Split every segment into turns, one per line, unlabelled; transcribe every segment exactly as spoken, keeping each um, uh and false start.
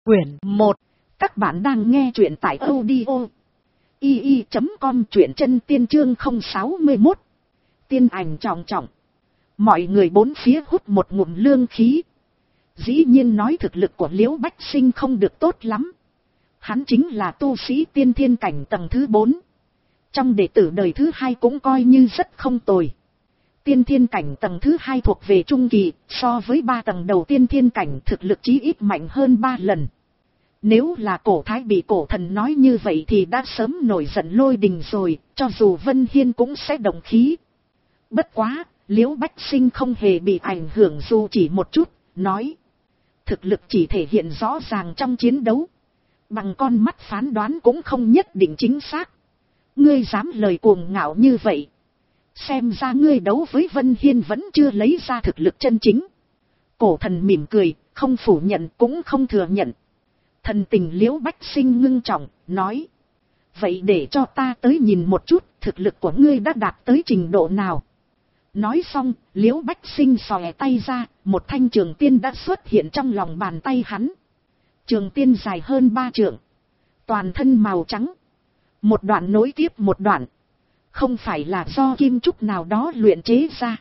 Quyển một. Các bạn đang nghe truyện tại audio i i chấm com, truyện chân tiên chương không sáu mốt. Tiên ảnh trọng trọng. Mọi người bốn phía hút một ngụm lương khí. Dĩ nhiên nói thực lực của Liễu Bách Sinh không được tốt lắm. Hắn chính là tu sĩ tiên thiên cảnh tầng thứ bốn. Trong đệ tử đời thứ hai cũng coi như rất không tồi. Tiên thiên cảnh tầng thứ hai thuộc về trung kỳ, so với ba tầng đầu tiên thiên cảnh thực lực chí ít mạnh hơn ba lần. Nếu là Cổ Thái bị Cổ Thần nói như vậy thì đã sớm nổi giận lôi đình rồi, cho dù Vân Hiên cũng sẽ động khí. Bất quá, Liễu Bách Sinh không hề bị ảnh hưởng dù chỉ một chút, nói. Thực lực chỉ thể hiện rõ ràng trong chiến đấu. Bằng con mắt phán đoán cũng không nhất định chính xác. Ngươi dám lời cuồng ngạo như vậy. Xem ra ngươi đấu với Vân Hiên vẫn chưa lấy ra thực lực chân chính. Cổ Thần mỉm cười, không phủ nhận cũng không thừa nhận. Thần tình Liễu Bách Sinh ngưng trọng, nói. Vậy để cho ta tới nhìn một chút, thực lực của ngươi đã đạt tới trình độ nào. Nói xong, Liễu Bách Sinh xòe tay ra, một thanh trường tiên đã xuất hiện trong lòng bàn tay hắn. Trường tiên dài hơn ba trượng. Toàn thân màu trắng. Một đoạn nối tiếp một đoạn. Không phải là do kim trúc nào đó luyện chế ra.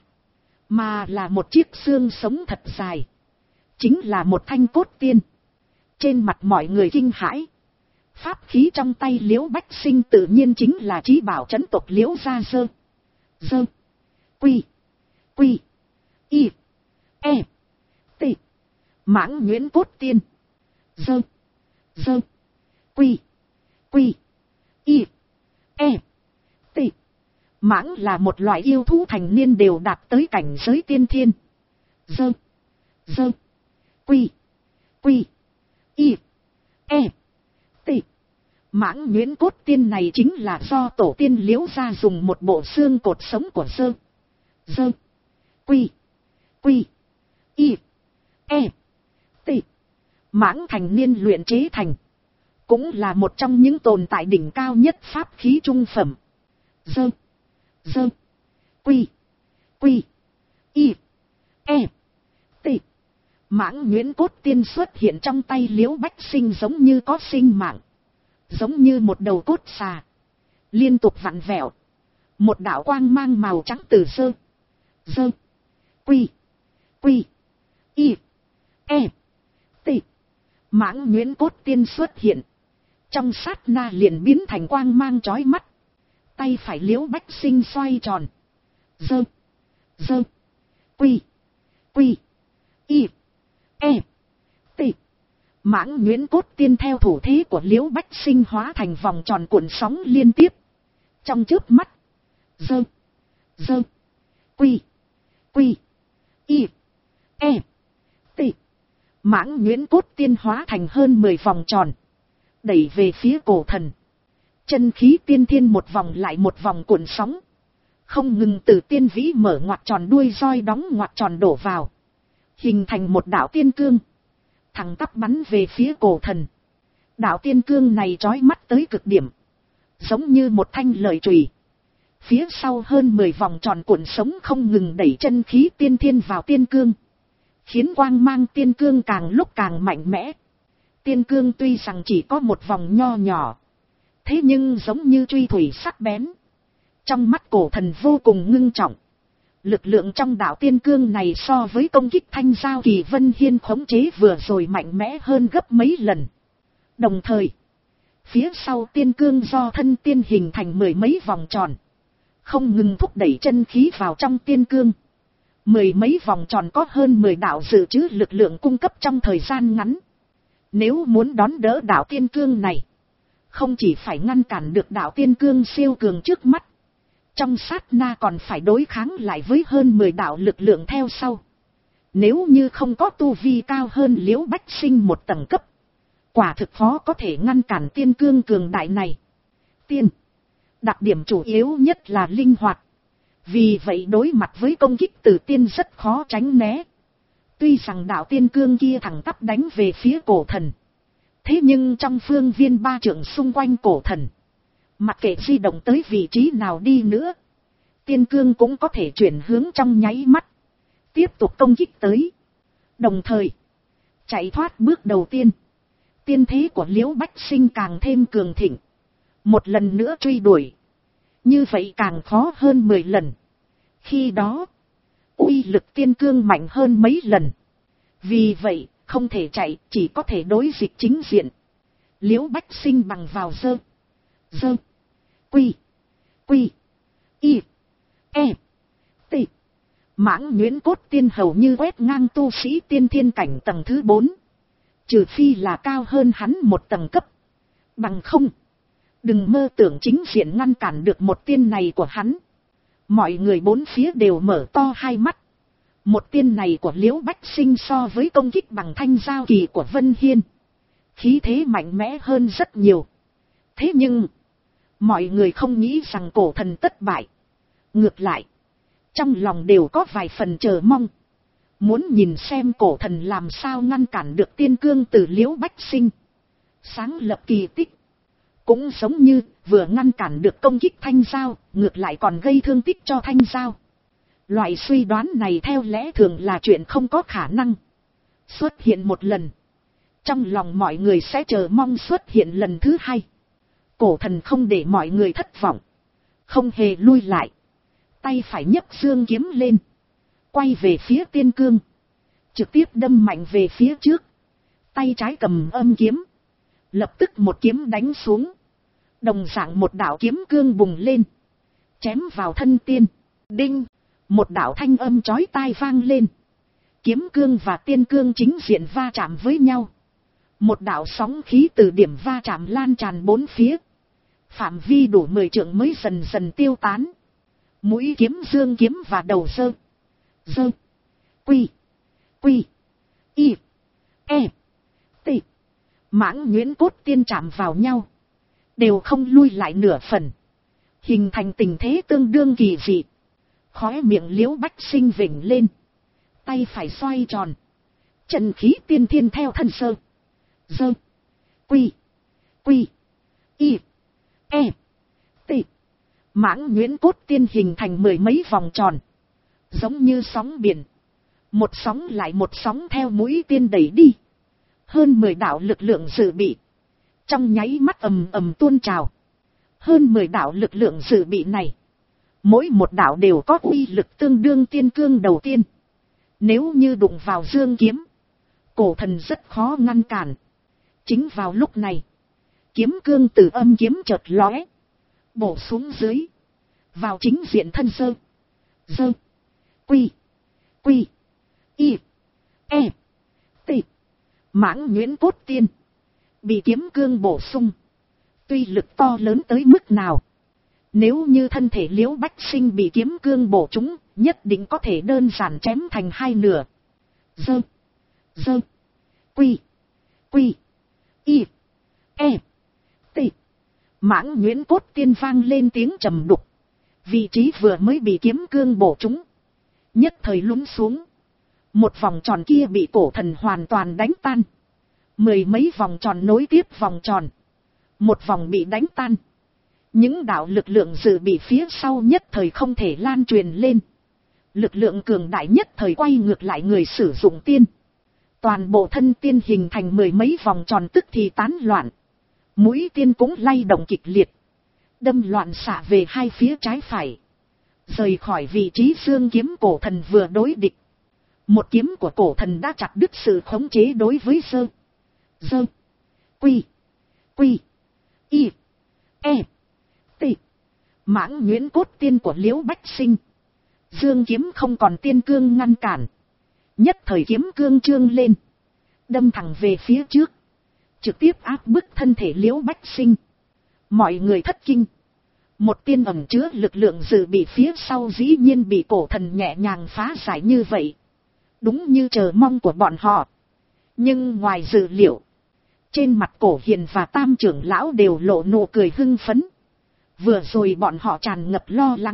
Mà là một chiếc xương sống thật dài. Chính là một thanh cốt tiên. Trên mặt mọi người kinh hãi. Pháp khí trong tay Liễu Bách Sinh tự nhiên chính là chí bảo trấn tộc Liễu gia dơ. Dơ. Quy. Quy. Y. E. T. Mãng nhuyễn cốt tiên. Dơ. Dơ. Quy. Quy. Y. E. T. Mãng là một loại yêu thú thành niên đều đạt tới cảnh giới tiên thiên. Dơ. Dơ. Quy. Quy. Y. E. T. Mãng nhuyễn cốt tiên này chính là do tổ tiên Liễu gia dùng một bộ xương cột sống của dơ. Dơ. Quy. Quy. Y. E. T. Mãng thành niên luyện chế thành. Cũng là một trong những tồn tại đỉnh cao nhất pháp khí trung phẩm. Dơ. Dơ. Quy. Quy. Y. E. T. Mãng nhuyễn cốt tiên xuất hiện trong tay Liễu Bách Sinh giống như có sinh mạng. Giống như một đầu cốt xà. Liên tục vặn vẹo. Một đạo quang mang màu trắng từ dơ. Dơ. Quy. Quy. Y. E. T. Mãng nhuyễn cốt tiên xuất hiện. Trong sát na liền biến thành quang mang chói mắt. Tay phải Liễu Bách Sinh xoay tròn. Dơ. Dơ. Quy. Quy. Y. E. T. Mãng nhuyễn cốt tiên theo thủ thế của Liễu Bách Sinh hóa thành vòng tròn cuộn sóng liên tiếp. Trong chớp mắt. Dơ. Dơ. Quy. Quy. Y. E. T. Mãng nhuyễn cốt tiên hóa thành hơn mười vòng tròn. Đẩy về phía Cổ Thần. Chân khí tiên thiên một vòng lại một vòng cuộn sóng. Không ngừng từ tiên vĩ mở ngoặt tròn đuôi roi đóng ngoặt tròn đổ vào. Hình thành một đạo tiên cương. Thẳng tắp bắn về phía Cổ Thần. Đạo tiên cương này chói mắt tới cực điểm. Giống như một thanh lợi chùy. Phía sau hơn mười vòng tròn cuộn sống không ngừng đẩy chân khí tiên thiên vào tiên cương. Khiến quang mang tiên cương càng lúc càng mạnh mẽ. Tiên cương tuy rằng chỉ có một vòng nho nhỏ. Thế nhưng giống như truy thủy sắc bén. Trong mắt Cổ Thần vô cùng ngưng trọng. Lực lượng trong đạo tiên cương này so với công kích thanh giao kỳ Vân Hiên khống chế vừa rồi mạnh mẽ hơn gấp mấy lần. Đồng thời, phía sau tiên cương do thân tiên hình thành mười mấy vòng tròn. Không ngừng thúc đẩy chân khí vào trong tiên cương. Mười mấy vòng tròn có hơn mười đạo dự trữ lực lượng cung cấp trong thời gian ngắn. Nếu muốn đón đỡ đạo tiên cương này, không chỉ phải ngăn cản được đạo tiên cương siêu cường trước mắt. Trong sát na còn phải đối kháng lại với hơn mười đạo lực lượng theo sau. Nếu như không có tu vi cao hơn Liễu Bách Sinh một tầng cấp. Quả thực khó có thể ngăn cản tiên cương cường đại này. Tiên. Đặc điểm chủ yếu nhất là linh hoạt. Vì vậy đối mặt với công kích từ tiên rất khó tránh né. Tuy rằng đạo tiên cương kia thẳng tắp đánh về phía Cổ Thần. Thế nhưng trong phương viên ba trượng xung quanh Cổ Thần. Mặc kệ di động tới vị trí nào đi nữa. Tiên cương cũng có thể chuyển hướng trong nháy mắt. Tiếp tục công kích tới. Đồng thời. Chạy thoát bước đầu tiên. tiên thế của Liễu Bách Sinh càng thêm cường thịnh. Một lần nữa truy đuổi. Như vậy càng khó hơn mười lần. Khi đó, uy lực tiên cương mạnh hơn mấy lần. Vì vậy, không thể chạy, chỉ có thể đối dịch chính diện. Liễu Bách Sinh bằng vào dơ. Dơ. Quy. Quy. Y. E. T. Mãng Nhuyễn Cốt Tiên hầu như quét ngang tu sĩ tiên thiên cảnh tầng thứ bốn. Trừ phi là cao hơn hắn một tầng cấp. Bằng không. Đừng mơ tưởng chính diện ngăn cản được một tiên này của hắn. Mọi người bốn phía đều mở to hai mắt. Một tiên này của Liễu Bách Sinh so với công kích bằng thanh giao kỳ của Vân Hiên. Khí thế mạnh mẽ hơn rất nhiều. Thế nhưng, mọi người không nghĩ rằng cổ thần tất bại. Ngược lại, trong lòng đều có vài phần chờ mong. Muốn nhìn xem cổ thần làm sao ngăn cản được tiên cương từ Liễu Bách Sinh. Sáng lập kỳ tích. Cũng giống như vừa ngăn cản được công kích thanh giao, ngược lại còn gây thương tích cho thanh giao. Loại suy đoán này theo lẽ thường là chuyện không có khả năng xuất hiện một lần. Trong lòng mọi người sẽ chờ mong xuất hiện lần thứ hai. Cổ thần không để mọi người thất vọng. Không hề lui lại. Tay phải nhấc dương kiếm lên. Quay về phía tiên cương. Trực tiếp đâm mạnh về phía trước. Tay trái cầm âm kiếm. Lập tức một kiếm đánh xuống. Đồng dạng một đạo kiếm cương bùng lên. Chém vào thân tiên. Đinh. Một đạo thanh âm chói tai vang lên. Kiếm cương và tiên cương chính diện va chạm với nhau. Một đạo sóng khí từ điểm va chạm lan tràn bốn phía. Phạm vi đủ mười trượng mới dần dần tiêu tán. Mũi kiếm dương kiếm và đầu dơ. Dơ. Quy. Quy. Y. E. T. Mãng Nhuyễn Cốt Tiên chạm vào nhau. Đều không lui lại nửa phần. Hình thành tình thế tương đương kỳ dị. Khóe miệng Liễu Bách Sinh vểnh lên. Tay phải xoay tròn. Chân khí tiên thiên theo thân sơ. Dơ. Quy. Quy. Y. E. T. Mãng Nhuyễn Cốt Tiên hình thành mười mấy vòng tròn. Giống như sóng biển. Một sóng lại một sóng theo mũi tiên đẩy đi. Hơn mười đạo lực lượng dự bị. Trong nháy mắt ầm ầm tuôn trào. Hơn mười đạo lực lượng dự bị này. Mỗi một đạo đều có uy lực tương đương tiên cương đầu tiên. Nếu như đụng vào dương kiếm. Cổ thần rất khó ngăn cản. Chính vào lúc này. Kiếm cương từ âm kiếm chợt lóe. Bổ xuống dưới. Vào chính diện thân sơ. Dơ. Quy. Quy. Y. E. T. Mãng Nhuyễn Cốt Tiên. Bị kiếm cương bổ sung. Tuy lực to lớn tới mức nào. Nếu như thân thể Liễu Bách Sinh bị kiếm cương bổ trúng. Nhất định có thể đơn giản chém thành hai nửa. Dơ. Dơ. Quy. Quy. Y. E. T. Mãng Nhuyễn Cốt Tiên vang lên tiếng trầm đục. Vị trí vừa mới bị kiếm cương bổ trúng. Nhất thời lún xuống. Một vòng tròn kia bị cổ thần hoàn toàn đánh tan. Mười mấy vòng tròn nối tiếp vòng tròn. Một vòng bị đánh tan. Những đạo lực lượng dự bị phía sau nhất thời không thể lan truyền lên. Lực lượng cường đại nhất thời quay ngược lại người sử dụng tiên. Toàn bộ thân tiên hình thành mười mấy vòng tròn tức thì tán loạn. Mũi tiên cũng lay động kịch liệt. Đâm loạn xạ về hai phía trái phải. Rời khỏi vị trí dương kiếm cổ thần vừa đối địch. Một kiếm của cổ thần đã chặt đứt sự khống chế đối với dơ. Dơ. Quy. Quy. Y. E. T. Mãng Nhuyễn Cốt Tiên của Liễu Bách Sinh. Dương kiếm không còn tiên cương ngăn cản. Nhất thời kiếm cương trương lên. Đâm thẳng về phía trước. Trực tiếp áp bức thân thể Liễu Bách Sinh. Mọi người thất kinh. Một tiên ẩn chứa lực lượng dự bị phía sau dĩ nhiên bị cổ thần nhẹ nhàng phá giải như vậy. Đúng như chờ mong của bọn họ. Nhưng ngoài dự liệu. Trên mặt Cổ Hiền và Tam trưởng lão đều lộ nụ cười hưng phấn. Vừa rồi bọn họ tràn ngập lo lắng.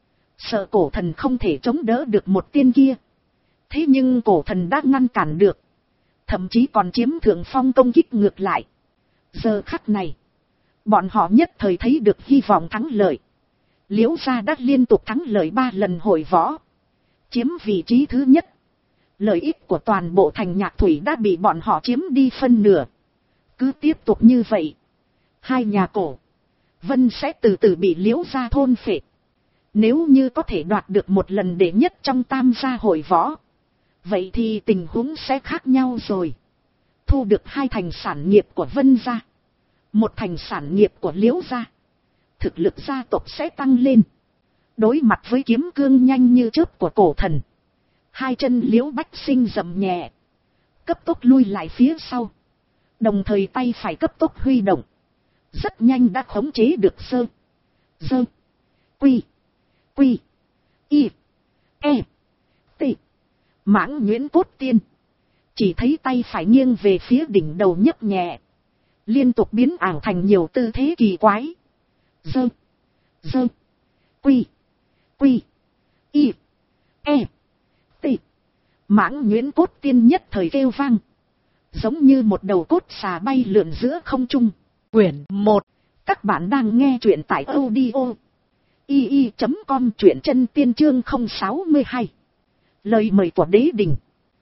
Sợ cổ thần không thể chống đỡ được một tiên kia. Thế nhưng cổ thần đã ngăn cản được. Thậm chí còn chiếm thượng phong công kích ngược lại. Giờ khắc này. Bọn họ nhất thời thấy được hy vọng thắng lợi. Liễu gia đã liên tục thắng lợi ba lần hội võ. Chiếm vị trí thứ nhất. Lợi ích của toàn bộ thành Nhạc Thủy đã bị bọn họ chiếm đi phân nửa. Cứ tiếp tục như vậy, hai nhà Cổ Vân sẽ từ từ bị Liễu gia thôn phệ. Nếu như có thể đoạt được một lần đệ nhất trong tam gia hội võ, vậy thì tình huống sẽ khác nhau rồi. Thu được hai thành sản nghiệp của Vân gia, một thành sản nghiệp của Liễu gia, thực lực gia tộc sẽ tăng lên. Đối mặt với kiếm cương nhanh như chớp của Cổ Thần, hai chân Liễu Bách Sinh dậm nhẹ, cấp tốc lui lại phía sau, đồng thời tay phải cấp tốc huy động, rất nhanh đã khống chế được sơ, dơ, quy, quy, y, e, t, mãng nhuyễn cốt tiên. Chỉ thấy tay phải nghiêng về phía đỉnh đầu nhấp nhẹ, liên tục biến ảo thành nhiều tư thế kỳ quái. Dơ, dơ, quy, quy, y, e, t, mãng nhuyễn cốt tiên nhất thời kêu vang, giống như một đầu cốt xà bay lượn giữa không trung. Quyển một, các bạn đang nghe truyện tại audio i i chấm com. Truyện chân tiên chương không sáu hai. Lời mời của đế đình.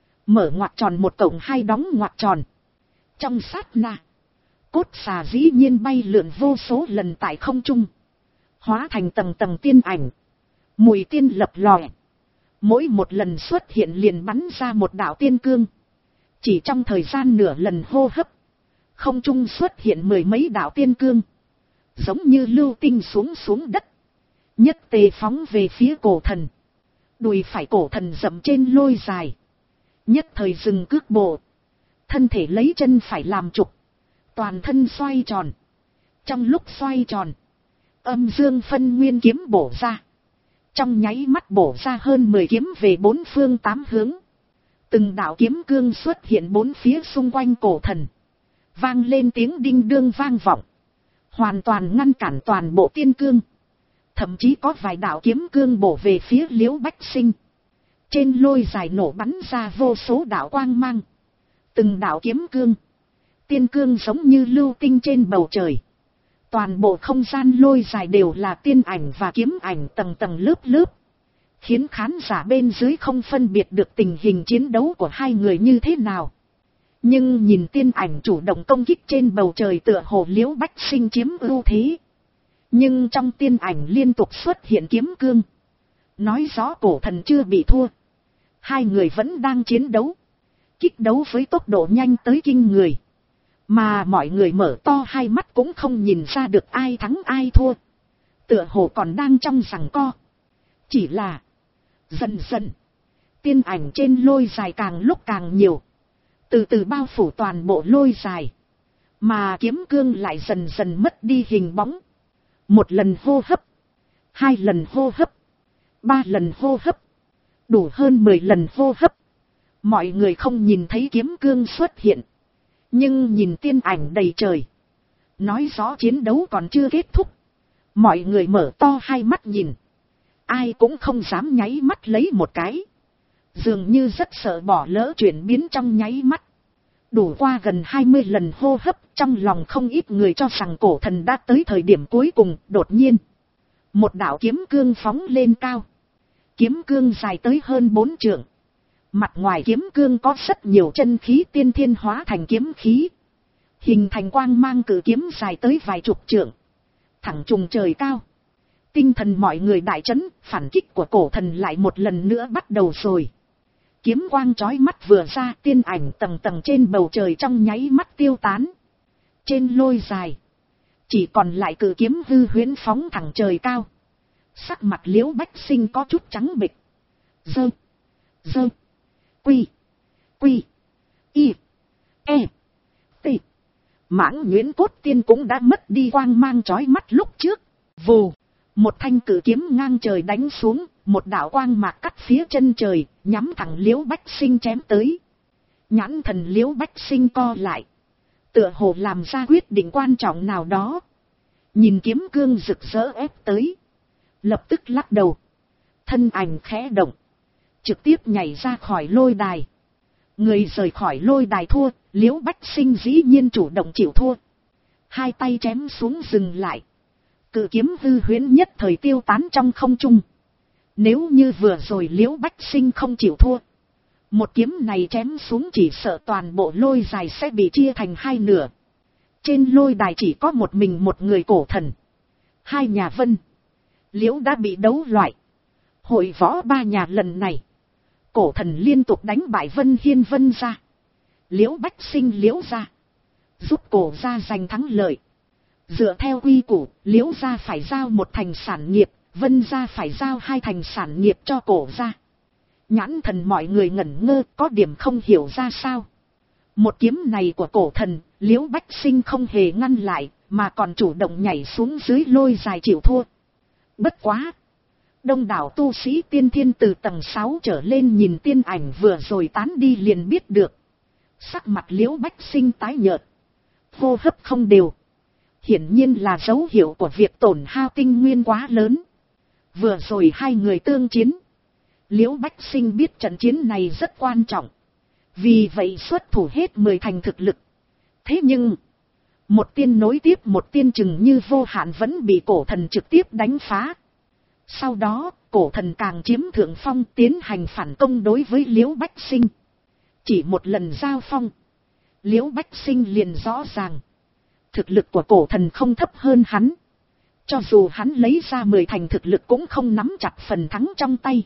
Mở ngoặc tròn một cộng hai đóng ngoặc tròn. Trong sát na, cốt xà dĩ nhiên bay lượn vô số lần tại không trung, hóa thành tầng tầng tiên ảnh, mùi tiên lập lòe. Mỗi một lần xuất hiện liền bắn ra một đạo tiên cương. Chỉ trong thời gian nửa lần hô hấp, không trung xuất hiện mười mấy đạo tiên cương, giống như lưu tinh xuống xuống đất, nhất tề phóng về phía Cổ Thần. Đùi phải Cổ Thần dậm trên lôi dài, nhất thời dừng cước bộ, thân thể lấy chân phải làm trục, toàn thân xoay tròn. Trong lúc xoay tròn, âm dương phân nguyên kiếm bổ ra, trong nháy mắt bổ ra hơn mười kiếm về bốn phương tám hướng. Từng đạo kiếm cương xuất hiện bốn phía xung quanh Cổ Thần, vang lên tiếng đinh đương vang vọng, hoàn toàn ngăn cản toàn bộ tiên cương. Thậm chí có vài đạo kiếm cương bổ về phía Liễu Bách Sinh. Trên lôi dài nổ bắn ra vô số đạo quang mang. Từng đạo kiếm cương, tiên cương giống như lưu tinh trên bầu trời. Toàn bộ không gian lôi dài đều là tiên ảnh và kiếm ảnh tầng tầng lớp lớp, khiến khán giả bên dưới không phân biệt được tình hình chiến đấu của hai người như thế nào. Nhưng nhìn tiên ảnh chủ động công kích trên bầu trời tựa hồ Liễu Bách Sinh chiếm ưu thế. Nhưng trong tiên ảnh liên tục xuất hiện kiếm cương, nói rõ Cổ Thần chưa bị thua. Hai người vẫn đang chiến đấu, kích đấu với tốc độ nhanh tới kinh người. Mà mọi người mở to hai mắt cũng không nhìn ra được ai thắng ai thua, tựa hồ còn đang trong giằng co. Chỉ là dần dần, tiên ảnh trên lôi dài càng lúc càng nhiều, từ từ bao phủ toàn bộ lôi dài, mà kiếm cương lại dần dần mất đi hình bóng. Một lần hô hấp, hai lần hô hấp, ba lần hô hấp, đủ hơn mười lần hô hấp, mọi người không nhìn thấy kiếm cương xuất hiện, nhưng nhìn tiên ảnh đầy trời, nói rõ chiến đấu còn chưa kết thúc. Mọi người mở to hai mắt nhìn, ai cũng không dám nháy mắt lấy một cái, dường như rất sợ bỏ lỡ chuyển biến trong nháy mắt. Đủ qua gần hai mươi lần hô hấp, trong lòng không ít người cho rằng Cổ Thần đã tới thời điểm cuối cùng. Đột nhiên, một đạo kiếm cương phóng lên cao. Kiếm cương dài tới hơn bốn trượng. Mặt ngoài kiếm cương có rất nhiều chân khí tiên thiên hóa thành kiếm khí, hình thành quang mang cử kiếm dài tới vài chục trượng, thẳng trùng trời cao. Tinh thần mọi người đại chấn, phản kích của Cổ Thần lại một lần nữa bắt đầu rồi. Kiếm quang chói mắt vừa ra, tiên ảnh tầng tầng trên bầu trời trong nháy mắt tiêu tán. Trên lôi dài, chỉ còn lại cự kiếm hư huyễn phóng thẳng trời cao. Sắc mặt Liễu Bách Sinh có chút trắng bệch. Dơ, dơ, quy, quy, y, e, t. Mãng nhuyễn cốt tiên cũng đã mất đi quang mang chói mắt lúc trước. Vù, một thanh cự kiếm ngang trời đánh xuống, một đạo quang mạc cắt phía chân trời, nhắm thẳng Liễu Bách Sinh chém tới. Nhãn thần Liễu Bách Sinh co lại, tựa hồ làm ra quyết định quan trọng nào đó. Nhìn kiếm cương rực rỡ ép tới, lập tức lắc đầu, thân ảnh khẽ động, trực tiếp nhảy ra khỏi lôi đài. Người rời khỏi lôi đài thua, Liễu Bách Sinh dĩ nhiên chủ động chịu thua. Hai tay chém xuống dừng lại, cự kiếm hư huyễn nhất thời tiêu tán trong không trung. Nếu như vừa rồi Liễu Bách Sinh không chịu thua, một kiếm này chém xuống chỉ sợ toàn bộ lôi dài sẽ bị chia thành hai nửa. Trên lôi đài chỉ có một mình một người cổ thần. Hai nhà Vân, Liễu đã bị đấu loại. Hội võ ba nhà lần này, cổ thần liên tục đánh bại Vân Hiên Vân gia, Liễu Bách Sinh Liễu gia, giúp cổ gia giành thắng lợi. Dựa theo quy củ, Liễu gia phải giao một thành sản nghiệp, Vân gia phải giao hai thành sản nghiệp cho cổ gia. Nhãn thần mọi người ngẩn ngơ, có điểm không hiểu ra sao. Một kiếm này của cổ thần, Liễu Bách Sinh không hề ngăn lại, mà còn chủ động nhảy xuống dưới lôi dài chịu thua. Bất quá, đông đảo tu sĩ tiên thiên từ tầng sáu trở lên nhìn tiên ảnh vừa rồi tán đi liền biết được. Sắc mặt Liễu Bách Sinh tái nhợt, hô hấp không đều. Hiển nhiên là dấu hiệu của việc tổn hao tinh nguyên quá lớn. Vừa rồi hai người tương chiến, Liễu Bách Sinh biết trận chiến này rất quan trọng, vì vậy xuất thủ hết mười thành thực lực. Thế nhưng, một tiên nối tiếp một tiên chừng như vô hạn vẫn bị cổ thần trực tiếp đánh phá. Sau đó, cổ thần càng chiếm thượng phong tiến hành phản công đối với Liễu Bách Sinh. Chỉ một lần giao phong, Liễu Bách Sinh liền rõ ràng, thực lực của cổ thần không thấp hơn hắn. Cho dù hắn lấy ra mười thành thực lực cũng không nắm chặt phần thắng trong tay.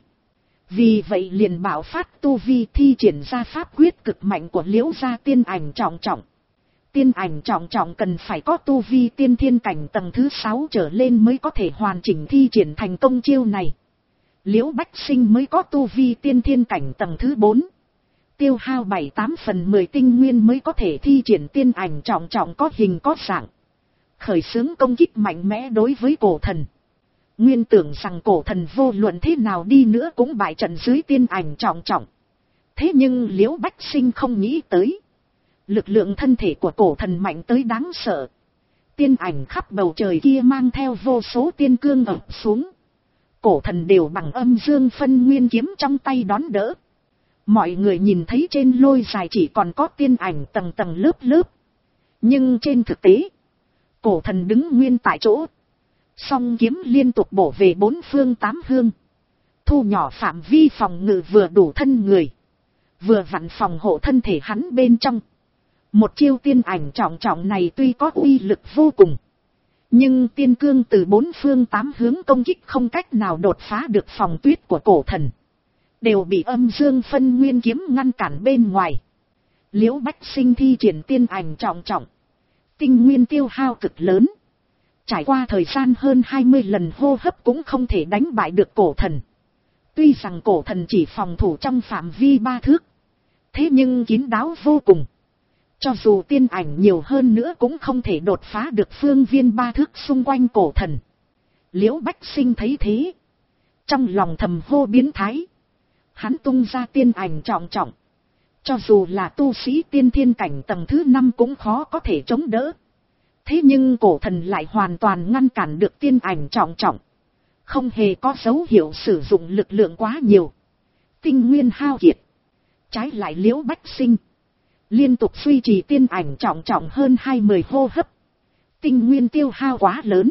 Vì vậy liền bạo phát tu vi thi triển ra pháp quyết cực mạnh của Liễu gia tiên ảnh trọng trọng. Tiên ảnh trọng trọng cần phải có tu vi tiên thiên cảnh tầng thứ sáu trở lên mới có thể hoàn chỉnh thi triển thành công chiêu này. Liễu Bách Sinh mới có tu vi tiên thiên cảnh tầng thứ bốn. Tiêu hao bảy tám phần mười tinh nguyên mới có thể thi triển tiên ảnh trọng trọng có hình có dạng. Khởi xướng công kích mạnh mẽ đối với cổ thần. Nguyên tưởng rằng cổ thần vô luận thế nào đi nữa cũng bại trận dưới tiên ảnh trọng trọng. Thế nhưng Liễu Bách Sinh không nghĩ tới. Lực lượng thân thể của cổ thần mạnh tới đáng sợ. Tiên ảnh khắp bầu trời kia mang theo vô số tiên cương ập xuống. Cổ thần đều bằng âm dương phân nguyên kiếm trong tay đón đỡ. Mọi người nhìn thấy trên lôi dài chỉ còn có tiên ảnh tầng tầng lớp lớp. Nhưng trên thực tế, cổ thần đứng nguyên tại chỗ. Song kiếm liên tục bổ về bốn phương tám hướng. Thu nhỏ phạm vi phòng ngự vừa đủ thân người, vừa vặn phòng hộ thân thể hắn bên trong. Một chiêu tiên ảnh trọng trọng này tuy có uy lực vô cùng, nhưng tiên cương từ bốn phương tám hướng công kích không cách nào đột phá được phòng tuyết của cổ thần. Đều bị âm dương phân nguyên kiếm ngăn cản bên ngoài. Liễu Bách Sinh thi triển tiên ảnh trọng trọng. Tinh nguyên tiêu hao cực lớn. Trải qua thời gian hơn hai mươi lần hô hấp cũng không thể đánh bại được cổ thần. Tuy rằng cổ thần chỉ phòng thủ trong phạm vi ba thước, thế nhưng kín đáo vô cùng. Cho dù tiên ảnh nhiều hơn nữa cũng không thể đột phá được phương viên ba thước xung quanh cổ thần. Liễu Bách Sinh thấy thế, trong lòng thầm hô biến thái. Hắn tung ra tiên ảnh trọng trọng. Cho dù là tu sĩ tiên thiên cảnh tầng thứ năm cũng khó có thể chống đỡ. Thế nhưng cổ thần lại hoàn toàn ngăn cản được tiên ảnh trọng trọng. Không hề có dấu hiệu sử dụng lực lượng quá nhiều. Tinh nguyên hao kiệt. Trái lại Liễu Bách Sinh liên tục duy trì tiên ảnh trọng trọng hơn hai mươi hô hấp. Tinh nguyên tiêu hao quá lớn.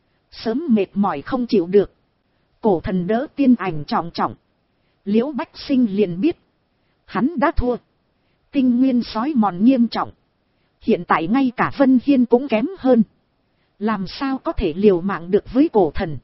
Sớm mệt mỏi không chịu được. Cổ thần đỡ tiên ảnh trọng trọng. Liễu Bách Sinh liền biết. Hắn đã thua. Tinh nguyên sói mòn nghiêm trọng. Hiện tại ngay cả Vân Hiên cũng kém hơn. Làm sao có thể liều mạng được với cổ thần.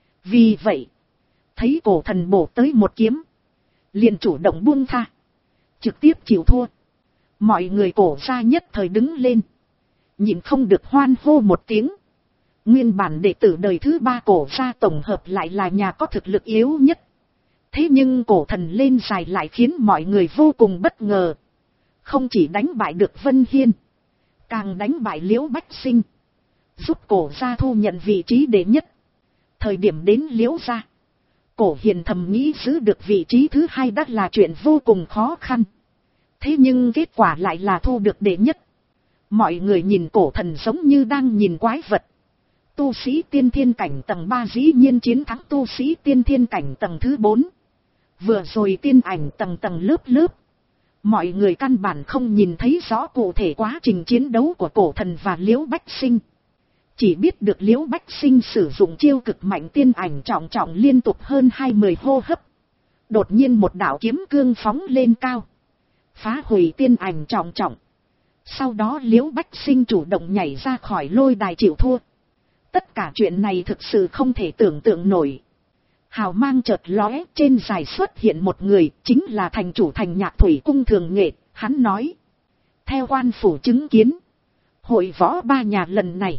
Vì vậy, thấy cổ thần bổ tới một kiếm, liền chủ động buông tha. Trực tiếp chịu thua. Mọi người cổ gia nhất thời đứng lên. Nhìn không được hoan hô một tiếng. Nguyên bản đệ tử đời thứ ba cổ gia tổng hợp lại là nhà có thực lực yếu nhất. Thế nhưng cổ thần lên dài lại khiến mọi người vô cùng bất ngờ. Không chỉ đánh bại được Vân Hiên, càng đánh bại Liễu Bách Sinh, giúp cổ gia thu nhận vị trí đệ nhất. Thời điểm đến Liễu gia, cổ hiền thầm nghĩ giữ được vị trí thứ hai đã là chuyện vô cùng khó khăn. Thế nhưng kết quả lại là thu được đệ nhất. Mọi người nhìn cổ thần giống như đang nhìn quái vật. Tu sĩ tiên thiên cảnh tầng ba dĩ nhiên chiến thắng tu sĩ tiên thiên cảnh tầng thứ bốn. Vừa rồi tiên ảnh tầng tầng lớp lớp. Mọi người căn bản không nhìn thấy rõ cụ thể quá trình chiến đấu của cổ thần và Liễu Bách Sinh. Chỉ biết được Liễu Bách Sinh sử dụng chiêu cực mạnh tiên ảnh trọng trọng liên tục hơn hai mươi hô hấp. Đột nhiên một đạo kiếm cương phóng lên cao. Phá hủy tiên ảnh trọng trọng. Sau đó Liễu Bách Sinh chủ động nhảy ra khỏi lôi đài chịu thua. Tất cả chuyện này thực sự không thể tưởng tượng nổi. Hào mang chợt lóe, trên đài xuất hiện một người, chính là thành chủ Thành Nhạc Thủy Cung Thường Nghệ. Hắn nói, theo quan phủ chứng kiến, hội võ ba nhà lần này,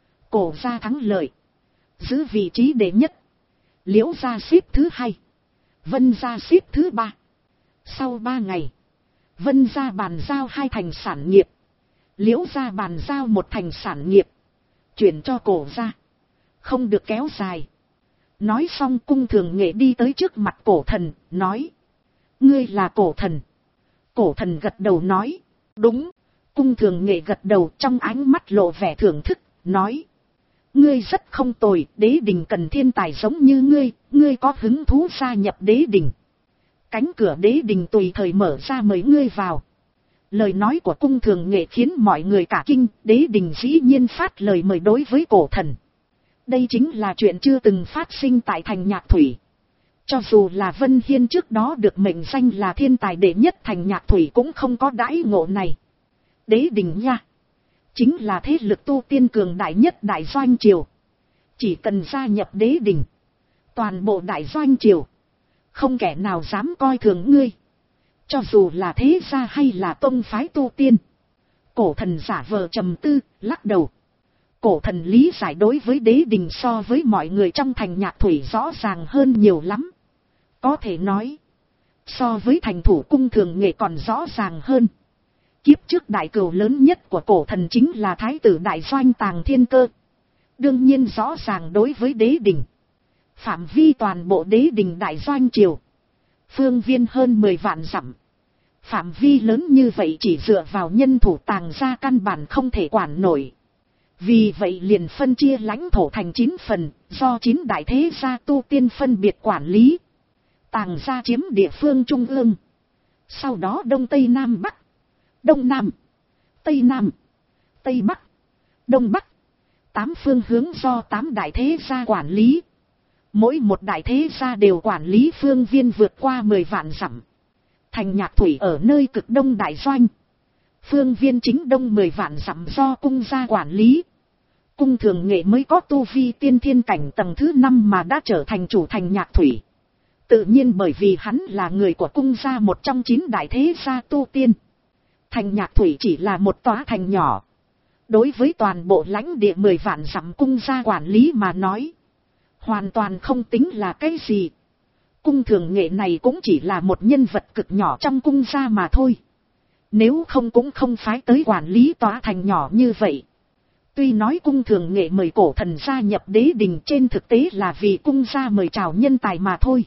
Cổ gia thắng lợi, giữ vị trí đệ nhất, Liễu gia xếp thứ hai, Vân gia xếp thứ ba. Sau ba ngày, Vân gia bàn giao hai thành sản nghiệp, Liễu gia bàn giao một thành sản nghiệp, chuyển cho Cổ gia, không được kéo dài. Nói xong Cung Thường Nghệ đi tới trước mặt Cổ Thần, nói, ngươi là Cổ Thần. Cổ Thần gật đầu nói, đúng. Cung Thường Nghệ gật đầu, trong ánh mắt lộ vẻ thưởng thức, nói, ngươi rất không tồi, đế đình cần thiên tài giống như ngươi, ngươi có hứng thú gia nhập đế đình. Cánh cửa đế đình tùy thời mở ra mời ngươi vào. Lời nói của Cung Thường Nghệ khiến mọi người cả kinh, đế đình dĩ nhiên phát lời mời đối với Cổ Thần. Đây chính là chuyện chưa từng phát sinh tại thành Nhạc Thủy. Cho dù là Vân Hiên trước đó được mệnh danh là thiên tài đệ nhất thành Nhạc Thủy cũng không có đãi ngộ này. Đế đình nha, chính là thế lực tu tiên cường đại nhất đại doanh triều. Chỉ cần gia nhập đế đình, toàn bộ đại doanh triều, không kẻ nào dám coi thường ngươi. Cho dù là thế gia hay là tông phái tu tiên. Cổ Thần giả vờ trầm tư, lắc đầu. Cổ Thần lý giải đối với đế đình so với mọi người trong thành Nhạc Thủy rõ ràng hơn nhiều lắm. Có thể nói, so với thành thủ Cung Thường Nghệ còn rõ ràng hơn. Kiếp trước đại cừu lớn nhất của Cổ Thần chính là thái tử đại doanh Tàng Thiên Cơ. Đương nhiên rõ ràng đối với đế đình. Phạm vi toàn bộ đế đình đại doanh triều, phương viên hơn mười vạn dặm. Phạm vi lớn như vậy chỉ dựa vào nhân thủ Tàng gia căn bản không thể quản nổi. Vì vậy liền phân chia lãnh thổ thành chín phần, do chín đại thế gia tu tiên phân biệt quản lý. Tàng gia chiếm địa phương trung ương. Sau đó Đông Tây Nam Bắc, Đông Nam, Tây Nam, Tây Bắc, Đông Bắc. Tám phương hướng do tám đại thế gia quản lý. Mỗi một đại thế gia đều quản lý phương viên vượt qua mười vạn dặm. Thành Nhạc Thủy ở nơi cực đông đại doanh. Phương viên chính đông mười vạn dặm do cung gia quản lý. Cung Thường Nghệ mới có tu vi tiên thiên cảnh tầng thứ năm mà đã trở thành chủ thành Nhạc Thủy. Tự nhiên bởi vì hắn là người của cung gia một trong chín đại thế gia tu tiên. Thành Nhạc Thủy chỉ là một tòa thành nhỏ. Đối với toàn bộ lãnh địa mười vạn dặm cung gia quản lý mà nói, hoàn toàn không tính là cái gì. Cung Thường Nghệ này cũng chỉ là một nhân vật cực nhỏ trong cung gia mà thôi. Nếu không cũng không phái tới quản lý tòa thành nhỏ như vậy. Tuy nói Cung Thường Nghệ mời Cổ Thần gia nhập đế đình, trên thực tế là vì cung gia mời chào nhân tài mà thôi.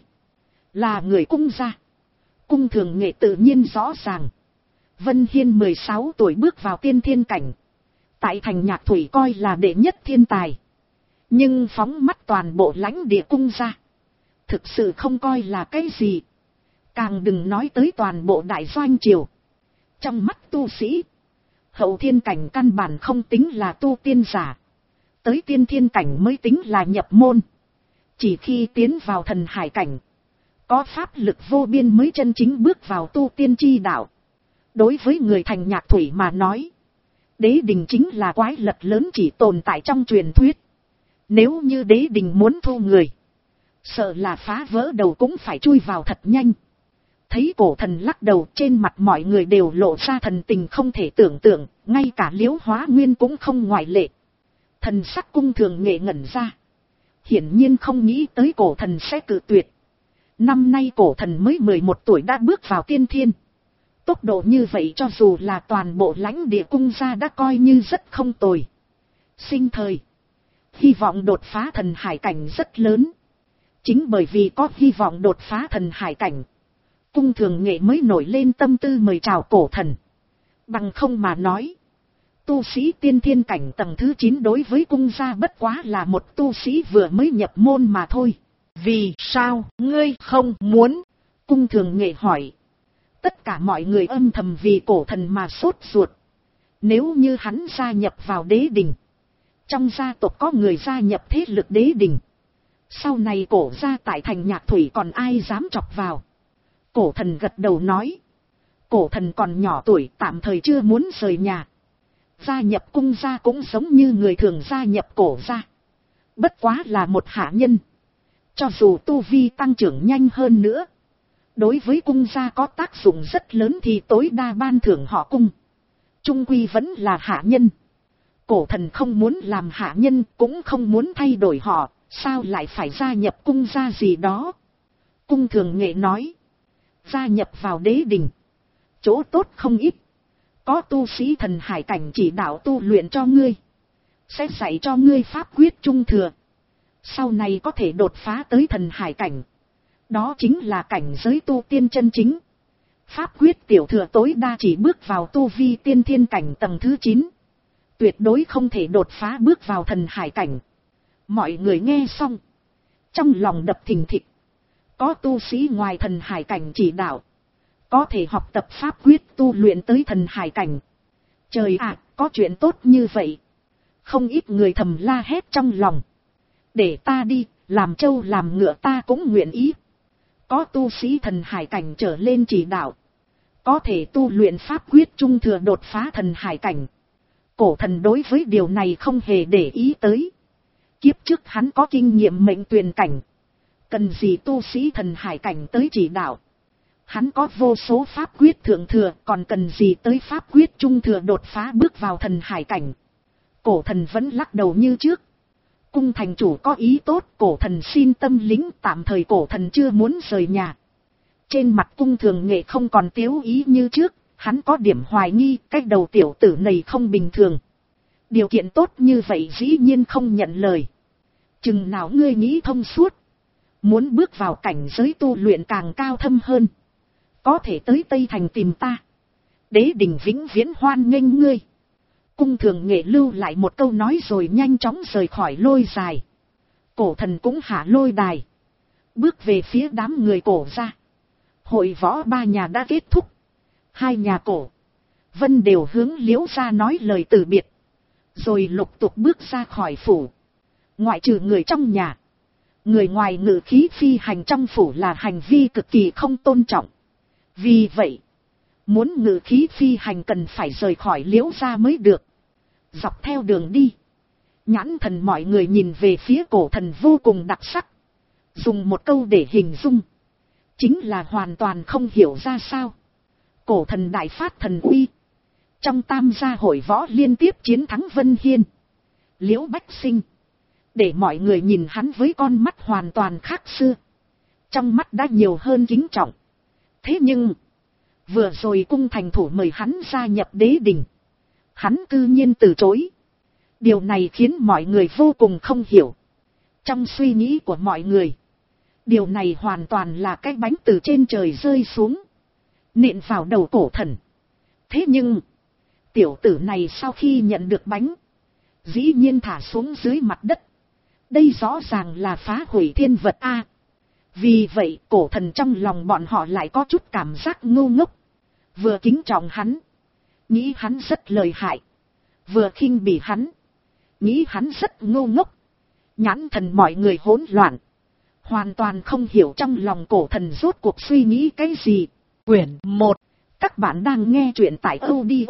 Là người cung gia, Cung Thường Nghệ tự nhiên rõ ràng. Vân Hiên mười sáu tuổi bước vào tiên thiên cảnh, tại thành Nhạc Thủy coi là đệ nhất thiên tài. Nhưng phóng mắt toàn bộ lãnh địa cung gia, thực sự không coi là cái gì. Càng đừng nói tới toàn bộ đại doanh triều. Trong mắt tu sĩ, hậu thiên cảnh căn bản không tính là tu tiên giả. Tới tiên thiên cảnh mới tính là nhập môn. Chỉ khi tiến vào thần hải cảnh, có pháp lực vô biên mới chân chính bước vào tu tiên chi đạo. Đối với người thành Nhạc Thủy mà nói, đế đình chính là quái vật lớn chỉ tồn tại trong truyền thuyết. Nếu như đế đình muốn thu người, sợ là phá vỡ đầu cũng phải chui vào thật nhanh. Thấy Cổ Thần lắc đầu, trên mặt mọi người đều lộ ra thần tình không thể tưởng tượng, ngay cả Liễu Hóa Nguyên cũng không ngoại lệ. Thần sắc Cung Thường Nghệ ngẩn ra. Hiển nhiên không nghĩ tới Cổ Thần sẽ cự tuyệt. Năm nay Cổ Thần mới mười một tuổi đã bước vào tiên thiên. Tốc độ như vậy cho dù là toàn bộ lãnh địa cung gia đã coi như rất không tồi. Sinh thời, hy vọng đột phá thần hải cảnh rất lớn. Chính bởi vì có hy vọng đột phá thần hải cảnh, Cung Thường Nghệ mới nổi lên tâm tư mời chào Cổ Thần. Bằng không mà nói, tu sĩ tiên thiên cảnh tầng thứ chín đối với cung gia bất quá là một tu sĩ vừa mới nhập môn mà thôi. Vì sao ngươi không muốn? Cung Thường Nghệ hỏi. Tất cả mọi người âm thầm vì Cổ Thần mà sốt ruột. Nếu như hắn gia nhập vào đế đình, trong gia tộc có người gia nhập thế lực đế đình, sau này Cổ gia tại thành Nhạc Thủy còn ai dám chọc vào? Cổ Thần gật đầu nói. Cổ thần còn nhỏ tuổi, tạm thời chưa muốn rời nhà. Gia nhập cung gia cũng giống như người thường gia nhập cổ gia. Bất quá là một hạ nhân. Cho dù tu vi tăng trưởng nhanh hơn nữa, đối với cung gia có tác dụng rất lớn thì tối đa ban thưởng họ cung. Trung quy vẫn là hạ nhân. Cổ thần không muốn làm hạ nhân, cũng không muốn thay đổi họ, sao lại phải gia nhập cung gia gì đó. Cung thường nghệ nói, gia nhập vào đế đình, chỗ tốt không ít. Có tu sĩ thần hải cảnh chỉ đạo tu luyện cho ngươi, sẽ dạy cho ngươi pháp quyết trung thừa. Sau này có thể đột phá tới thần hải cảnh. Đó chính là cảnh giới tu tiên chân chính. Pháp quyết tiểu thừa tối đa chỉ bước vào tu vi tiên thiên cảnh tầng thứ chín. Tuyệt đối không thể đột phá bước vào thần hải cảnh. Mọi người nghe xong, trong lòng đập thình thịch. Có tu sĩ ngoài thần hải cảnh chỉ đạo, có thể học tập pháp quyết tu luyện tới thần hải cảnh. Trời ạ, có chuyện tốt như vậy. Không ít người thầm la hét trong lòng. Để ta đi, làm trâu làm ngựa ta cũng nguyện ý. Có tu sĩ thần hải cảnh trở lên chỉ đạo, có thể tu luyện pháp quyết trung thừa đột phá thần hải cảnh. Cổ thần đối với điều này không hề để ý tới. Kiếp trước hắn có kinh nghiệm mệnh tuyền cảnh, cần gì tu sĩ thần hải cảnh tới chỉ đạo. Hắn có vô số pháp quyết thượng thừa, còn cần gì tới pháp quyết trung thừa đột phá bước vào thần hải cảnh. Cổ thần vẫn lắc đầu như trước. Cung thành chủ có ý tốt, cổ thần xin tâm lính, tạm thời cổ thần chưa muốn rời nhà. Trên mặt cung thường nghệ không còn tiếu ý như trước, hắn có điểm hoài nghi, cái đầu tiểu tử này không bình thường. Điều kiện tốt như vậy dĩ nhiên không nhận lời. Chừng nào ngươi nghĩ thông suốt, muốn bước vào cảnh giới tu luyện càng cao thâm hơn, có thể tới Tây Thành tìm ta. Đế đình vĩnh viễn hoan nghênh ngươi. Cung thường nghệ lưu lại một câu nói rồi nhanh chóng rời khỏi lôi dài. Cổ thần cũng hạ lôi đài, bước về phía đám người cổ ra. Hội võ ba nhà đã kết thúc. Hai nhà cổ Vân đều hướng Liễu gia nói lời từ biệt, rồi lục tục bước ra khỏi phủ. Ngoại trừ người trong nhà, người ngoài ngự khí phi hành trong phủ là hành vi cực kỳ không tôn trọng. Vì vậy, muốn ngự khí phi hành cần phải rời khỏi Liễu gia mới được. Dọc theo đường đi, nhãn thần mọi người nhìn về phía cổ thần vô cùng đặc sắc. Dùng một câu để hình dung, chính là hoàn toàn không hiểu ra sao. Cổ thần đại phát thần uy, trong tam gia hội võ liên tiếp chiến thắng Vân Hiên, Liễu Bách Sinh, để mọi người nhìn hắn với con mắt hoàn toàn khác xưa. Trong mắt đã nhiều hơn kính trọng. Thế nhưng, vừa rồi cung thành thủ mời hắn gia nhập đế đình, hắn cư nhiên từ chối. Điều này khiến mọi người vô cùng không hiểu. Trong suy nghĩ của mọi người, điều này hoàn toàn là cái bánh từ trên trời rơi xuống, nện vào đầu cổ thần. Thế nhưng, tiểu tử này sau khi nhận được bánh, dĩ nhiên thả xuống dưới mặt đất. Đây rõ ràng là phá hủy thiên vật a. Vì vậy cổ thần trong lòng bọn họ lại có chút cảm giác ngu ngốc. Vừa kính trọng hắn, nghĩ hắn rất lợi hại. Vừa khinh bỉ hắn, nghĩ hắn rất ngu ngốc. Nhãn thần mọi người hỗn loạn, hoàn toàn không hiểu trong lòng cổ thần rốt cuộc suy nghĩ cái gì. Quyển một. Các bạn đang nghe truyện tại audio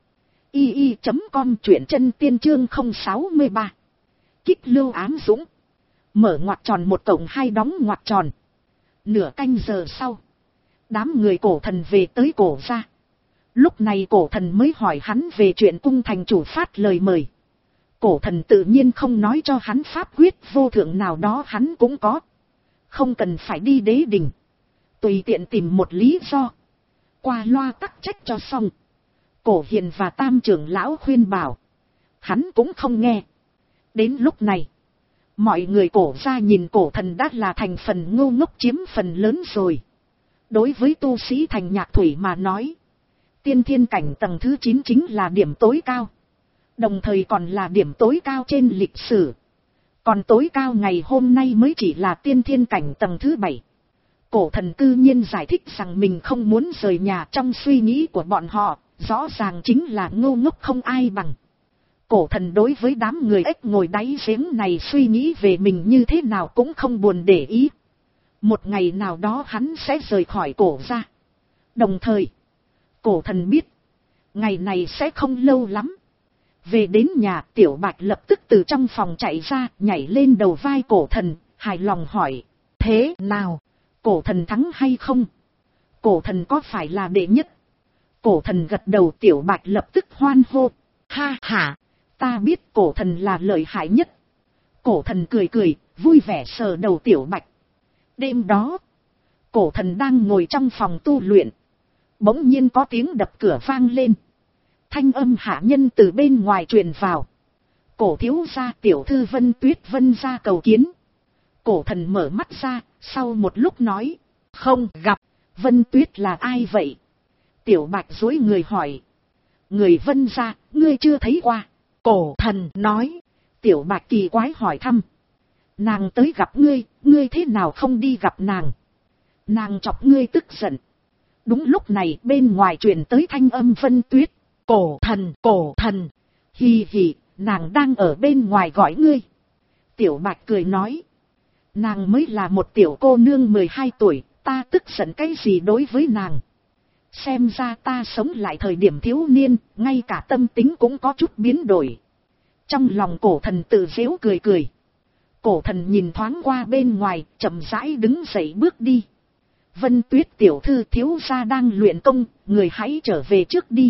i i chấm com, truyện chân tiên chương không sáu ba. Kích lưu ám dũng. Mở ngoặc tròn một cộng hai đóng ngoặc tròn. Nửa canh giờ sau, đám người cổ thần về tới cổ gia. Lúc này cổ thần mới hỏi hắn về chuyện cung thành chủ phát lời mời. Cổ thần tự nhiên không nói cho hắn pháp quyết vô thượng nào đó hắn cũng có. Không cần phải đi đế đình, tùy tiện tìm một lý do, qua loa tắc trách cho xong. Cổ hiền và tam trưởng lão khuyên bảo, hắn cũng không nghe. Đến lúc này, mọi người cổ ra nhìn cổ thần đã là thành phần ngu ngốc chiếm phần lớn rồi. Đối với tu sĩ thành Nhạc Thủy mà nói, tiên thiên cảnh tầng thứ chín chính là điểm tối cao, đồng thời còn là điểm tối cao trên lịch sử. Còn tối cao ngày hôm nay mới chỉ là tiên thiên cảnh tầng thứ bảy. Cổ thần cư nhiên giải thích rằng mình không muốn rời nhà. Trong suy nghĩ của bọn họ, rõ ràng chính là ngu ngốc không ai bằng. Cổ thần đối với đám người ếch ngồi đáy giếng này suy nghĩ về mình như thế nào cũng không buồn để ý. Một ngày nào đó hắn sẽ rời khỏi cổ ra. Đồng thời, Cổ thần biết, ngày này sẽ không lâu lắm. Về đến nhà, Tiểu Bạch lập tức từ trong phòng chạy ra, nhảy lên đầu vai cổ thần, hài lòng hỏi, thế nào, cổ thần thắng hay không? Cổ thần có phải là đệ nhất? Cổ thần gật đầu. Tiểu Bạch lập tức hoan hô, ha ha, ta biết cổ thần là lợi hại nhất. Cổ thần cười cười, vui vẻ sờ đầu Tiểu Bạch. Đêm đó, cổ thần đang ngồi trong phòng tu luyện. Bỗng nhiên có tiếng đập cửa vang lên. Thanh âm hạ nhân từ bên ngoài truyền vào. Cổ thiếu gia tiểu thư Vân Tuyết Vân ra cầu kiến. Cổ thần mở mắt ra, sau một lúc nói, không gặp. Vân Tuyết là ai vậy? Tiểu Bạch dối người hỏi. Người Vân ra, ngươi chưa thấy qua. Cổ thần nói. Tiểu Bạch kỳ quái hỏi thăm. Nàng tới gặp ngươi, ngươi thế nào không đi gặp nàng? Nàng chọc ngươi tức giận. Đúng lúc này bên ngoài truyền tới thanh âm Vân Tuyết. Cổ thần, cổ thần. Hì hì, nàng đang ở bên ngoài gọi ngươi. Tiểu Bạch cười nói. Nàng mới là một tiểu cô nương mười hai tuổi, ta tức giận cái gì đối với nàng? Xem ra ta sống lại thời điểm thiếu niên, ngay cả tâm tính cũng có chút biến đổi. Trong lòng cổ thần tự giễu cười cười. Cổ thần nhìn thoáng qua bên ngoài, chậm rãi đứng dậy bước đi. Vân Tuyết tiểu thư thiếu gia đang luyện công, người hãy trở về trước đi.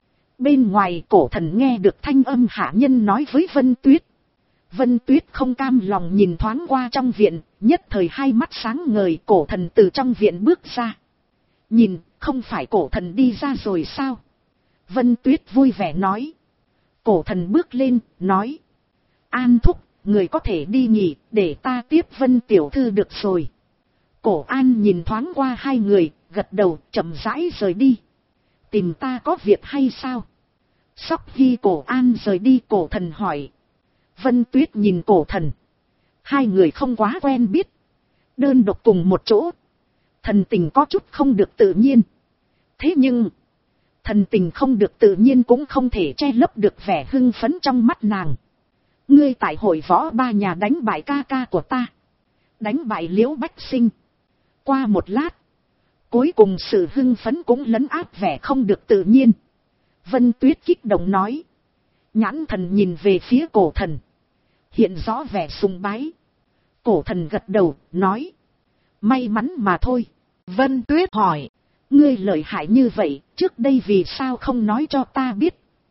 Bên ngoài cổ thần nghe được thanh âm hạ nhân nói với Vân Tuyết. Vân Tuyết không cam lòng nhìn thoáng qua trong viện, nhất thời hai mắt sáng ngời. Cổ thần từ trong viện bước ra. Nhìn, không phải cổ thần đi ra rồi sao? Vân Tuyết vui vẻ nói. Cổ thần bước lên, nói. An thúc, người có thể đi nghỉ, để ta tiếp Vân tiểu thư được rồi. Cổ An nhìn thoáng qua hai người, gật đầu, chậm rãi rời đi. Tìm ta có việc hay sao? Sóc khi cổ An rời đi, cổ thần hỏi. Vân Tuyết nhìn cổ thần. Hai người không quá quen biết. Đơn độc cùng một chỗ. Thần tình có chút không được tự nhiên. Thế nhưng, thần tình không được tự nhiên cũng không thể che lấp được vẻ hưng phấn trong mắt nàng. Ngươi tại hội võ ba nhà đánh bại ca ca của ta. Đánh bại Liễu Bách Sinh. Qua một lát, cuối cùng sự hưng phấn cũng lấn áp vẻ không được tự nhiên. Vân Tuyết kích động nói. Nhãn thần nhìn về phía cổ thần. Hiện rõ vẻ sùng bái. Cổ thần gật đầu, nói. May mắn mà thôi. Vân Tuyết hỏi. Ngươi lợi hại như vậy, trước đây vì sao không nói cho ta biết?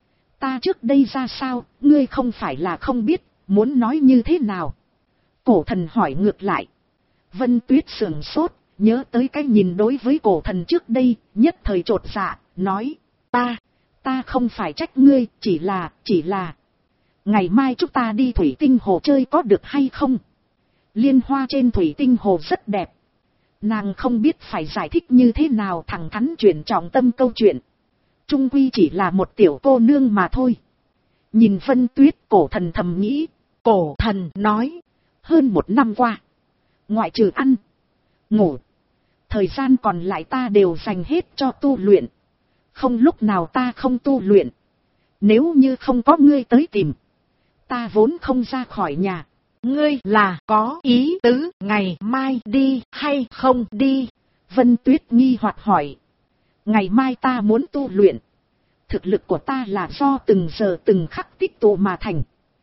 Ta trước đây ra sao, ngươi không phải là không biết, muốn nói như thế nào? Cổ thần hỏi ngược lại. Vân Tuyết sửng sốt, nhớ tới cái nhìn đối với cổ thần trước đây, nhất thời chột dạ, nói. Ta, ta không phải trách ngươi, chỉ là, chỉ là. Ngày mai chúng ta đi thủy tinh hồ chơi có được hay không? Liên hoa trên thủy tinh hồ rất đẹp. Nàng không biết phải giải thích như thế nào, thẳng thắn chuyển trọng tâm câu chuyện. Trung quy chỉ là một tiểu cô nương mà thôi. Nhìn Vân Tuyết, cổ thần thầm nghĩ. Cổ thần nói. Hơn một năm qua, ngoại trừ ăn, ngủ, thời gian còn lại ta đều dành hết cho tu luyện. Không lúc nào ta không tu luyện. Nếu như không có ngươi tới tìm, ta vốn không ra khỏi nhà. Ngươi là có ý tứ ngày mai đi hay không đi? Vân Tuyết nghi hoặc hỏi. Ngày mai ta muốn tu luyện. Thực lực của ta là do từng giờ từng khắc tích tụ mà thành.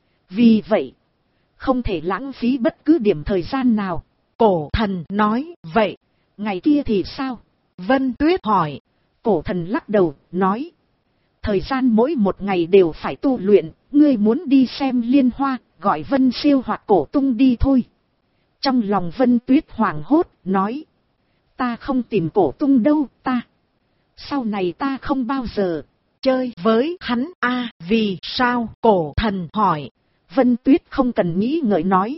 Vì vậy, không thể lãng phí bất cứ điểm thời gian nào. Cổ thần nói. Vậy, ngày kia thì sao? Vân Tuyết hỏi. Cổ thần lắc đầu, nói. Thời gian mỗi một ngày đều phải tu luyện. Ngươi muốn đi xem liên hoa, gọi Vân Siêu hoặc Cổ Tung đi thôi. Trong lòng Vân Tuyết hoảng hốt, nói. Ta không tìm Cổ Tung đâu, ta. Sau này ta không bao giờ chơi với hắn. a à, vì sao? Cổ thần hỏi. Vân Tuyết không cần nghĩ ngợi nói.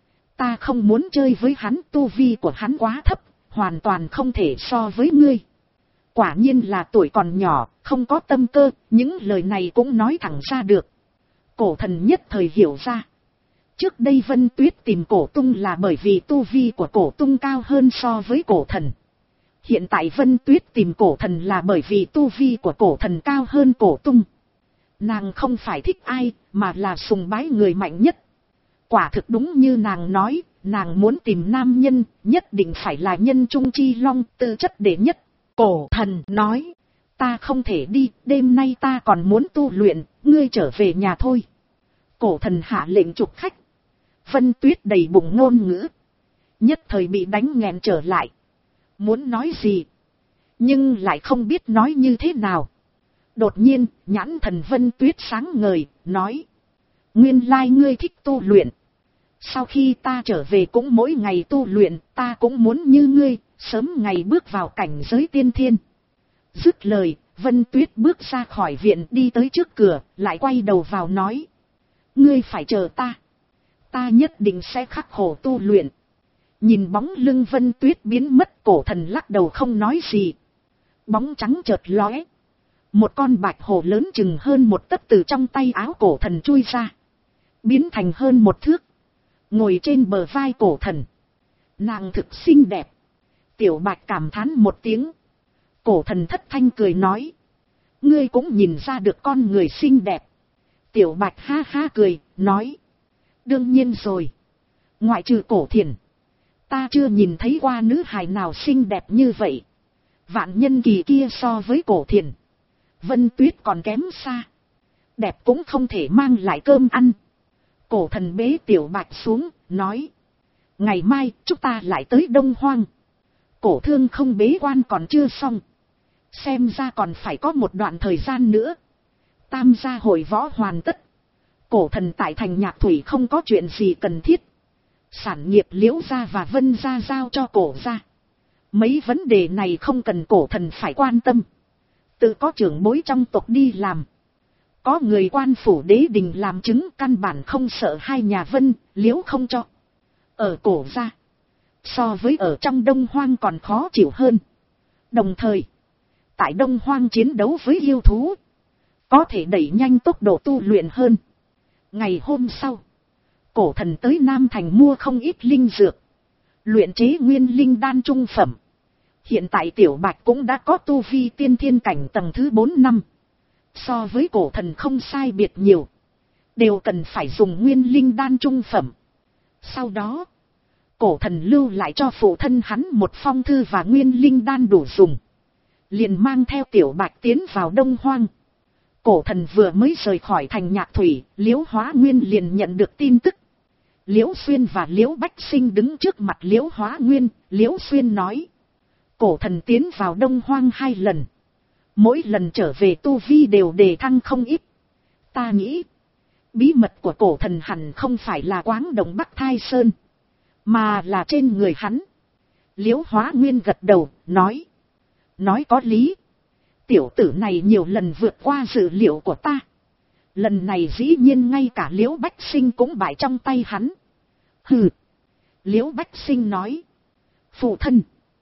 Ta không muốn chơi với hắn, tu vi của hắn quá thấp, hoàn toàn không thể so với ngươi. Quả nhiên là tuổi còn nhỏ, không có tâm cơ, những lời này cũng nói thẳng ra được. Cổ thần nhất thời hiểu ra. Trước đây Vân Tuyết tìm Cổ Tung là bởi vì tu vi của Cổ Tung cao hơn so với cổ thần. Hiện tại Vân Tuyết tìm cổ thần là bởi vì tu vi của cổ thần cao hơn Cổ Tung. Nàng không phải thích ai, mà là sùng bái người mạnh nhất. Quả thực đúng như nàng nói, nàng muốn tìm nam nhân, nhất định phải là nhân trung chi long, tư chất đệ nhất. Cổ thần nói. Ta không thể đi, đêm nay ta còn muốn tu luyện, ngươi trở về nhà thôi. Cổ thần hạ lệnh trục khách. Vân Tuyết đầy bụng ngôn ngữ. Nhất thời bị đánh nghẹn trở lại. Muốn nói gì, nhưng lại không biết nói như thế nào. Đột nhiên, nhãn thần Vân Tuyết sáng ngời, nói. Nguyên lai ngươi thích tu luyện. Sau khi ta trở về cũng mỗi ngày tu luyện, ta cũng muốn như ngươi, sớm ngày bước vào cảnh giới tiên thiên. Dứt lời, Vân Tuyết bước ra khỏi viện đi tới trước cửa, lại quay đầu vào nói. Ngươi phải chờ ta. Ta nhất định sẽ khắc khổ tu luyện. Nhìn bóng lưng Vân Tuyết biến mất, cổ thần lắc đầu không nói gì. Bóng trắng chợt lóe. Một con bạch hổ lớn chừng hơn một tấc từ trong tay áo cổ thần chui ra. Biến thành hơn một thước. Ngồi trên bờ vai cổ thần. Nàng thực xinh đẹp. Tiểu bạch cảm thán một tiếng. Cổ thần thất thanh cười nói. Ngươi cũng nhìn ra được con người xinh đẹp. Tiểu bạch ha ha cười, nói. Đương nhiên rồi. Ngoại trừ cổ thiền. Ta chưa nhìn thấy qua nữ hài nào xinh đẹp như vậy. Vạn nhân kỳ kia so với cổ thiền. Vân Tuyết còn kém xa. Đẹp cũng không thể mang lại cơm ăn. Cổ thần bế tiểu bạch xuống, nói. Ngày mai chúng ta lại tới Đông Hoang. Cổ thương không bế quan còn chưa xong. Xem ra còn phải có một đoạn thời gian nữa. Tam gia hội võ hoàn tất. Cổ thần tại thành Nhạc Thủy không có chuyện gì cần thiết. Sản nghiệp Liễu gia và Vân gia giao cho cổ gia. Mấy vấn đề này không cần cổ thần phải quan tâm. Tự có trưởng bối trong tộc đi làm. Có người quan phủ đế đình làm chứng, căn bản không sợ hai nhà Vân, Liễu không cho. Ở cổ gia, so với ở trong Đông Hoang còn khó chịu hơn. Đồng thời, tại Đông Hoang chiến đấu với yêu thú, có thể đẩy nhanh tốc độ tu luyện hơn. Ngày hôm sau, cổ thần tới Nam Thành mua không ít linh dược, luyện chế nguyên linh đan trung phẩm. Hiện tại tiểu bạch cũng đã có tu vi tiên thiên cảnh tầng thứ bốn năm. So với cổ thần không sai biệt nhiều. Đều cần phải dùng nguyên linh đan trung phẩm. Sau đó, cổ thần lưu lại cho phụ thân hắn một phong thư và nguyên linh đan đủ dùng. Liền mang theo tiểu bạch tiến vào Đông Hoang. Cổ thần vừa mới rời khỏi thành Nhạc Thủy, Liễu Hóa Nguyên liền nhận được tin tức. Liễu Xuyên và Liễu Bách Sinh đứng trước mặt Liễu Hóa Nguyên. Liễu Xuyên nói. Cổ thần tiến vào Đông Hoang hai lần. Mỗi lần trở về tu vi đều đề thăng không ít. Ta nghĩ, bí mật của cổ thần hẳn không phải là Quáng Đồng Bắc Thai Sơn, mà là trên người hắn. Liễu Hóa Nguyên gật đầu, nói. Nói có lý. Tiểu tử này nhiều lần vượt qua dự liệu của ta. Lần này dĩ nhiên ngay cả Liễu Bách Sinh cũng bại trong tay hắn. Hừ. Liễu Bách Sinh nói. Phụ thân.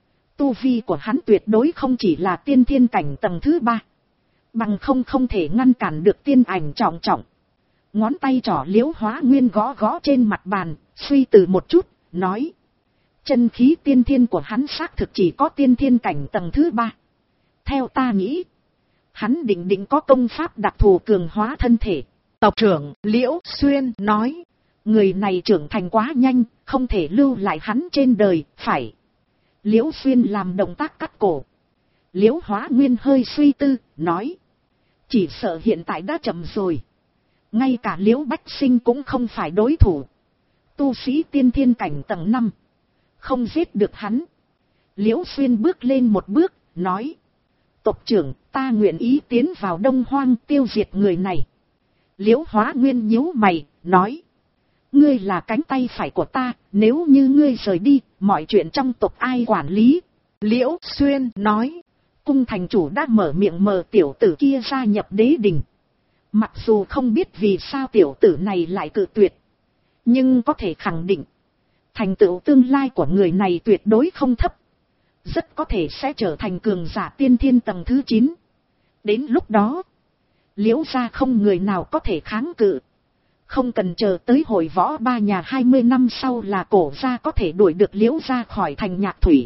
Tu vi của hắn tuyệt đối không chỉ là tiên thiên cảnh tầng thứ ba. Bằng không không thể ngăn cản được tiên ảnh trọng trọng. Ngón tay trỏ Liễu Hóa Nguyên gõ gõ trên mặt bàn, suy từ một chút, nói. Chân khí tiên thiên của hắn xác thực chỉ có tiên thiên cảnh tầng thứ ba. Theo ta nghĩ, hắn định định có công pháp đặc thù cường hóa thân thể. Tộc trưởng Liễu Xuyên nói. Người này trưởng thành quá nhanh, không thể lưu lại hắn trên đời, phải. Liễu Xuyên làm động tác cắt cổ. Liễu Hóa Nguyên hơi suy tư, nói. Chỉ sợ hiện tại đã chậm rồi. Ngay cả Liễu Bách Sinh cũng không phải đối thủ. Tu sĩ tiên thiên cảnh tầng năm. Không giết được hắn. Liễu Xuyên bước lên một bước, nói. Tộc trưởng, ta nguyện ý tiến vào Đông Hoang tiêu diệt người này. Liễu Hóa Nguyên nhíu mày, nói. Ngươi là cánh tay phải của ta, nếu như ngươi rời đi, mọi chuyện trong tộc ai quản lý? Liễu Xuyên nói. Cung thành chủ đã mở miệng mời tiểu tử kia gia nhập đế đình. Mặc dù không biết vì sao tiểu tử này lại cự tuyệt, nhưng có thể khẳng định, thành tựu tương lai của người này tuyệt đối không thấp. Rất có thể sẽ trở thành cường giả tiên thiên tầng thứ chín. Đến lúc đó, Liễu gia không người nào có thể kháng cự. Không cần chờ tới hội võ ba nhà hai mươi năm sau là cổ gia có thể đuổi được Liễu gia khỏi thành Nhạc Thủy.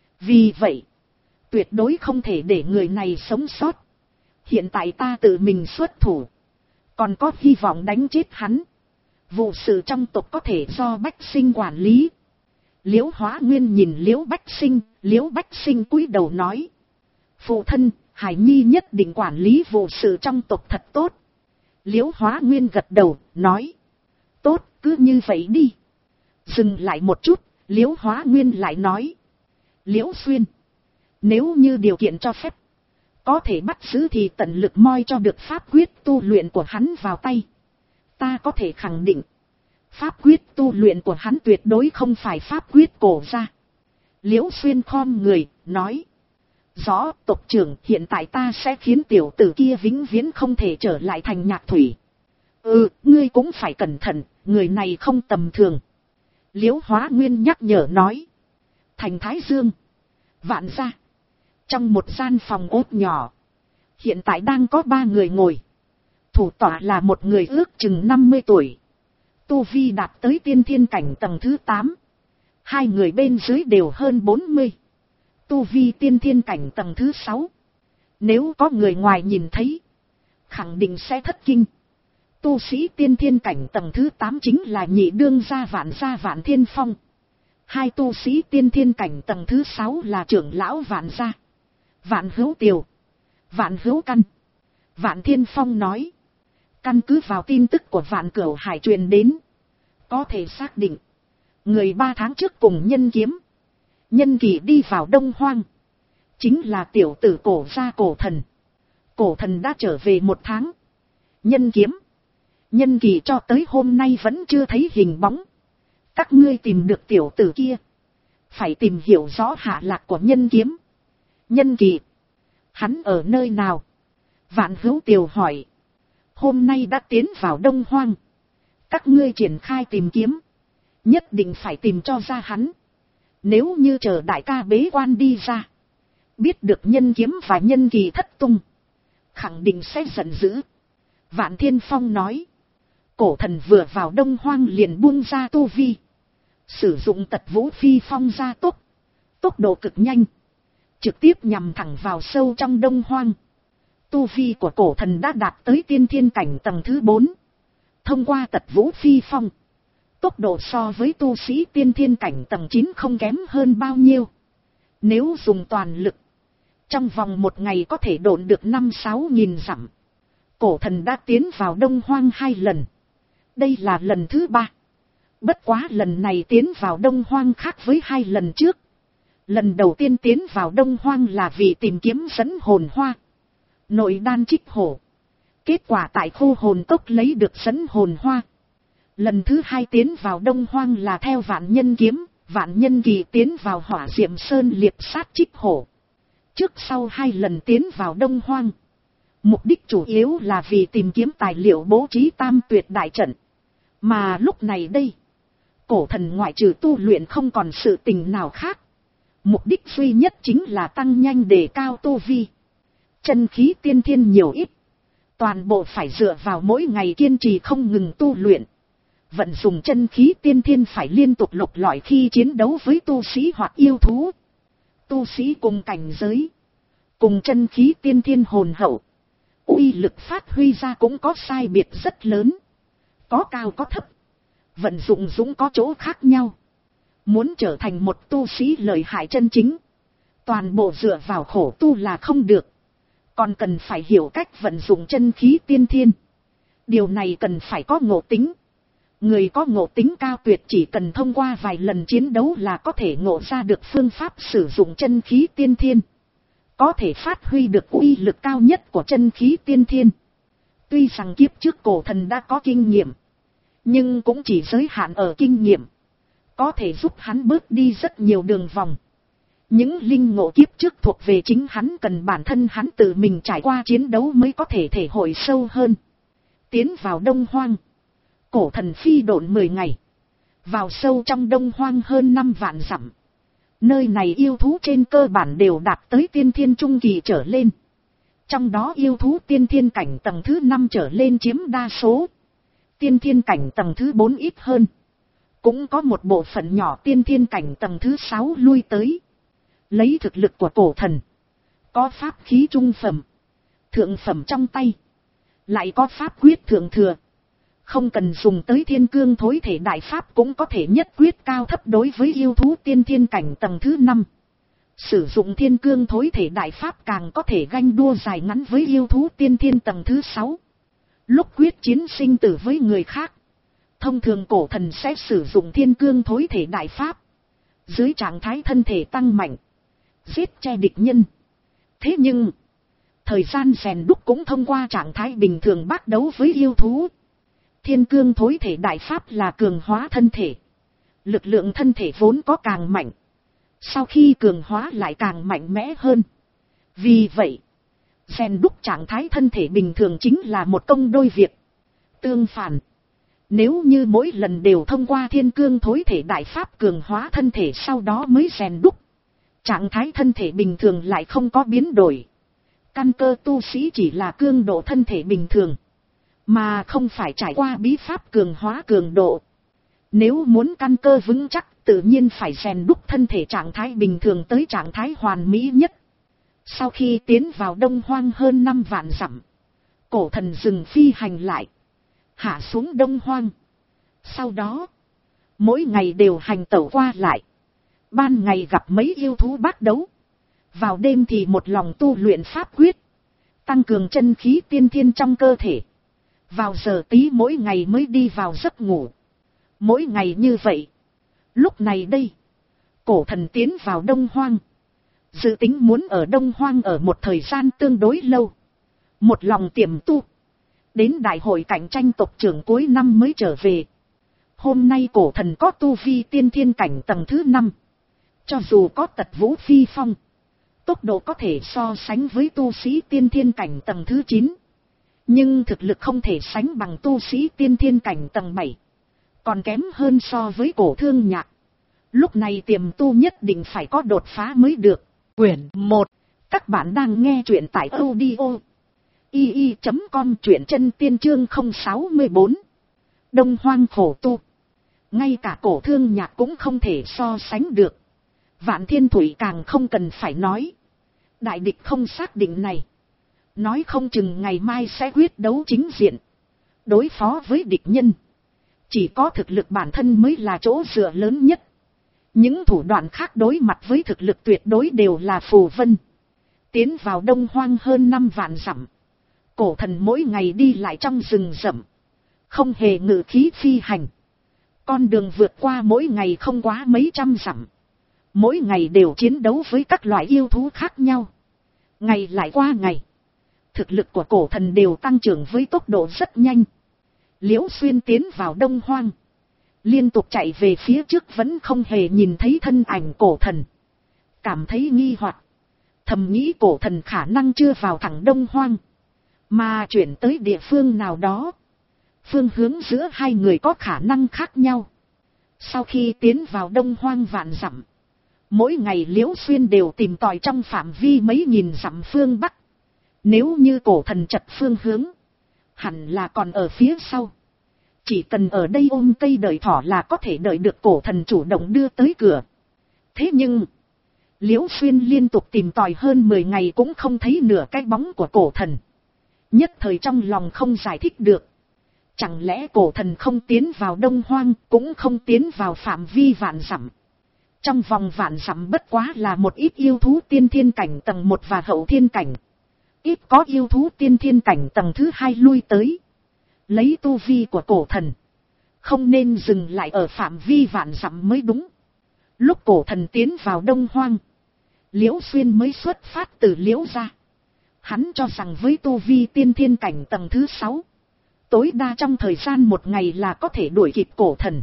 Vì vậy, tuyệt đối không thể để người này sống sót. Hiện tại ta tự mình xuất thủ, còn có hy vọng đánh chết hắn. Vụ sự trong tộc có thể do Bách Sinh quản lý. Liễu Hóa Nguyên nhìn Liễu Bách Sinh, Liễu Bách Sinh cúi đầu nói. Phụ thân, Hải Nhi nhất định quản lý vụ sự trong tộc thật tốt. Liễu Hóa Nguyên gật đầu, nói. Tốt, cứ như vậy đi. Dừng lại một chút, Liễu Hóa Nguyên lại nói. Liễu Xuyên, nếu như điều kiện cho phép, có thể bắt giữ thì tận lực moi cho được pháp quyết tu luyện của hắn vào tay. Ta có thể khẳng định, pháp quyết tu luyện của hắn tuyệt đối không phải pháp quyết cổ ra. Liễu Xuyên khom người, nói. Rõ, tộc trưởng, hiện tại ta sẽ khiến tiểu tử kia vĩnh viễn không thể trở lại thành Nhạc Thủy. Ừ, ngươi cũng phải cẩn thận, người này không tầm thường. Liễu Hóa Nguyên nhắc nhở nói. Thành Thái Dương, Vạn Gia, trong một gian phòng ốt nhỏ, hiện tại đang có ba người ngồi. Thủ tọa là một người ước chừng năm mươi tuổi. Tu vi đạt tới tiên thiên cảnh tầng thứ tám. Hai người bên dưới đều hơn bốn mươi. Tu vi tiên thiên cảnh tầng thứ sáu. Nếu có người ngoài nhìn thấy, khẳng định sẽ thất kinh. Tu sĩ tiên thiên cảnh tầng thứ tám chính là nhị đương gia Vạn Gia Vạn Thiên Phong. Hai tu sĩ tiên thiên cảnh tầng thứ sáu là trưởng lão Vạn Gia, Vạn Hữu Tiều, Vạn Hữu Căn. Vạn Thiên Phong nói. Căn cứ vào tin tức của Vạn Cửu Hải truyền đến, có thể xác định, người ba tháng trước cùng Nhân Kiếm, Nhân Kỳ đi vào Đông Hoang, chính là tiểu tử Cổ gia Cổ Thần. Cổ Thần đã trở về một tháng. Nhân Kiếm, Nhân Kỳ cho tới hôm nay vẫn chưa thấy hình bóng. Các ngươi tìm được tiểu tử kia, phải tìm hiểu rõ hạ lạc của Nhân Kiếm, Nhân Kỳ. Hắn ở nơi nào? Vạn Hữu Tiều hỏi. Hôm nay đã tiến vào Đông Hoang. Các ngươi triển khai tìm kiếm, nhất định phải tìm cho ra hắn. Nếu như chờ đại ca bế quan đi ra, biết được Nhân Kiếm và Nhân Kỳ thất tung, khẳng định sẽ giận dữ. Vạn Thiên Phong nói. Cổ Thần vừa vào Đông Hoang liền buông ra tu vi, sử dụng Tật Vũ Phi Phong gia tốc, tốc độ cực nhanh, trực tiếp nhằm thẳng vào sâu trong Đông Hoang. Tu vi của Cổ Thần đã đạt tới tiên thiên cảnh tầng thứ bốn. Thông qua Tật Vũ Phi Phong, tốc độ so với tu sĩ tiên thiên cảnh tầng chín không kém hơn bao nhiêu. Nếu dùng toàn lực, trong vòng một ngày có thể độn được năm sáu nghìn dặm. Cổ Thần đã tiến vào Đông Hoang hai lần. Đây là lần thứ ba. Bất quá lần này tiến vào Đông Hoang khác với hai lần trước. Lần đầu tiên tiến vào Đông Hoang là vì tìm kiếm dẫn hồn hoa, nội đan trích hổ. Kết quả tại khu hồn cốc lấy được dẫn hồn hoa. Lần thứ hai tiến vào Đông Hoang là theo Vạn Nhân Kiếm, Vạn Nhân Kỳ tiến vào Hỏa Diệm Sơn liệp sát trích hổ. Trước sau hai lần tiến vào Đông Hoang, mục đích chủ yếu là vì tìm kiếm tài liệu bố trí Tam Tuyệt đại trận. Mà lúc này đây, Cổ Thần ngoại trừ tu luyện không còn sự tình nào khác. Mục đích duy nhất chính là tăng nhanh đề cao tu vi. Chân khí tiên thiên nhiều ít, toàn bộ phải dựa vào mỗi ngày kiên trì không ngừng tu luyện. Vận dụng chân khí tiên thiên phải liên tục lục lọi khi chiến đấu với tu sĩ hoặc yêu thú. Tu sĩ cùng cảnh giới, cùng chân khí tiên thiên hồn hậu, uy lực phát huy ra cũng có sai biệt rất lớn. Có cao có thấp, vận dụng dũng có chỗ khác nhau. Muốn trở thành một tu sĩ lợi hại chân chính, toàn bộ dựa vào khổ tu là không được. Còn cần phải hiểu cách vận dụng chân khí tiên thiên. Điều này cần phải có ngộ tính. Người có ngộ tính cao tuyệt chỉ cần thông qua vài lần chiến đấu là có thể ngộ ra được phương pháp sử dụng chân khí tiên thiên. Có thể phát huy được uy lực cao nhất của chân khí tiên thiên. Tuy rằng kiếp trước Cổ Thần đã có kinh nghiệm, nhưng cũng chỉ giới hạn ở kinh nghiệm. Có thể giúp hắn bớt đi rất nhiều đường vòng. Những linh ngộ kiếp trước thuộc về chính hắn, cần bản thân hắn tự mình trải qua chiến đấu mới có thể thể hội sâu hơn. Tiến vào Đông Hoang, Cổ Thần phi độn mười ngày, vào sâu trong Đông Hoang hơn năm vạn dặm. Nơi này yêu thú trên cơ bản đều đạt tới tiên thiên trung kỳ trở lên. Trong đó yêu thú tiên thiên cảnh tầng thứ năm trở lên chiếm đa số. Tiên thiên cảnh tầng thứ bốn ít hơn. Cũng có một bộ phận nhỏ tiên thiên cảnh tầng thứ sáu lui tới. Lấy thực lực của Cổ Thần, có pháp khí trung phẩm, thượng phẩm trong tay, lại có pháp quyết thượng thừa. Không cần dùng tới thiên cương thối thể đại pháp cũng có thể nhất quyết cao thấp đối với yêu thú tiên thiên cảnh tầng thứ năm. Sử dụng thiên cương thối thể đại pháp càng có thể ganh đua dài ngắn với yêu thú tiên thiên tầng thứ sáu. Lúc quyết chiến sinh tử với người khác, thông thường cổ thần sẽ sử dụng thiên cương thối thể đại pháp. Dưới trạng thái thân thể tăng mạnh, giết che địch nhân. Thế nhưng, thời gian rèn đúc cũng thông qua trạng thái bình thường bắt đấu với yêu thú. Thiên cương thối thể đại pháp là cường hóa thân thể. Lực lượng thân thể vốn có càng mạnh, sau khi cường hóa lại càng mạnh mẽ hơn. Vì vậy, rèn đúc trạng thái thân thể bình thường chính là một công đôi việc. Tương phản, nếu như mỗi lần đều thông qua thiên cương thối thể đại pháp cường hóa thân thể sau đó mới rèn đúc, trạng thái thân thể bình thường lại không có biến đổi. Căn cơ tu sĩ chỉ là cương độ thân thể bình thường, mà không phải trải qua bí pháp cường hóa cường độ. Nếu muốn căn cơ vững chắc, tự nhiên phải rèn đúc thân thể trạng thái bình thường tới trạng thái hoàn mỹ nhất. Sau khi tiến vào Đông Hoang hơn năm vạn dặm, cổ thần dừng phi hành lại, hạ xuống Đông Hoang. Sau đó, mỗi ngày đều hành tẩu qua lại. Ban ngày gặp mấy yêu thú bắt đấu, vào đêm thì một lòng tu luyện pháp quyết, tăng cường chân khí tiên thiên trong cơ thể. Vào giờ tí mỗi ngày mới đi vào giấc ngủ. Mỗi ngày như vậy. Lúc này đây, cổ thần tiến vào Đông Hoang, dự tính muốn ở Đông Hoang ở một thời gian tương đối lâu, một lòng tiềm tu, đến đại hội cạnh tranh tộc trưởng cuối năm mới trở về. Hôm nay cổ thần có tu vi tiên thiên cảnh tầng thứ năm, cho dù có tật vũ phi phong, tốc độ có thể so sánh với tu sĩ tiên thiên cảnh tầng thứ chín, nhưng thực lực không thể sánh bằng tu sĩ tiên thiên cảnh tầng bảy, còn kém hơn so với Cổ Thương Nhạc. Lúc này tiềm tu nhất định phải có đột phá mới được. Quyển một. Các bạn đang nghe truyện tại audio i i chấm com, truyện chân tiên chương không sáu bốn. Đông Hoang khổ tu, ngay cả Cổ Thương Nhạc cũng không thể so sánh được. Vạn Thiên Thủy càng không cần phải nói. Đại địch không xác định này, nói không chừng ngày mai sẽ quyết đấu chính diện, đối phó với địch nhân. Chỉ có thực lực bản thân mới là chỗ dựa lớn nhất. Những thủ đoạn khác đối mặt với thực lực tuyệt đối đều là phù vân. Tiến vào Đông Hoang hơn năm vạn dặm, cổ thần mỗi ngày đi lại trong rừng rậm, không hề ngự khí phi hành. Con đường vượt qua mỗi ngày không quá mấy trăm dặm, mỗi ngày đều chiến đấu với các loại yêu thú khác nhau. Ngày lại qua ngày, thực lực của cổ thần đều tăng trưởng với tốc độ rất nhanh. Liễu Xuyên tiến vào Đông Hoang, liên tục chạy về phía trước vẫn không hề nhìn thấy thân ảnh cổ thần. Cảm thấy nghi hoặc, thầm nghĩ cổ thần khả năng chưa vào thẳng Đông Hoang, mà chuyển tới địa phương nào đó. Phương hướng giữa hai người có khả năng khác nhau. Sau khi tiến vào Đông Hoang vạn dặm, mỗi ngày Liễu Xuyên đều tìm tòi trong phạm vi mấy nghìn dặm phương Bắc. Nếu như cổ thần chật phương hướng, hẳn là còn ở phía sau. Chỉ cần ở đây ôm cây đợi thỏ là có thể đợi được cổ thần chủ động đưa tới cửa. Thế nhưng, Liễu Xuyên liên tục tìm tòi hơn mười ngày cũng không thấy nửa cái bóng của cổ thần. Nhất thời trong lòng không giải thích được. Chẳng lẽ cổ thần không tiến vào Đông Hoang, cũng không tiến vào phạm vi vạn dặm. Trong vòng vạn dặm bất quá là một ít yêu thú tiên thiên cảnh tầng một và hậu thiên cảnh. Ít có yêu thú tiên thiên cảnh tầng thứ hai lui tới. Lấy tu vi của cổ thần, không nên dừng lại ở phạm vi vạn dặm mới đúng. Lúc cổ thần tiến vào Đông Hoang, Liễu Xuyên mới xuất phát từ Liễu gia. Hắn cho rằng với tu vi tiên thiên cảnh tầng thứ sáu, tối đa trong thời gian một ngày là có thể đuổi kịp cổ thần.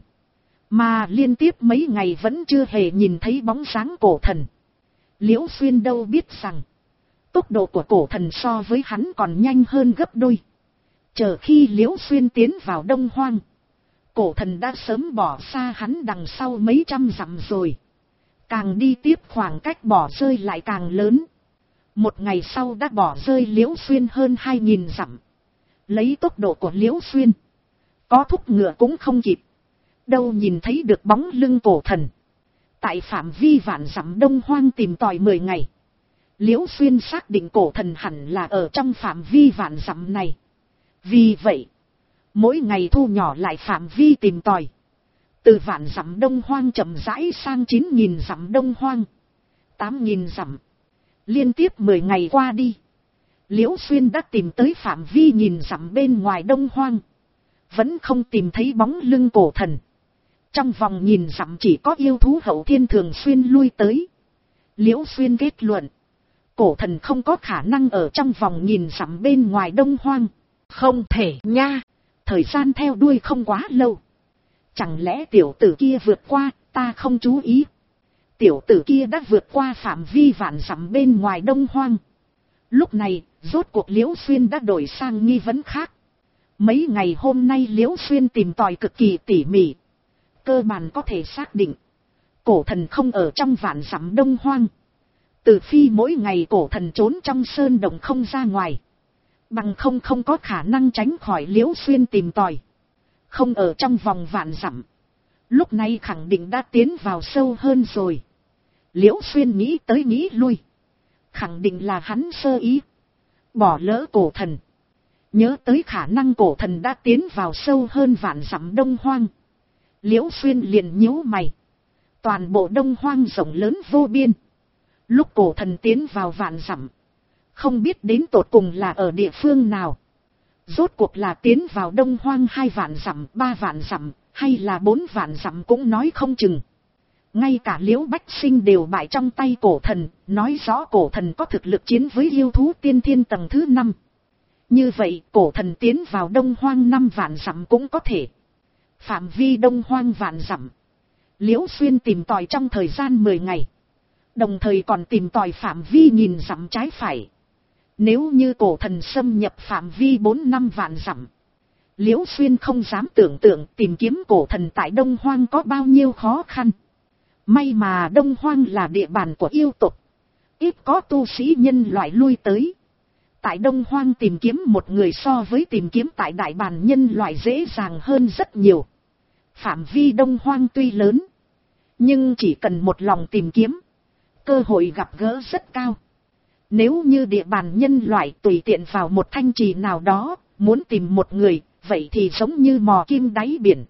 Mà liên tiếp mấy ngày vẫn chưa hề nhìn thấy bóng dáng cổ thần. Liễu Xuyên đâu biết rằng, tốc độ của cổ thần so với hắn còn nhanh hơn gấp đôi. Chờ khi Liễu Xuyên tiến vào Đông Hoang, cổ thần đã sớm bỏ xa hắn đằng sau mấy trăm dặm rồi. Càng đi tiếp khoảng cách bỏ rơi lại càng lớn. Một ngày sau đã bỏ rơi Liễu Xuyên hơn hai nghìn dặm. Lấy tốc độ của Liễu Xuyên, có thúc ngựa cũng không kịp. Đâu nhìn thấy được bóng lưng cổ thần. Tại phạm vi vạn dặm Đông Hoang tìm tòi mười ngày, Liễu Xuyên xác định cổ thần hẳn là ở trong phạm vi vạn dặm này. Vì vậy, mỗi ngày thu nhỏ lại phạm vi tìm tòi. Từ vạn dặm Đông Hoang chậm rãi sang chín nghìn dặm Đông Hoang. Tám nghìn dặm. Liên tiếp mười ngày qua đi. Liễu Xuyên đã tìm tới phạm vi nghìn dặm bên ngoài Đông Hoang. Vẫn không tìm thấy bóng lưng cổ thần. Trong vòng nghìn dặm chỉ có yêu thú hậu thiên thường xuyên lui tới. Liễu Xuyên kết luận. Cổ thần không có khả năng ở trong vòng nghìn dặm bên ngoài Đông Hoang. Không thể nha. Thời gian theo đuôi không quá lâu. Chẳng lẽ tiểu tử kia vượt qua, ta không chú ý. Tiểu tử kia đã vượt qua phạm vi vạn dặm bên ngoài Đông Hoang. Lúc này, rốt cuộc Liễu Xuyên đã đổi sang nghi vấn khác. Mấy ngày hôm nay Liễu Xuyên tìm tòi cực kỳ tỉ mỉ. Cơ bản có thể xác định. Cổ thần không ở trong vạn dặm Đông Hoang. Từ phi mỗi ngày cổ thần trốn trong sơn động không ra ngoài. Bằng không không có khả năng tránh khỏi Liễu Xuyên tìm tòi. Không ở trong vòng vạn dặm. Lúc này khẳng định đã tiến vào sâu hơn rồi. Liễu Xuyên nghĩ tới nghĩ lui. Khẳng định là hắn sơ ý. Bỏ lỡ cổ thần. Nhớ tới khả năng cổ thần đã tiến vào sâu hơn vạn dặm Đông Hoang. Liễu Xuyên liền nhíu mày. Toàn bộ Đông Hoang rộng lớn vô biên. Lúc cổ thần tiến vào vạn dặm. Không biết đến tột cùng là ở địa phương nào. Rốt cuộc là tiến vào Đông Hoang hai vạn dặm, ba vạn dặm, hay là bốn vạn dặm cũng nói không chừng. Ngay cả Liễu Bách Sinh đều bại trong tay cổ thần, nói rõ cổ thần có thực lực chiến với yêu thú tiên thiên tầng thứ năm. Như vậy cổ thần tiến vào Đông Hoang năm vạn dặm cũng có thể. Phạm vi Đông Hoang vạn dặm. Liễu Xuyên tìm tòi trong thời gian mười ngày. Đồng thời còn tìm tòi phạm vi nghìn dặm trái phải. Nếu như cổ thần xâm nhập phạm vi bốn năm vạn dặm. Liễu Xuyên không dám tưởng tượng tìm kiếm cổ thần tại Đông Hoang có bao nhiêu khó khăn. May mà Đông Hoang là địa bàn của yêu tộc. Ít có tu sĩ nhân loại lui tới. Tại Đông Hoang tìm kiếm một người so với tìm kiếm tại đại bản nhân loại dễ dàng hơn rất nhiều. Phạm vi Đông Hoang tuy lớn. Nhưng chỉ cần một lòng tìm kiếm. Cơ hội gặp gỡ rất cao. Nếu như địa bàn nhân loại tùy tiện vào một thanh trì nào đó, muốn tìm một người, vậy thì giống như mò kim đáy biển.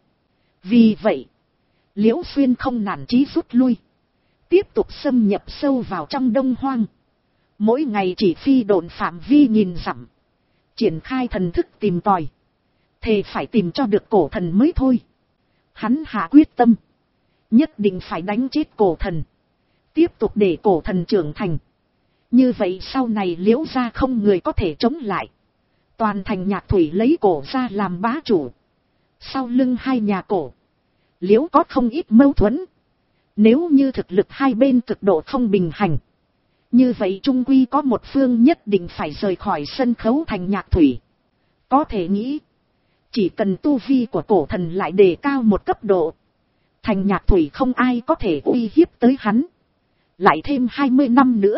Vì vậy, Liễu Xuyên không nản chí rút lui. Tiếp tục xâm nhập sâu vào trong Đông Hoang. Mỗi ngày chỉ phi độn phạm vi nghìn dặm. Triển khai thần thức tìm tòi. Thề phải tìm cho được cổ thần mới thôi. Hắn hạ quyết tâm. Nhất định phải đánh chết cổ thần. Tiếp tục để cổ thần trưởng thành. Như vậy sau này Liễu gia không người có thể chống lại. Toàn thành Nhạc Thủy lấy cổ gia làm bá chủ. Sau lưng hai nhà cổ. Liễu có không ít mâu thuẫn. Nếu như thực lực hai bên cực độ không bình hành. Như vậy trung quy có một phương nhất định phải rời khỏi sân khấu thành Nhạc Thủy. Có thể nghĩ. Chỉ cần tu vi của cổ thần lại đề cao một cấp độ. Thành Nhạc Thủy không ai có thể uy hiếp tới hắn. Lại thêm hai mươi năm nữa.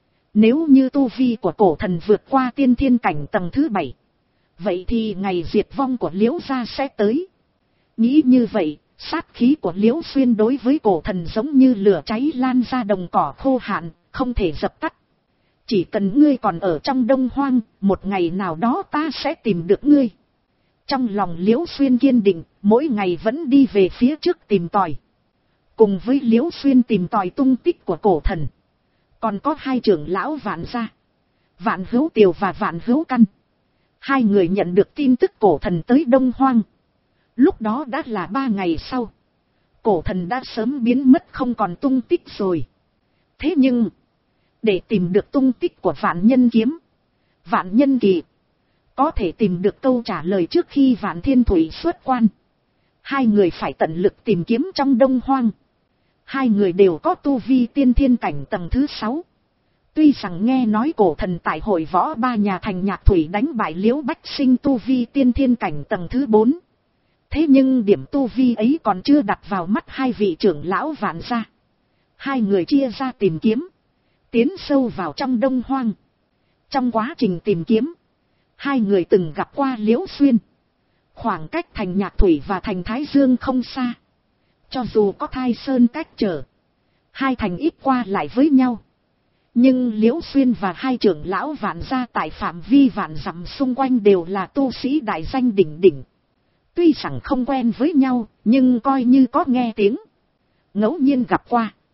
Nếu như tu vi của cổ thần vượt qua tiên thiên cảnh tầng thứ bảy. Vậy thì ngày diệt vong của Liễu gia sẽ tới. Nghĩ như vậy, sát khí của Liễu Xuyên đối với cổ thần giống như lửa cháy lan ra đồng cỏ khô hạn, không thể dập tắt. Chỉ cần ngươi còn ở trong Đông Hoang, một ngày nào đó ta sẽ tìm được ngươi. Trong lòng Liễu Xuyên kiên định, mỗi ngày vẫn đi về phía trước tìm tòi. Cùng với Liễu Xuyên tìm tòi tung tích của cổ thần. Còn có hai trưởng lão Vạn gia. Vạn Hữu Tiều và Vạn Hữu Căn. Hai người nhận được tin tức cổ thần tới Đông Hoang. Lúc đó đã là ba ngày sau. Cổ thần đã sớm biến mất không còn tung tích rồi. Thế nhưng, để tìm được tung tích của Vạn Nhân Kiếm, Vạn Nhân Kỳ, có thể tìm được câu trả lời trước khi Vạn Thiên Thủy xuất quan. Hai người phải tận lực tìm kiếm trong Đông Hoang. Hai người đều có tu vi tiên thiên cảnh tầng thứ sáu. Tuy rằng nghe nói cổ thần tại hội võ ba nhà thành Nhạc Thủy đánh bại Liễu Bách Sinh tu vi tiên thiên cảnh tầng thứ bốn. Thế nhưng điểm tu vi ấy còn chưa đặt vào mắt hai vị trưởng lão Vạn gia. Hai người chia ra tìm kiếm. Tiến sâu vào trong Đông Hoang. Trong quá trình tìm kiếm, hai người từng gặp qua Liễu Xuyên. Khoảng cách thành Nhạc Thủy và thành Thái Dương không xa. Cho dù có Thai Sơn cách trở, hai thành ít qua lại với nhau. Nhưng Liễu Xuyên và hai trưởng lão Vạn gia tại phạm vi vạn dặm xung quanh đều là tu sĩ đại danh đỉnh đỉnh. Tuy rằng không quen với nhau, nhưng coi như có nghe tiếng. Ngẫu nhiên gặp qua.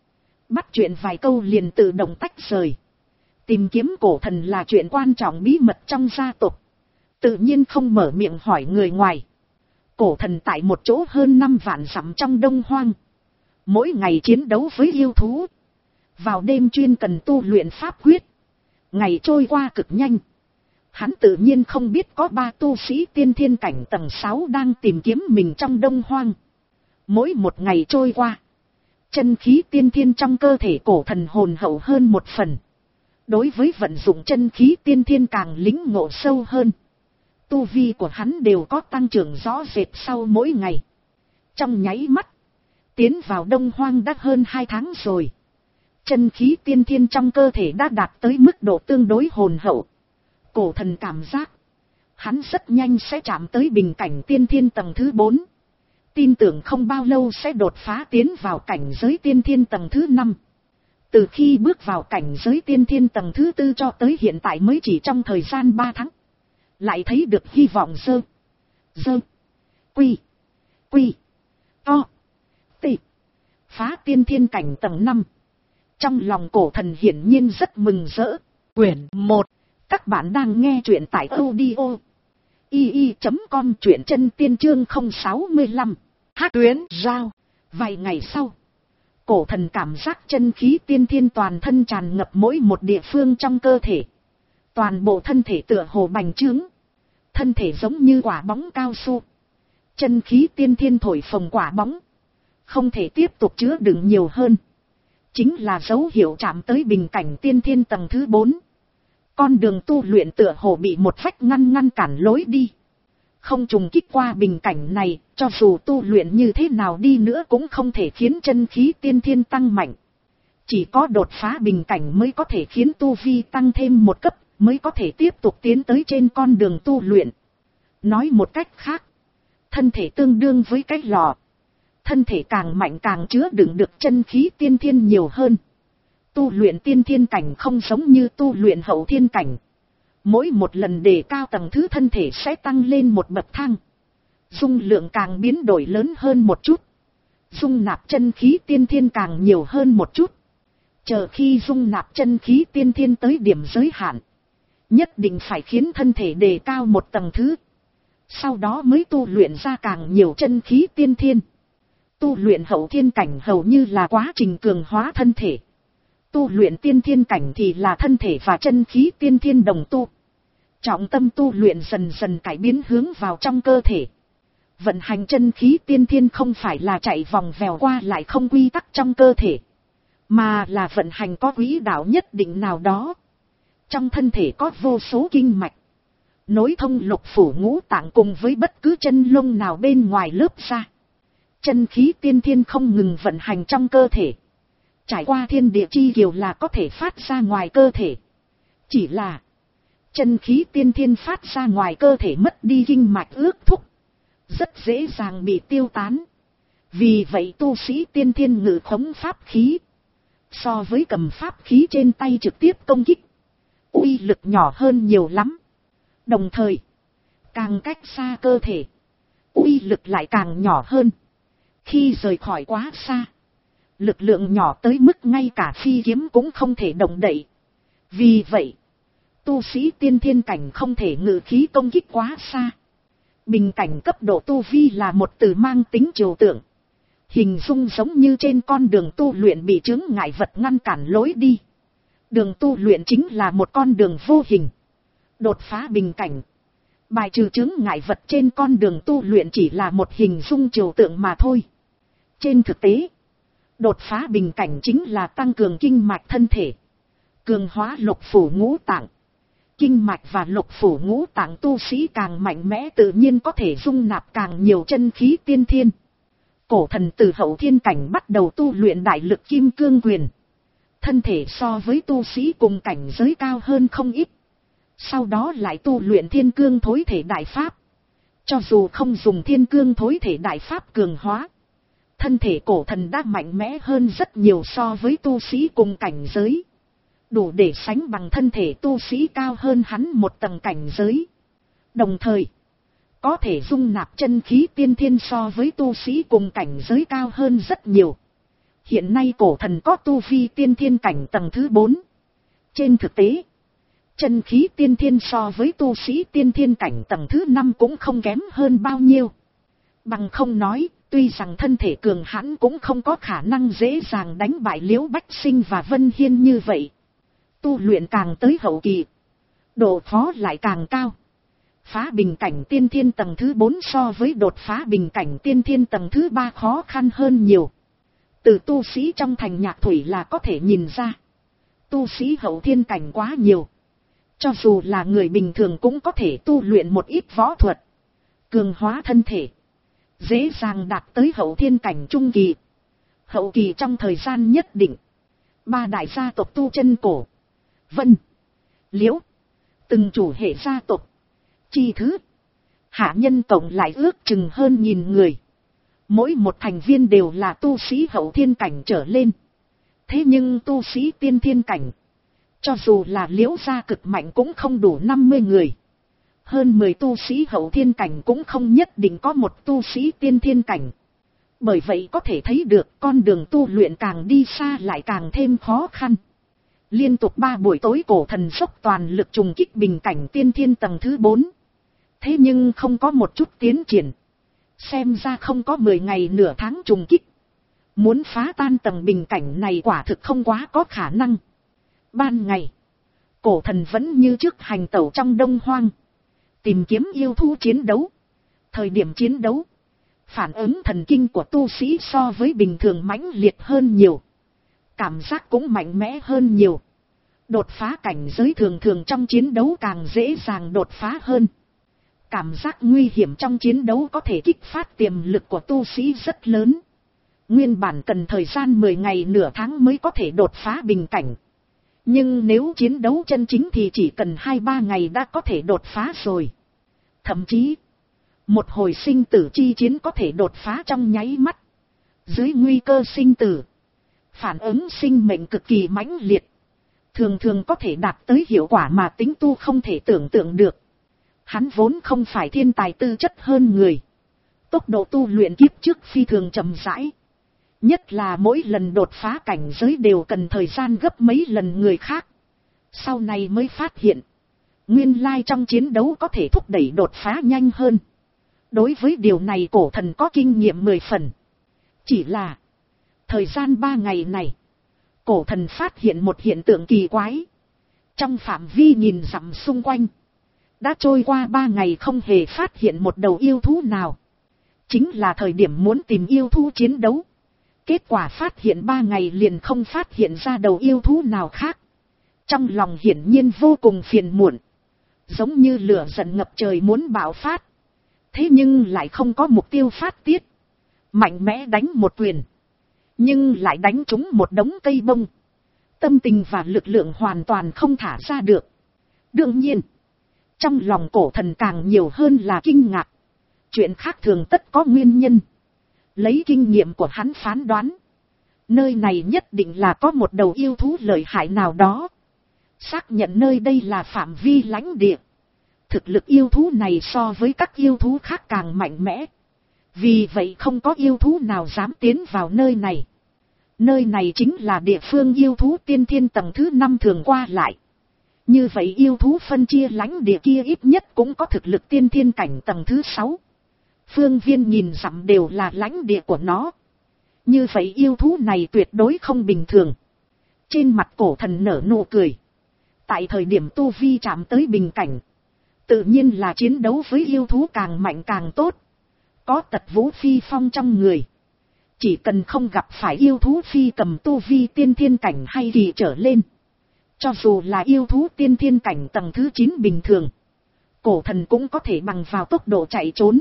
Bắt chuyện vài câu liền tự động tách rời. Tìm kiếm cổ thần là chuyện quan trọng bí mật trong gia tộc. Tự nhiên không mở miệng hỏi người ngoài. Cổ thần tại một chỗ hơn năm vạn dặm trong Đông Hoang. Mỗi ngày chiến đấu với yêu thú. Vào đêm chuyên cần tu luyện pháp quyết. Ngày trôi qua cực nhanh. Hắn tự nhiên không biết có ba tu sĩ tiên thiên cảnh tầng sáu đang tìm kiếm mình trong Đông Hoang. Mỗi một ngày trôi qua, chân khí tiên thiên trong cơ thể cổ thần hồn hậu hơn một phần. Đối với vận dụng chân khí tiên thiên càng lĩnh ngộ sâu hơn. Tu vi của hắn đều có tăng trưởng rõ rệt sau mỗi ngày. Trong nháy mắt, tiến vào Đông Hoang đã hơn hai tháng rồi. Chân khí tiên thiên trong cơ thể đã đạt tới mức độ tương đối hồn hậu. Cổ thần cảm giác, hắn rất nhanh sẽ chạm tới bình cảnh tiên thiên tầng thứ bốn. Tin tưởng không bao lâu sẽ đột phá tiến vào cảnh giới tiên thiên tầng thứ năm. Từ khi bước vào cảnh giới tiên thiên tầng thứ tư cho tới hiện tại mới chỉ trong thời gian ba tháng. Lại thấy được hy vọng dơ. Dơ. Quy. Quy. To. Tị. Phá tiên thiên cảnh tầng năm. Trong lòng cổ thần hiển nhiên rất mừng rỡ. Quyển một. Các bạn đang nghe truyện tại audio. i i chấm com truyện chân tiên chương không sáu lăm. Hát tuyến giao. Vài ngày sau. Cổ thần cảm giác chân khí tiên thiên toàn thân tràn ngập mỗi một địa phương trong cơ thể. Toàn bộ thân thể tựa hồ bành trướng. Thân thể giống như quả bóng cao su. Chân khí tiên thiên thổi phồng quả bóng. Không thể tiếp tục chứa đựng nhiều hơn. Chính là dấu hiệu chạm tới bình cảnh tiên thiên tầng thứ bốn. Con đường tu luyện tựa hồ bị một vách ngăn ngăn cản lối đi. Không trùng kích qua bình cảnh này, cho dù tu luyện như thế nào đi nữa cũng không thể khiến chân khí tiên thiên tăng mạnh. Chỉ có đột phá bình cảnh mới có thể khiến tu vi tăng thêm một cấp, mới có thể tiếp tục tiến tới trên con đường tu luyện. Nói một cách khác, thân thể tương đương với cái lò. Thân thể càng mạnh càng chứa đựng được chân khí tiên thiên nhiều hơn. Tu luyện tiên thiên cảnh không giống như tu luyện hậu thiên cảnh. Mỗi một lần đề cao tầng thứ thân thể sẽ tăng lên một bậc thang. Dung lượng càng biến đổi lớn hơn một chút. Dung nạp chân khí tiên thiên càng nhiều hơn một chút. Chờ khi dung nạp chân khí tiên thiên tới điểm giới hạn. Nhất định phải khiến thân thể đề cao một tầng thứ. Sau đó mới tu luyện ra càng nhiều chân khí tiên thiên. Tu luyện hậu thiên cảnh hầu như là quá trình cường hóa thân thể. Tu luyện tiên thiên cảnh thì là thân thể và chân khí tiên thiên đồng tu. Trọng tâm tu luyện dần dần cải biến hướng vào trong cơ thể. Vận hành chân khí tiên thiên không phải là chạy vòng vèo qua lại không quy tắc trong cơ thể. Mà là vận hành có quỹ đạo nhất định nào đó. Trong thân thể có vô số kinh mạch. Nối thông lục phủ ngũ tạng cùng với bất cứ chân lông nào bên ngoài lớp da. Chân khí tiên thiên không ngừng vận hành trong cơ thể. Trải qua thiên địa chi kiều là có thể phát ra ngoài cơ thể. Chỉ là chân khí tiên thiên phát ra ngoài cơ thể mất đi kinh mạch ước thúc. Rất dễ dàng bị tiêu tán. Vì vậy tu sĩ tiên thiên ngự khống pháp khí. So với cầm pháp khí trên tay trực tiếp công kích. Uy lực nhỏ hơn nhiều lắm. Đồng thời, càng cách xa cơ thể, uy lực lại càng nhỏ hơn. Khi rời khỏi quá xa, lực lượng nhỏ tới mức ngay cả phi kiếm cũng không thể động đậy. Vì vậy, tu sĩ tiên thiên cảnh không thể ngự khí công kích quá xa. Bình cảnh cấp độ tu vi là một từ mang tính trừu tượng. Hình dung giống như trên con đường tu luyện bị chướng ngại vật ngăn cản lối đi. Đường tu luyện chính là một con đường vô hình. Đột phá bình cảnh, bài trừ chướng ngại vật trên con đường tu luyện chỉ là một hình dung trừu tượng mà thôi. Trên thực tế, đột phá bình cảnh chính là tăng cường kinh mạch thân thể, cường hóa lục phủ ngũ tạng. Kinh mạch và lục phủ ngũ tạng tu sĩ càng mạnh mẽ tự nhiên có thể dung nạp càng nhiều chân khí tiên thiên. Cổ thần từ hậu thiên cảnh bắt đầu tu luyện đại lực kim cương quyền. Thân thể so với tu sĩ cùng cảnh giới cao hơn không ít. Sau đó lại tu luyện thiên cương thối thể đại pháp. Cho dù không dùng thiên cương thối thể đại pháp cường hóa, thân thể cổ thần đã mạnh mẽ hơn rất nhiều so với tu sĩ cùng cảnh giới. Đủ để sánh bằng thân thể tu sĩ cao hơn hắn một tầng cảnh giới. Đồng thời, có thể dung nạp chân khí tiên thiên so với tu sĩ cùng cảnh giới cao hơn rất nhiều. Hiện nay cổ thần có tu vi tiên thiên cảnh tầng thứ bốn. Trên thực tế, chân khí tiên thiên so với tu sĩ tiên thiên cảnh tầng thứ năm cũng không kém hơn bao nhiêu. Bằng không nói, tuy rằng thân thể cường hãn cũng không có khả năng dễ dàng đánh bại Liễu Bách Sinh và Vân Hiên như vậy. Tu luyện càng tới hậu kỳ, độ khó lại càng cao. Phá bình cảnh tiên thiên tầng thứ bốn so với đột phá bình cảnh tiên thiên tầng thứ ba khó khăn hơn nhiều. Từ tu sĩ trong thành Nhạc Thủy là có thể nhìn ra, tu sĩ hậu thiên cảnh quá nhiều. Cho dù là người bình thường cũng có thể tu luyện một ít võ thuật, cường hóa thân thể, dễ dàng đạt tới hậu thiên cảnh trung kỳ, hậu kỳ trong thời gian nhất định. Ba đại gia tộc tu chân cổ, Vân, Liễu, từng chủ hệ gia tộc, chi thứ, hạ nhân tổng lại ước chừng hơn nghìn người. Mỗi một thành viên đều là tu sĩ hậu thiên cảnh trở lên. Thế nhưng tu sĩ tiên thiên cảnh, cho dù là Liễu gia cực mạnh cũng không đủ năm mươi người. Hơn mười tu sĩ hậu thiên cảnh cũng không nhất định có một tu sĩ tiên thiên cảnh. Bởi vậy có thể thấy được con đường tu luyện càng đi xa lại càng thêm khó khăn. Liên tục ba buổi tối cổ thần dốc toàn lực trùng kích bình cảnh tiên thiên tầng thứ bốn. Thế nhưng không có một chút tiến triển. Xem ra không có mười ngày nửa tháng trùng kích. Muốn phá tan tầng bình cảnh này quả thực không quá có khả năng. Ban ngày, cổ thần vẫn như trước hành tẩu trong đông hoang, tìm kiếm yêu thú chiến đấu. Thời điểm chiến đấu, phản ứng thần kinh của tu sĩ so với bình thường mãnh liệt hơn nhiều. Cảm giác cũng mạnh mẽ hơn nhiều. Đột phá cảnh giới thường thường trong chiến đấu càng dễ dàng đột phá hơn. Cảm giác nguy hiểm trong chiến đấu có thể kích phát tiềm lực của tu sĩ rất lớn. Nguyên bản cần thời gian mười ngày nửa tháng mới có thể đột phá bình cảnh. Nhưng nếu chiến đấu chân chính thì chỉ cần hai ba ngày đã có thể đột phá rồi. Thậm chí, một hồi sinh tử chi chiến có thể đột phá trong nháy mắt. Dưới nguy cơ sinh tử, phản ứng sinh mệnh cực kỳ mãnh liệt. Thường thường có thể đạt tới hiệu quả mà tính tu không thể tưởng tượng được. Hắn vốn không phải thiên tài tư chất hơn người. Tốc độ tu luyện kiếp trước phi thường chậm rãi. Nhất là mỗi lần đột phá cảnh giới đều cần thời gian gấp mấy lần người khác. Sau này mới phát hiện, nguyên lai trong chiến đấu có thể thúc đẩy đột phá nhanh hơn. Đối với điều này cổ thần có kinh nghiệm mười phần. Chỉ là, thời gian ba ngày này, cổ thần phát hiện một hiện tượng kỳ quái. Trong phạm vi nhìn dặm xung quanh, đã trôi qua ba ngày không hề phát hiện một đầu yêu thú nào. Chính là thời điểm muốn tìm yêu thú chiến đấu. Kết quả phát hiện ba ngày liền không phát hiện ra đầu yêu thú nào khác. Trong lòng hiển nhiên vô cùng phiền muộn. Giống như lửa giận ngập trời muốn bạo phát. Thế nhưng lại không có mục tiêu phát tiết. Mạnh mẽ đánh một quyền. Nhưng lại đánh trúng một đống cây bông. Tâm tình và lực lượng hoàn toàn không thả ra được. Đương nhiên, trong lòng cổ thần càng nhiều hơn là kinh ngạc. Chuyện khác thường tất có nguyên nhân. Lấy kinh nghiệm của hắn phán đoán, nơi này nhất định là có một đầu yêu thú lợi hại nào đó. Xác nhận nơi đây là phạm vi lãnh địa. Thực lực yêu thú này so với các yêu thú khác càng mạnh mẽ. Vì vậy không có yêu thú nào dám tiến vào nơi này. Nơi này chính là địa phương yêu thú tiên thiên tầng thứ năm thường qua lại. Như vậy yêu thú phân chia lãnh địa kia ít nhất cũng có thực lực tiên thiên cảnh tầng thứ sáu. Phương viên nhìn dặm đều là lãnh địa của nó. Như vậy yêu thú này tuyệt đối không bình thường. Trên mặt cổ thần nở nụ cười. Tại thời điểm tu vi chạm tới bình cảnh, tự nhiên là chiến đấu với yêu thú càng mạnh càng tốt. Có tật vũ phi phong trong người. Chỉ cần không gặp phải yêu thú phi cầm tu vi tiên thiên cảnh hay kỳ trở lên. Cho dù là yêu thú tiên thiên cảnh tầng thứ chín bình thường, cổ thần cũng có thể bằng vào tốc độ chạy trốn.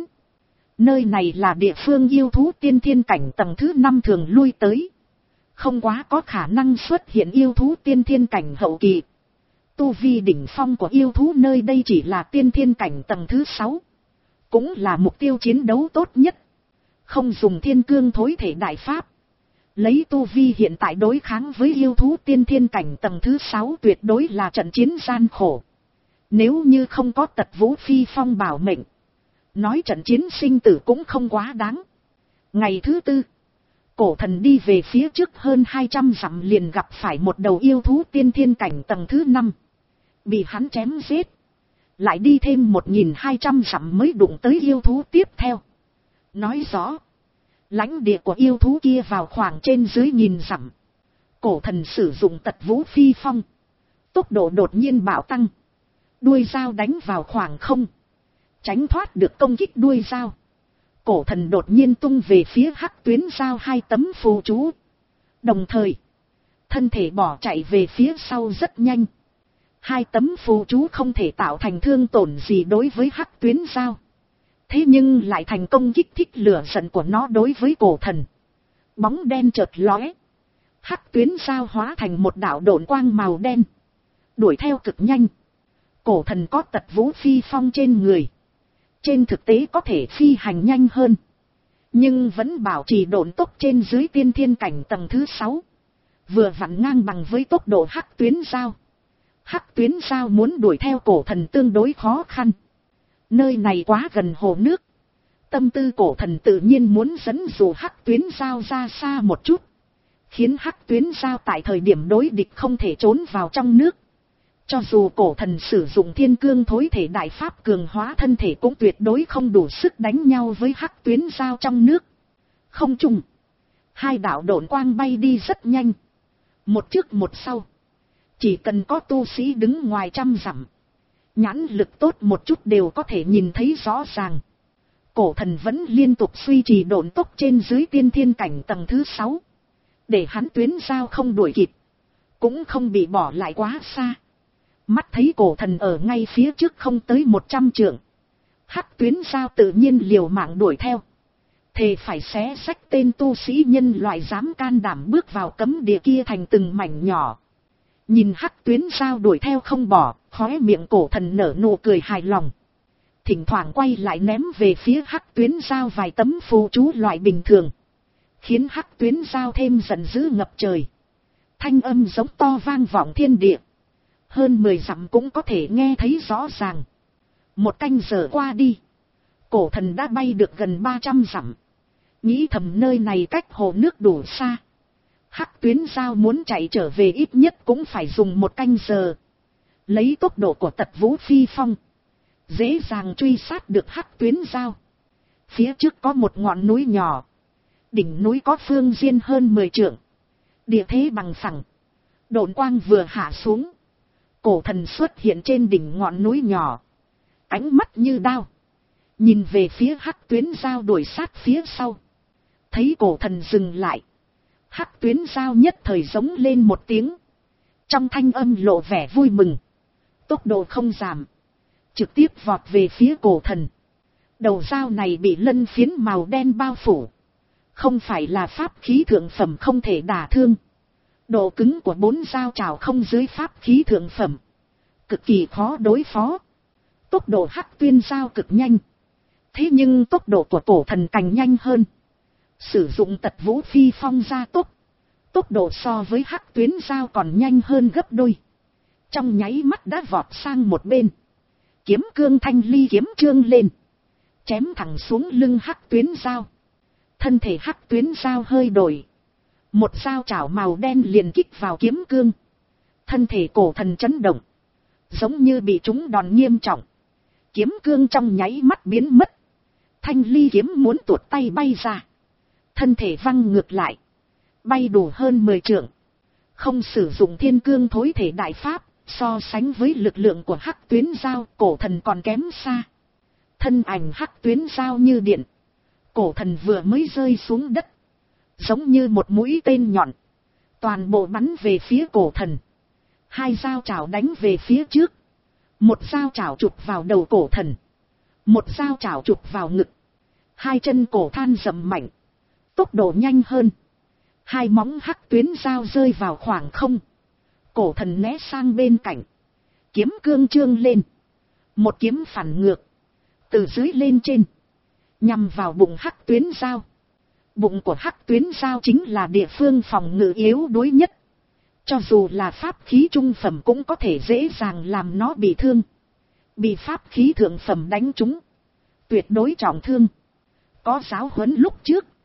Nơi này là địa phương yêu thú tiên thiên cảnh tầng thứ năm thường lui tới. Không quá có khả năng xuất hiện yêu thú tiên thiên cảnh hậu kỳ. Tu vi đỉnh phong của yêu thú nơi đây chỉ là tiên thiên cảnh tầng thứ sáu. Cũng là mục tiêu chiến đấu tốt nhất. Không dùng thiên cương thối thể đại pháp. Lấy tu vi hiện tại đối kháng với yêu thú tiên thiên cảnh tầng thứ sáu tuyệt đối là trận chiến gian khổ. Nếu như không có tật vũ phi phong bảo mệnh, nói trận chiến sinh tử cũng không quá đáng. Ngày thứ tư, Cổ thần đi về phía trước hơn hai trăm dặm liền gặp phải một đầu yêu thú tiên thiên cảnh tầng thứ năm. Bị hắn chém giết. Lại đi thêm một nghìn hai trăm dặm mới đụng tới yêu thú tiếp theo. Nói rõ. Lãnh địa của yêu thú kia vào khoảng trên dưới nghìn dặm. Cổ thần sử dụng tật vũ phi phong. Tốc độ đột nhiên bạo tăng. Đuôi dao đánh vào khoảng không. Tránh thoát được công kích đuôi dao. Cổ thần đột nhiên tung về phía hắc tuyến dao hai tấm phù chú. Đồng thời. Thân thể bỏ chạy về phía sau rất nhanh. Hai tấm phù chú không thể tạo thành thương tổn gì đối với hắc tuyến dao. Thế nhưng lại thành công kích thích lửa giận của nó đối với cổ thần. Bóng đen chợt lóe. Hắc tuyến dao hóa thành một đạo độn quang màu đen. Đuổi theo cực nhanh. Cổ thần có tật vũ phi phong trên người. Trên thực tế có thể phi hành nhanh hơn. Nhưng vẫn bảo trì độn tốc trên dưới tiên thiên cảnh tầng thứ sáu. Vừa vặn ngang bằng với tốc độ hắc tuyến dao. Hắc tuyến dao muốn đuổi theo cổ thần tương đối khó khăn. Nơi này quá gần hồ nước. Tâm tư cổ thần tự nhiên muốn dẫn dụ hắc tuyến dao ra xa một chút. Khiến hắc tuyến dao tại thời điểm đối địch không thể trốn vào trong nước. Cho dù cổ thần sử dụng thiên cương thối thể đại pháp cường hóa thân thể cũng tuyệt đối không đủ sức đánh nhau với hắc tuyến dao trong nước. Không chung. Hai đạo độn quang bay đi rất nhanh. Một trước một sau. Chỉ cần có tu sĩ đứng ngoài trăm dặm. Nhãn lực tốt một chút đều có thể nhìn thấy rõ ràng. Cổ thần vẫn liên tục duy trì độn tốc trên dưới tiên thiên cảnh tầng thứ sáu. Để hắn tuyến dao không đuổi kịp. Cũng không bị bỏ lại quá xa. Mắt thấy cổ thần ở ngay phía trước không tới một trăm trượng. Hắc tuyến dao tự nhiên liều mạng đuổi theo. Thề phải xé xách tên tu sĩ nhân loại dám can đảm bước vào cấm địa kia thành từng mảnh nhỏ. Nhìn hắc tuyến dao đuổi theo không bỏ, khóe miệng cổ thần nở nụ cười hài lòng. Thỉnh thoảng quay lại ném về phía hắc tuyến dao vài tấm phù chú loại bình thường. Khiến hắc tuyến dao thêm giận dữ ngập trời. Thanh âm giống to vang vọng thiên địa. Hơn mười dặm cũng có thể nghe thấy rõ ràng. Một canh giờ qua đi. Cổ thần đã bay được gần ba trăm dặm. Nghĩ thầm nơi này cách hồ nước đủ xa. Hắc tuyến dao muốn chạy trở về ít nhất cũng phải dùng một canh giờ. Lấy tốc độ của tật vũ phi phong. Dễ dàng truy sát được hắc tuyến dao. Phía trước có một ngọn núi nhỏ. Đỉnh núi có phương diên hơn mười trượng. Địa thế bằng phẳng. Độn quang vừa hạ xuống. Cổ thần xuất hiện trên đỉnh ngọn núi nhỏ. Ánh mắt như đao. Nhìn về phía hắc tuyến dao đuổi sát phía sau. Thấy cổ thần dừng lại. Hắc tuyến dao nhất thời giống lên một tiếng. Trong thanh âm lộ vẻ vui mừng. Tốc độ không giảm. Trực tiếp vọt về phía cổ thần. Đầu dao này bị lân phiến màu đen bao phủ. Không phải là pháp khí thượng phẩm không thể đả thương. Độ cứng của bốn dao trảo không dưới pháp khí thượng phẩm. Cực kỳ khó đối phó. Tốc độ hắc tuyến dao cực nhanh. Thế nhưng tốc độ của cổ thần càng nhanh hơn. Sử dụng tật vũ phi phong gia tốc. Tốc độ so với hắc tuyến dao còn nhanh hơn gấp đôi. Trong nháy mắt đã vọt sang một bên. Kiếm cương thanh ly kiếm trương lên. Chém thẳng xuống lưng hắc tuyến dao. Thân thể hắc tuyến dao hơi đổi. Một dao chảo màu đen liền kích vào kiếm cương. Thân thể cổ thần chấn động. Giống như bị trúng đòn nghiêm trọng. Kiếm cương trong nháy mắt biến mất. Thanh ly kiếm muốn tuột tay bay ra. Thân thể văng ngược lại. Bay đủ hơn mười trượng. Không sử dụng thiên cương thối thể đại pháp. So sánh với lực lượng của hắc tuyến dao, cổ thần còn kém xa. Thân ảnh hắc tuyến dao như điện. Cổ thần vừa mới rơi xuống đất. Giống như một mũi tên nhọn. Toàn bộ bắn về phía cổ thần. Hai dao chảo đánh về phía trước. Một dao chảo chụp vào đầu cổ thần. Một dao chảo chụp vào ngực. Hai chân cổ than dậm mạnh. Tốc độ nhanh hơn. Hai móng hắc tuyến dao rơi vào khoảng không. Cổ thần né sang bên cạnh. Kiếm cương trương lên. Một kiếm phản ngược. Từ dưới lên trên. Nhằm vào bụng hắc tuyến dao. Bụng của hắc tuyến dao chính là địa phương phòng ngự yếu đuối nhất. Cho dù là pháp khí trung phẩm cũng có thể dễ dàng làm nó bị thương. Bị pháp khí thượng phẩm đánh trúng. Tuyệt đối trọng thương. Có giáo huấn lúc trước.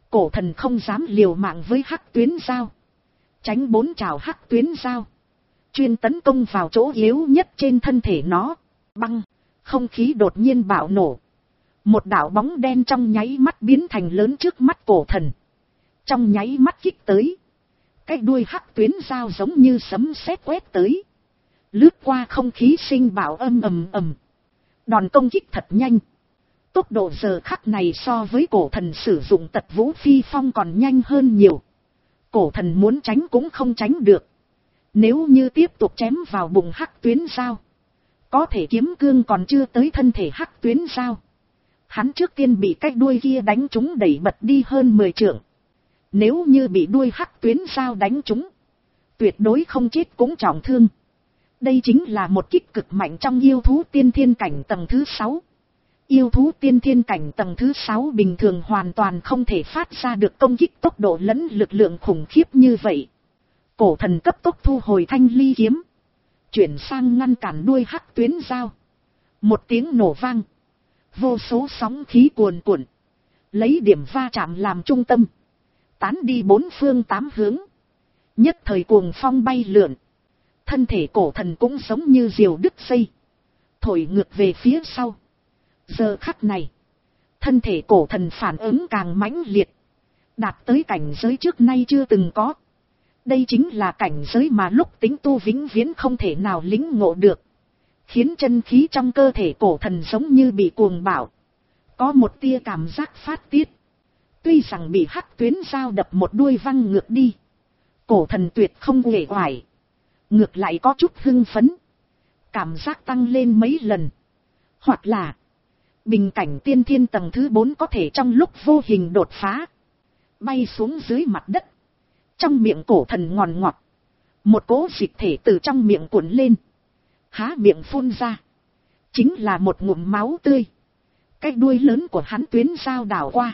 Cổ thần không dám liều mạng với hắc tuyến dao. Tránh bốn trào hắc tuyến dao. Chuyên tấn công vào chỗ yếu nhất trên thân thể nó. Băng, không khí đột nhiên bạo nổ. Một đạo bóng đen trong nháy mắt biến thành lớn trước mắt cổ thần. Trong nháy mắt kích tới. Cái đuôi hắc tuyến dao giống như sấm sét quét tới. Lướt qua không khí sinh bạo âm ầm ầm. Đòn công kích thật nhanh. Tốc độ giờ khắc này so với cổ thần sử dụng tật vũ phi phong còn nhanh hơn nhiều. Cổ thần muốn tránh cũng không tránh được. Nếu như tiếp tục chém vào bụng hắc tuyến dao, có thể kiếm cương còn chưa tới thân thể hắc tuyến dao. Hắn trước tiên bị cái đuôi kia đánh trúng đẩy bật đi hơn mười trượng. Nếu như bị đuôi hắc tuyến dao đánh trúng, tuyệt đối không chết cũng trọng thương. Đây chính là một kích cực mạnh trong yêu thú tiên thiên cảnh tầng thứ sáu. Yêu thú tiên thiên cảnh tầng thứ sáu bình thường hoàn toàn không thể phát ra được công kích tốc độ lẫn lực lượng khủng khiếp như vậy. Cổ thần cấp tốc thu hồi thanh ly kiếm. Chuyển sang ngăn cản đuôi hắc tuyến dao. Một tiếng nổ vang. Vô số sóng khí cuồn cuộn. Lấy điểm va chạm làm trung tâm. Tán đi bốn phương tám hướng. Nhất thời cuồng phong bay lượn. Thân thể cổ thần cũng giống như diều đứt dây. Thổi ngược về phía sau. Giờ khắc này. Thân thể cổ thần phản ứng càng mãnh liệt. Đạt tới cảnh giới trước nay chưa từng có. Đây chính là cảnh giới mà lúc tính tu vĩnh viễn không thể nào lĩnh ngộ được. Khiến chân khí trong cơ thể cổ thần giống như bị cuồng bạo. Có một tia cảm giác phát tiết. Tuy rằng bị hắc tuyến dao đập một đuôi văng ngược đi. Cổ thần tuyệt không uể oải. Ngược lại có chút hưng phấn. Cảm giác tăng lên mấy lần. Hoặc là bình cảnh tiên thiên tầng thứ bốn có thể trong lúc vô hình đột phá. Bay xuống dưới mặt đất. Trong miệng cổ thần ngòn ngọt. Một cỗ dịch thể từ trong miệng cuộn lên. Há miệng phun ra. Chính là một ngụm máu tươi. Cái đuôi lớn của hắn tuyến dao đảo qua.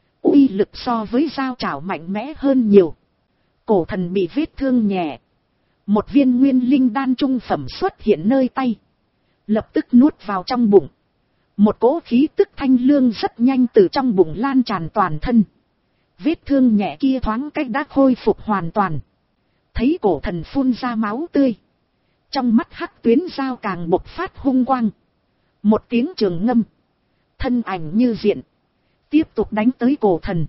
Uy lực so với dao chảo mạnh mẽ hơn nhiều. Cổ thần bị vết thương nhẹ. Một viên nguyên linh đan trung phẩm xuất hiện nơi tay. Lập tức nuốt vào trong bụng. Một cỗ khí tức thanh lương rất nhanh từ trong bụng lan tràn toàn thân. Vết thương nhẹ kia thoáng cách đã khôi phục hoàn toàn. Thấy cổ thần phun ra máu tươi. Trong mắt hắc tuyến dao càng bộc phát hung quang. Một tiếng trường ngâm. Thân ảnh như diện. Tiếp tục đánh tới cổ thần.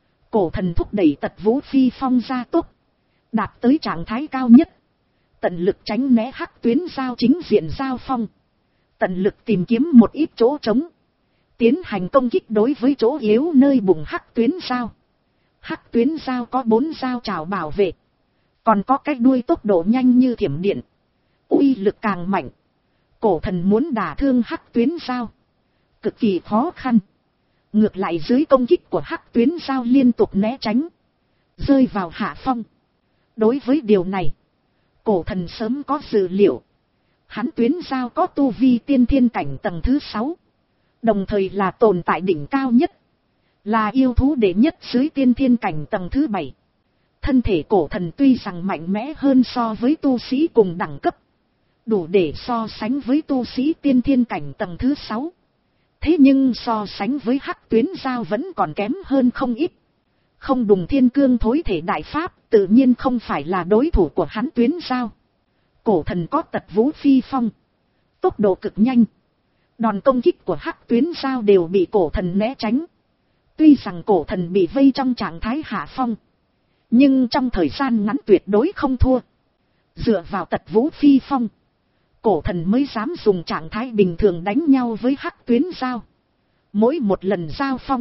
Cổ thần thúc đẩy tật vũ phi phong ra tốc. Đạt tới trạng thái cao nhất. Tận lực tránh né hắc tuyến dao chính diện giao phong. Tận lực tìm kiếm một ít chỗ trống. Tiến hành công kích đối với chỗ yếu nơi bụng hắc tuyến dao. Hắc tuyến dao có bốn dao chảo bảo vệ. Còn có cái đuôi tốc độ nhanh như thiểm điện. Uy lực càng mạnh. Cổ thần muốn đả thương hắc tuyến dao. Cực kỳ khó khăn. Ngược lại dưới công kích của hắc tuyến dao liên tục né tránh. Rơi vào hạ phong. Đối với điều này. Cổ thần sớm có dự liệu. Hắn tuyến dao có tu vi tiên thiên cảnh tầng thứ sáu. Đồng thời là tồn tại đỉnh cao nhất. Là yêu thú đệ nhất dưới tiên thiên cảnh tầng thứ bảy. Thân thể cổ thần tuy rằng mạnh mẽ hơn so với tu sĩ cùng đẳng cấp. Đủ để so sánh với tu sĩ tiên thiên cảnh tầng thứ sáu. Thế nhưng so sánh với hắc tuyến dao vẫn còn kém hơn không ít. Không đùng thiên cương thối thể đại pháp tự nhiên không phải là đối thủ của hắn tuyến dao. Cổ thần có tật vũ phi phong. Tốc độ cực nhanh. Đòn công kích của hắc tuyến dao đều bị cổ thần né tránh. Tuy rằng cổ thần bị vây trong trạng thái hạ phong. Nhưng trong thời gian ngắn tuyệt đối không thua. Dựa vào tật vũ phi phong. Cổ thần mới dám dùng trạng thái bình thường đánh nhau với hắc tuyến dao. Mỗi một lần giao phong.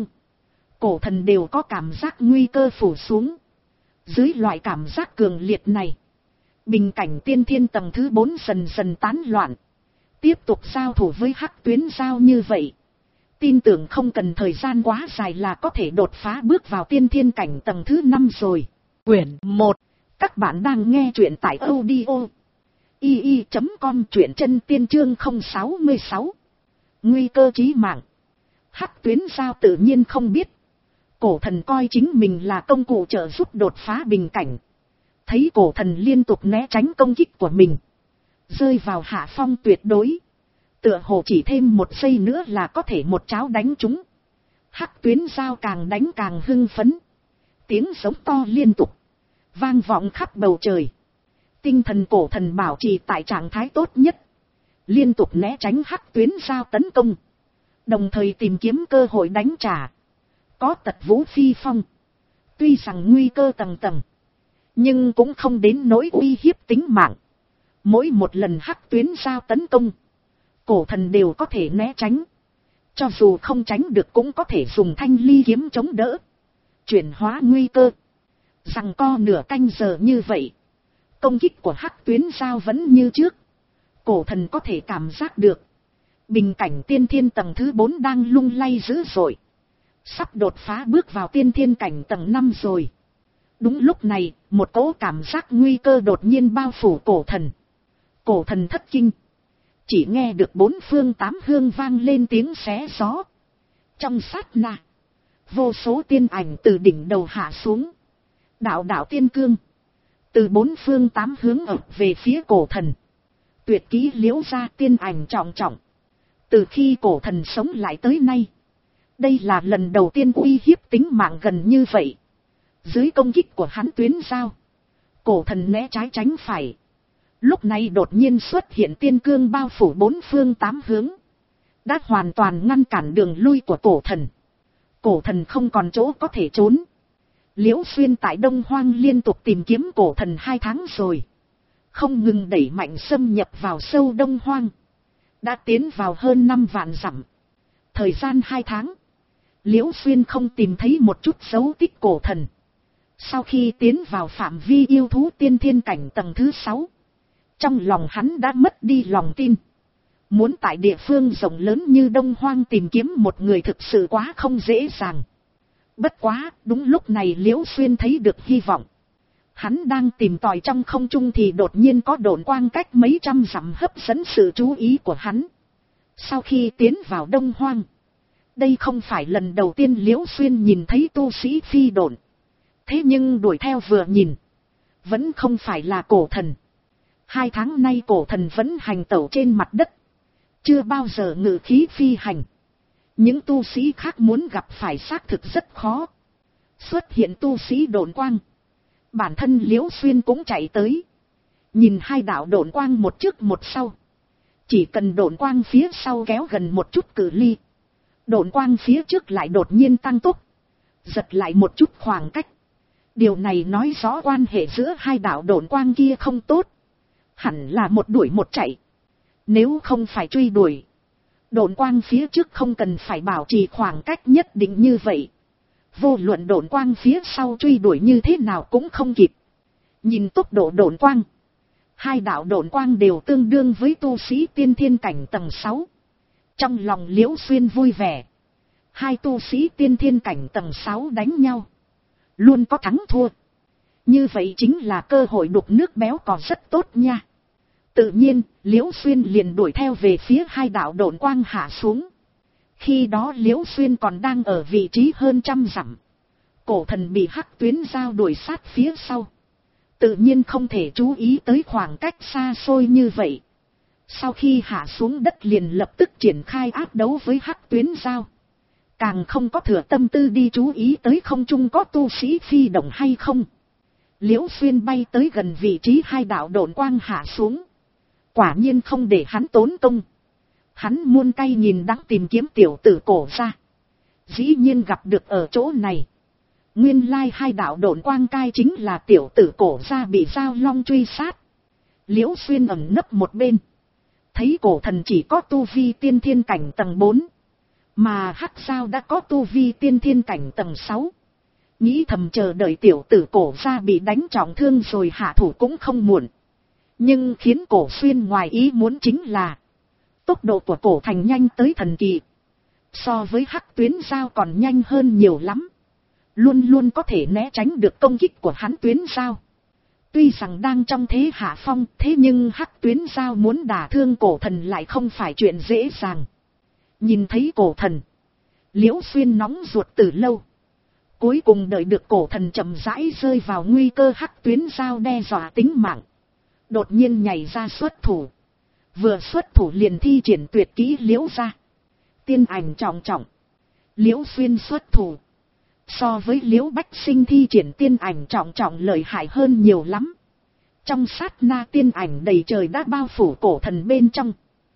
Cổ thần đều có cảm giác nguy cơ phủ xuống. Dưới loại cảm giác cường liệt này. Bình cảnh tiên thiên tầng thứ bốn dần dần tán loạn. Tiếp tục giao thủ với hắc tuyến dao như vậy. Tin tưởng không cần thời gian quá dài là có thể đột phá bước vào tiên thiên cảnh tầng thứ năm rồi. Quyển một. Các bạn đang nghe truyện tại audio i i chấm com, truyện chân tiên chương không sáu sáu. Nguy cơ chí mạng. Hắc tuyến dao tự nhiên không biết. Cổ thần coi chính mình là công cụ trợ giúp đột phá bình cảnh. Thấy cổ thần liên tục né tránh công kích của mình. Rơi vào hạ phong tuyệt đối. Tựa hồ chỉ thêm một giây nữa là có thể một cháo đánh chúng. Hắc tuyến dao càng đánh càng hưng phấn. Tiếng giống to liên tục, vang vọng khắp bầu trời. Tinh thần cổ thần bảo trì tại trạng thái tốt nhất, liên tục né tránh hắc tuyến giao tấn công, đồng thời tìm kiếm cơ hội đánh trả. Có tật vũ phi phong, tuy rằng nguy cơ tầng tầng, nhưng cũng không đến nỗi uy hiếp tính mạng. Mỗi một lần hắc tuyến giao tấn công, cổ thần đều có thể né tránh, cho dù không tránh được cũng có thể dùng thanh ly kiếm chống đỡ, chuyển hóa nguy cơ. Rằng co nửa canh giờ như vậy, công kích của hắc tuyến giao vẫn như trước. Cổ thần có thể cảm giác được, bình cảnh tiên thiên tầng thứ bốn đang lung lay dữ dội, sắp đột phá bước vào tiên thiên cảnh tầng năm rồi. Đúng lúc này, một cỗ cảm giác nguy cơ đột nhiên bao phủ cổ thần. Cổ thần thất kinh, chỉ nghe được bốn phương tám hướng vang lên tiếng xé gió. Trong sát na, vô số tiên ảnh từ đỉnh đầu hạ xuống, đạo đạo tiên cương từ bốn phương tám hướng ập về phía cổ thần. Tuyệt kỹ liễu ra tiên ảnh trọng trọng. Từ khi cổ thần sống lại tới nay, đây là lần đầu tiên uy hiếp tính mạng gần như vậy. Dưới công kích của hắn tuyến giao, cổ thần né trái tránh phải. Lúc này đột nhiên xuất hiện tiên cương bao phủ bốn phương tám hướng, đã hoàn toàn ngăn cản đường lui của cổ thần. Cổ thần không còn chỗ có thể trốn. Liễu Xuyên tại Đông Hoang liên tục tìm kiếm cổ thần hai tháng rồi, không ngừng đẩy mạnh xâm nhập vào sâu Đông Hoang, đã tiến vào hơn năm vạn dặm. Thời gian hai tháng, Liễu Xuyên không tìm thấy một chút dấu tích cổ thần. Sau khi tiến vào phạm vi yêu thú tiên thiên cảnh tầng thứ sáu, trong lòng hắn đã mất đi lòng tin. Muốn tại địa phương rộng lớn như Đông Hoang tìm kiếm một người thực sự quá không dễ dàng. Bất quá, đúng lúc này Liễu Xuyên thấy được hy vọng. Hắn đang tìm tòi trong không trung thì đột nhiên có độn quang cách mấy trăm dặm hấp dẫn sự chú ý của hắn. Sau khi tiến vào Đông Hoang, đây không phải lần đầu tiên Liễu Xuyên nhìn thấy tu sĩ phi độn. Thế nhưng đuổi theo vừa nhìn, vẫn không phải là cổ thần. Hai tháng nay cổ thần vẫn hành tẩu trên mặt đất, chưa bao giờ ngự khí phi hành. Những tu sĩ khác muốn gặp phải xác thực rất khó. Xuất hiện tu sĩ độn quang, bản thân Liễu Xuyên cũng chạy tới, nhìn hai đạo độn quang một trước một sau. Chỉ cần độn quang phía sau kéo gần một chút cự ly, độn quang phía trước lại đột nhiên tăng tốc, giật lại một chút khoảng cách. Điều này nói rõ quan hệ giữa hai đạo độn quang kia không tốt, hẳn là một đuổi một chạy. Nếu không phải truy đuổi, độn quang phía trước không cần phải bảo trì khoảng cách nhất định như vậy. Vô luận độn quang phía sau truy đuổi như thế nào cũng không kịp. Nhìn tốc độ độn quang, hai đạo độn quang đều tương đương với tu sĩ tiên thiên cảnh tầng sáu. Trong lòng Liễu Xuyên vui vẻ. Hai tu sĩ tiên thiên cảnh tầng sáu đánh nhau, luôn có thắng thua. Như vậy chính là cơ hội đục nước béo cò rất tốt nha. Tự nhiên, Liễu Xuyên liền đuổi theo về phía hai đạo độn quang hạ xuống. Khi đó Liễu Xuyên còn đang ở vị trí hơn trăm dặm. Cổ thần bị hắc tuyến giao đuổi sát phía sau, tự nhiên không thể chú ý tới khoảng cách xa xôi như vậy. Sau khi hạ xuống đất liền lập tức triển khai áp đấu với hắc tuyến giao. Càng không có thừa tâm tư đi chú ý tới không trung có tu sĩ phi động hay không. Liễu Xuyên bay tới gần vị trí hai đạo độn quang hạ xuống. Quả nhiên không để hắn tốn công. Hắn muôn cay nhìn đắng tìm kiếm tiểu tử cổ ra. Dĩ nhiên gặp được ở chỗ này. Nguyên lai hai đạo độn quang cai chính là tiểu tử cổ ra bị giao long truy sát. Liễu Xuyên ẩn nấp một bên. Thấy cổ thần chỉ có tu vi tiên thiên cảnh tầng bốn. Mà hắc giao đã có tu vi tiên thiên cảnh tầng sáu. Nghĩ thầm chờ đợi tiểu tử cổ ra bị đánh trọng thương rồi hạ thủ cũng không muộn. Nhưng khiến cổ Xuyên ngoài ý muốn chính là tốc độ của cổ thành nhanh tới thần kỳ. So với hắc tuyến giao còn nhanh hơn nhiều lắm. Luôn luôn có thể né tránh được công kích của hắn tuyến giao. Tuy rằng đang trong thế hạ phong, thế nhưng hắc tuyến giao muốn đả thương cổ thần lại không phải chuyện dễ dàng. Nhìn thấy cổ thần, Liễu Xuyên nóng ruột từ lâu. Cuối cùng đợi được cổ thần chậm rãi rơi vào nguy cơ hắc tuyến giao đe dọa tính mạng. Đột nhiên nhảy ra xuất thủ. Vừa xuất thủ liền thi triển tuyệt kỹ Liễu ra. Tiên ảnh trọng trọng. Liễu Xuyên xuất thủ. So với Liễu Bách Sinh thi triển tiên ảnh trọng trọng lợi hại hơn nhiều lắm. Trong sát na tiên ảnh đầy trời đã bao phủ cổ thần bên trong.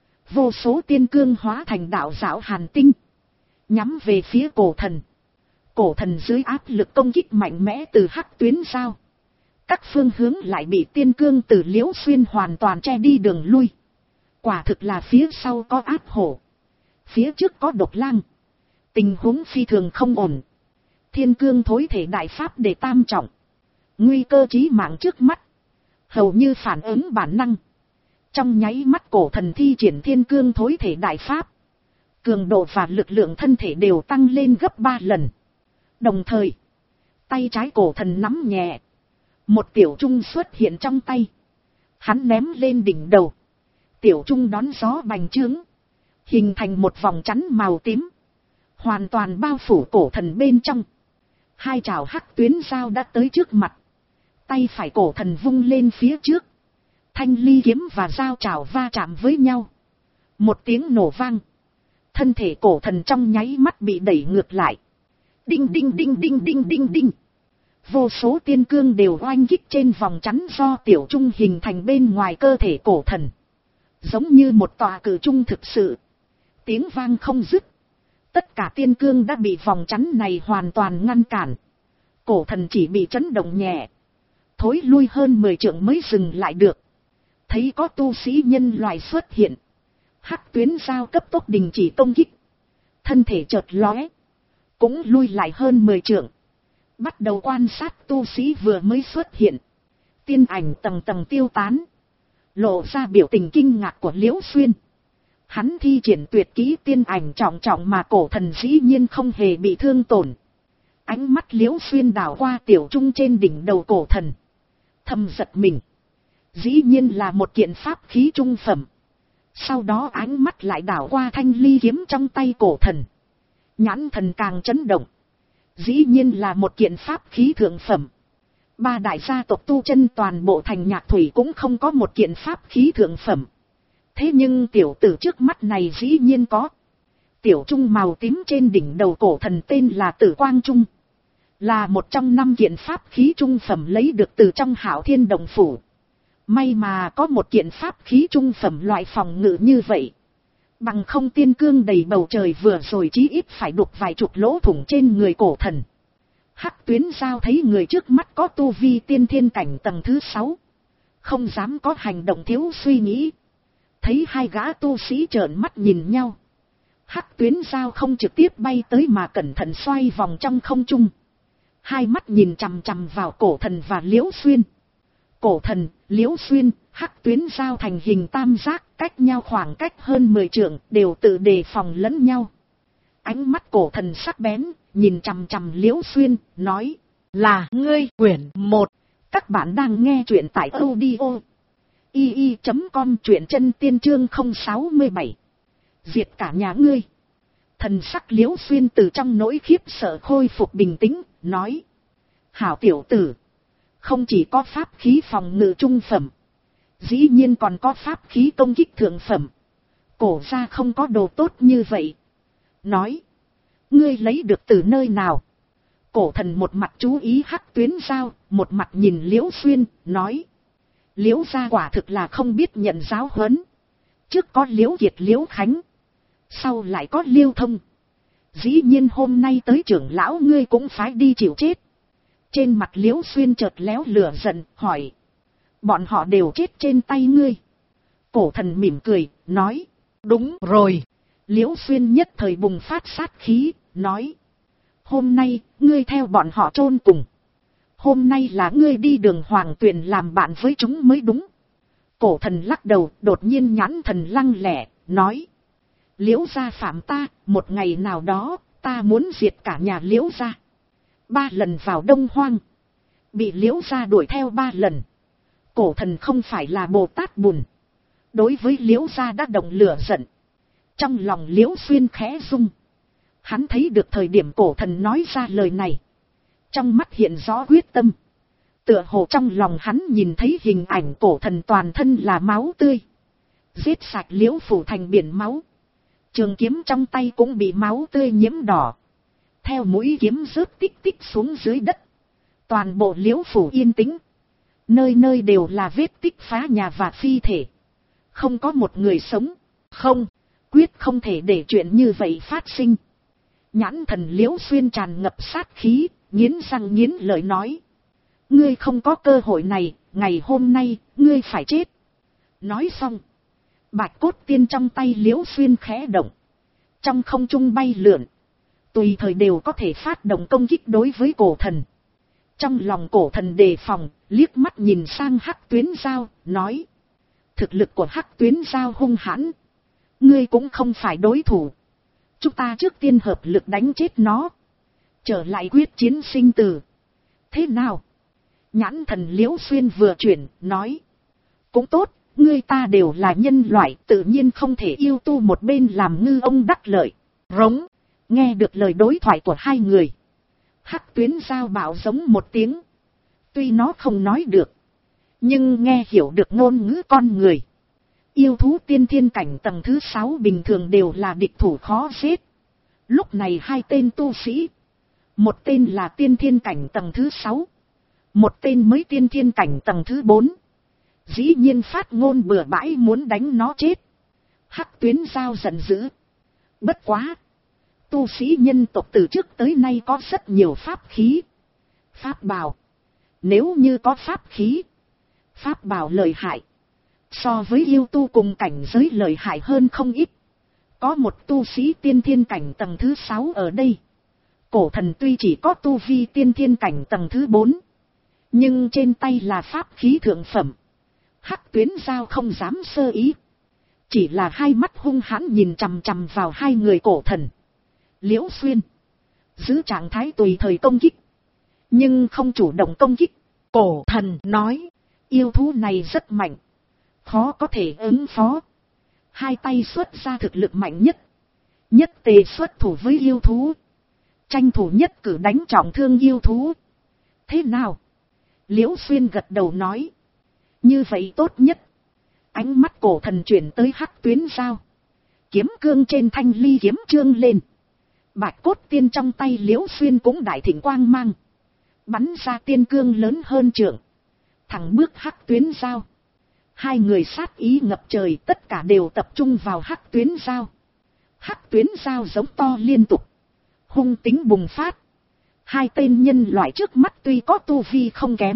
Vô số tiên cương hóa thành đạo giáo hàn tinh. Nhắm về phía cổ thần. Cổ thần dưới áp lực công kích mạnh mẽ từ hắc tuyến giao. Các phương hướng lại bị tiên cương từ Liễu Xuyên hoàn toàn che đi đường lui. Quả thực là phía sau có áp hổ. Phía trước có độc lang. Tình huống phi thường không ổn. Thiên cương thối thể đại pháp để tam trọng. Nguy cơ chí mạng trước mắt. Hầu như phản ứng bản năng. Trong nháy mắt cổ thần thi triển thiên cương thối thể đại pháp. Cường độ và lực lượng thân thể đều tăng lên gấp ba lần. Đồng thời, tay trái cổ thần nắm nhẹ. Một tiểu trung xuất hiện trong tay. Hắn ném lên đỉnh đầu. Tiểu trung đón gió bành trướng. Hình thành một vòng chắn màu tím. Hoàn toàn bao phủ cổ thần bên trong. Hai chảo hắc tuyến dao đã tới trước mặt. Tay phải cổ thần vung lên phía trước. Thanh ly kiếm và dao chảo va chạm với nhau. Một tiếng nổ vang. Thân thể cổ thần trong nháy mắt bị đẩy ngược lại. Đinh đinh đinh đinh đinh đinh đinh. Vô số tiên cương đều oanh kích trên vòng chắn do tiểu trung hình thành bên ngoài cơ thể cổ thần. Giống như một tòa cử trung thực sự. Tiếng vang không dứt. Tất cả tiên cương đã bị vòng chắn này hoàn toàn ngăn cản. Cổ thần chỉ bị chấn động nhẹ. Thối lui hơn mười trượng mới dừng lại được. Thấy có tu sĩ nhân loại xuất hiện. Hắc tuyến giao cấp tốc đình chỉ công kích. Thân thể chợt lóe. Cũng lui lại hơn mười trượng. Bắt đầu quan sát tu sĩ vừa mới xuất hiện. Tiên ảnh tầng tầng tiêu tán. Lộ ra biểu tình kinh ngạc của Liễu Xuyên. Hắn thi triển tuyệt kỹ tiên ảnh trọng trọng mà cổ thần dĩ nhiên không hề bị thương tổn. Ánh mắt Liễu Xuyên đảo qua tiểu trung trên đỉnh đầu cổ thần. Thầm giật mình. Dĩ nhiên là một kiện pháp khí trung phẩm. Sau đó ánh mắt lại đảo qua thanh ly kiếm trong tay cổ thần. Nhãn thần càng chấn động. Dĩ nhiên là một kiện pháp khí thượng phẩm. Ba đại gia tộc tu chân toàn bộ thành Nhạc Thủy cũng không có một kiện pháp khí thượng phẩm. Thế nhưng tiểu tử trước mắt này dĩ nhiên có. Tiểu trung màu tím trên đỉnh đầu cổ thần tên là Tử Quang Trung. Là một trong năm kiện pháp khí trung phẩm lấy được từ trong Hạo Thiên Đồng Phủ. May mà có một kiện pháp khí trung phẩm loại phòng ngự như vậy. Bằng không tiên cương đầy bầu trời vừa rồi chí ít phải đục vài chục lỗ thủng trên người cổ thần. Hắc tuyến giao thấy người trước mắt có tu vi tiên thiên cảnh tầng thứ sáu. Không dám có hành động thiếu suy nghĩ. Thấy hai gã tu sĩ trợn mắt nhìn nhau. Hắc tuyến giao không trực tiếp bay tới mà cẩn thận xoay vòng trong không trung. Hai mắt nhìn chằm chằm vào cổ thần và Liễu Xuyên. Cổ thần, Liễu Xuyên, hắc tuyến giao thành hình tam giác, cách nhau khoảng cách hơn mười trượng, đều tự đề phòng lẫn nhau. Ánh mắt cổ thần sắc bén, nhìn chằm chằm Liễu Xuyên, nói, là ngươi. Quyển một. Các bạn đang nghe truyện tại audio i i chấm com, truyện chân tiên chương không sáu bảy. Diệt cả nhà ngươi. Thần sắc Liễu Xuyên từ trong nỗi khiếp sợ khôi phục bình tĩnh, nói, hảo tiểu tử. Không chỉ có pháp khí phòng ngự trung phẩm. Dĩ nhiên còn có pháp khí công kích thượng phẩm. Cổ ra không có đồ tốt như vậy. Nói. Ngươi lấy được từ nơi nào? Cổ thần một mặt chú ý hắc tuyến giao, một mặt nhìn Liễu Xuyên, nói. Liễu gia quả thực là không biết nhận giáo huấn. Trước có Liễu Kiệt Liễu Khánh. Sau lại có Liêu Thông. Dĩ nhiên hôm nay tới trưởng lão ngươi cũng phải đi chịu chết. Trên mặt Liễu Xuyên chợt léo lửa giận, hỏi. Bọn họ đều chết trên tay ngươi. Cổ thần mỉm cười, nói. Đúng rồi. Liễu Xuyên nhất thời bùng phát sát khí, nói. Hôm nay, ngươi theo bọn họ chôn cùng. Hôm nay là ngươi đi đường hoàng tuyền làm bạn với chúng mới đúng. Cổ thần lắc đầu, đột nhiên nhãn thần lăng lẻ, nói. Liễu gia phạm ta, một ngày nào đó, ta muốn diệt cả nhà Liễu gia. Ba lần vào Đông Hoang. Bị Liễu gia đuổi theo ba lần. Cổ thần không phải là Bồ Tát Bùn. Đối với Liễu gia đã động lửa giận. Trong lòng Liễu Xuyên khẽ rung. Hắn thấy được thời điểm cổ thần nói ra lời này. Trong mắt hiện rõ quyết tâm. Tựa hồ trong lòng hắn nhìn thấy hình ảnh cổ thần toàn thân là máu tươi. Giết sạch Liễu phủ thành biển máu. Trường kiếm trong tay cũng bị máu tươi nhiễm đỏ. Theo mũi kiếm rớt tích tích xuống dưới đất. Toàn bộ Liễu phủ yên tĩnh. Nơi nơi đều là vết tích phá nhà và phi thể. Không có một người sống. Không, quyết không thể để chuyện như vậy phát sinh. Nhãn thần Liễu Xuyên tràn ngập sát khí, nghiến răng nghiến lợi nói. Ngươi không có cơ hội này, ngày hôm nay, ngươi phải chết. Nói xong. Bạch cốt tiên trong tay Liễu Xuyên khẽ động. Trong không trung bay lượn. Tùy thời đều có thể phát động công kích đối với cổ thần. Trong lòng cổ thần đề phòng, liếc mắt nhìn sang Hắc Tuyến Giao, nói. Thực lực của Hắc Tuyến Giao hung hãn. Ngươi cũng không phải đối thủ. Chúng ta trước tiên hợp lực đánh chết nó. Trở lại quyết chiến sinh tử. Thế nào? Nhãn thần Liễu Xuyên vừa chuyển, nói. Cũng tốt, ngươi ta đều là nhân loại, tự nhiên không thể yêu tu một bên làm ngư ông đắc lợi. Rống, nghe được lời đối thoại của hai người. Hắc Tuyến Giao bảo giống một tiếng. Tuy nó không nói được, nhưng nghe hiểu được ngôn ngữ con người. Yêu thú tiên thiên cảnh tầng thứ sáu bình thường đều là địch thủ khó giết. Lúc này hai tên tu sĩ. Một tên là tiên thiên cảnh tầng thứ sáu. Một tên mới tiên thiên cảnh tầng thứ bốn. Dĩ nhiên phát ngôn bừa bãi muốn đánh nó chết. Hắc Tuyến Giao giận dữ. Bất quá. Tu sĩ nhân tộc từ trước tới nay có rất nhiều pháp khí. Pháp bảo. Nếu như có pháp khí. Pháp bảo lợi hại. So với yêu tu cùng cảnh giới lợi hại hơn không ít. Có một tu sĩ tiên thiên cảnh tầng thứ sáu ở đây. Cổ thần tuy chỉ có tu vi tiên thiên cảnh tầng thứ bốn. Nhưng trên tay là pháp khí thượng phẩm. Hắc Tuyến Giao không dám sơ ý. Chỉ là hai mắt hung hãn nhìn chằm chằm vào hai người cổ thần. Liễu Xuyên. Giữ trạng thái tùy thời công kích. Nhưng không chủ động công kích. Cổ thần nói. Yêu thú này rất mạnh. Khó có thể ứng phó. Hai tay xuất ra thực lực mạnh nhất. Nhất tề xuất thủ với yêu thú. Tranh thủ nhất cử đánh trọng thương yêu thú. Thế nào? Liễu Xuyên gật đầu nói. Như vậy tốt nhất. Ánh mắt cổ thần chuyển tới Hắc Tuyến Giao. Kiếm cương trên thanh ly kiếm trương lên. Bạch cốt tiên trong tay Liễu Xuyên cũng đại thịnh quang mang. Bắn ra tiên cương lớn hơn trượng. Thẳng bước Hắc Tuyến Giao. Hai người sát ý ngập trời, tất cả đều tập trung vào Hắc Tuyến Giao. Hắc Tuyến Giao giống to liên tục. Hung tính bùng phát. Hai tên nhân loại trước mắt tuy có tu vi không kém.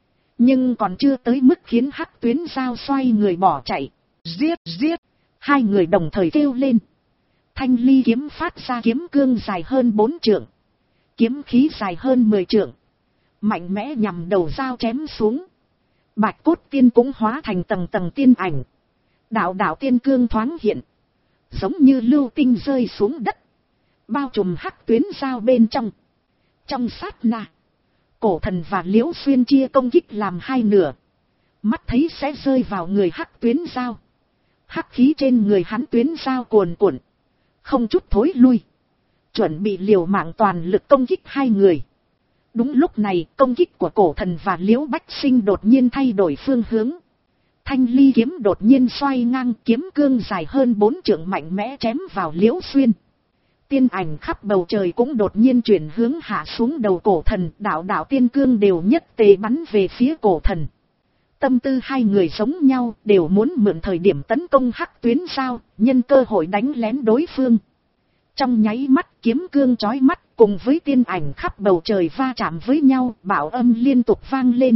Nhưng còn chưa tới mức khiến Hắc Tuyến Giao xoay người bỏ chạy. Giết, giết. Hai người đồng thời kêu lên. Thanh ly kiếm phát ra kiếm cương dài hơn bốn trượng. Kiếm khí dài hơn mười trượng. Mạnh mẽ nhằm đầu dao chém xuống. Bạch cốt tiên cũng hóa thành tầng tầng tiên ảnh. Đạo đạo tiên cương thoáng hiện. Giống như lưu tinh rơi xuống đất. Bao trùm Hắc Tuyến Giao bên trong. Trong sát na. Cổ thần và Liễu Xuyên chia công kích làm hai nửa. Mắt thấy sẽ rơi vào người Hắc Tuyến Giao. Hắc khí trên người hắn Tuyến Giao cuồn cuộn. Không chút thối lui. Chuẩn bị liều mạng toàn lực công kích hai người. Đúng lúc này công kích của cổ thần và Liễu Bách Sinh đột nhiên thay đổi phương hướng. Thanh ly kiếm đột nhiên xoay ngang, kiếm cương dài hơn bốn trượng mạnh mẽ chém vào Liễu Xuyên. Tiên ảnh khắp bầu trời cũng đột nhiên chuyển hướng hạ xuống đầu cổ thần, đạo đạo tiên cương đều nhất tề bắn về phía cổ thần. Tâm tư hai người giống nhau, đều muốn mượn thời điểm tấn công Hắc Tuyến Giao, nhân cơ hội đánh lén đối phương. Trong nháy mắt kiếm cương chói mắt cùng với tiên ảnh khắp bầu trời va chạm với nhau, bạo âm liên tục vang lên.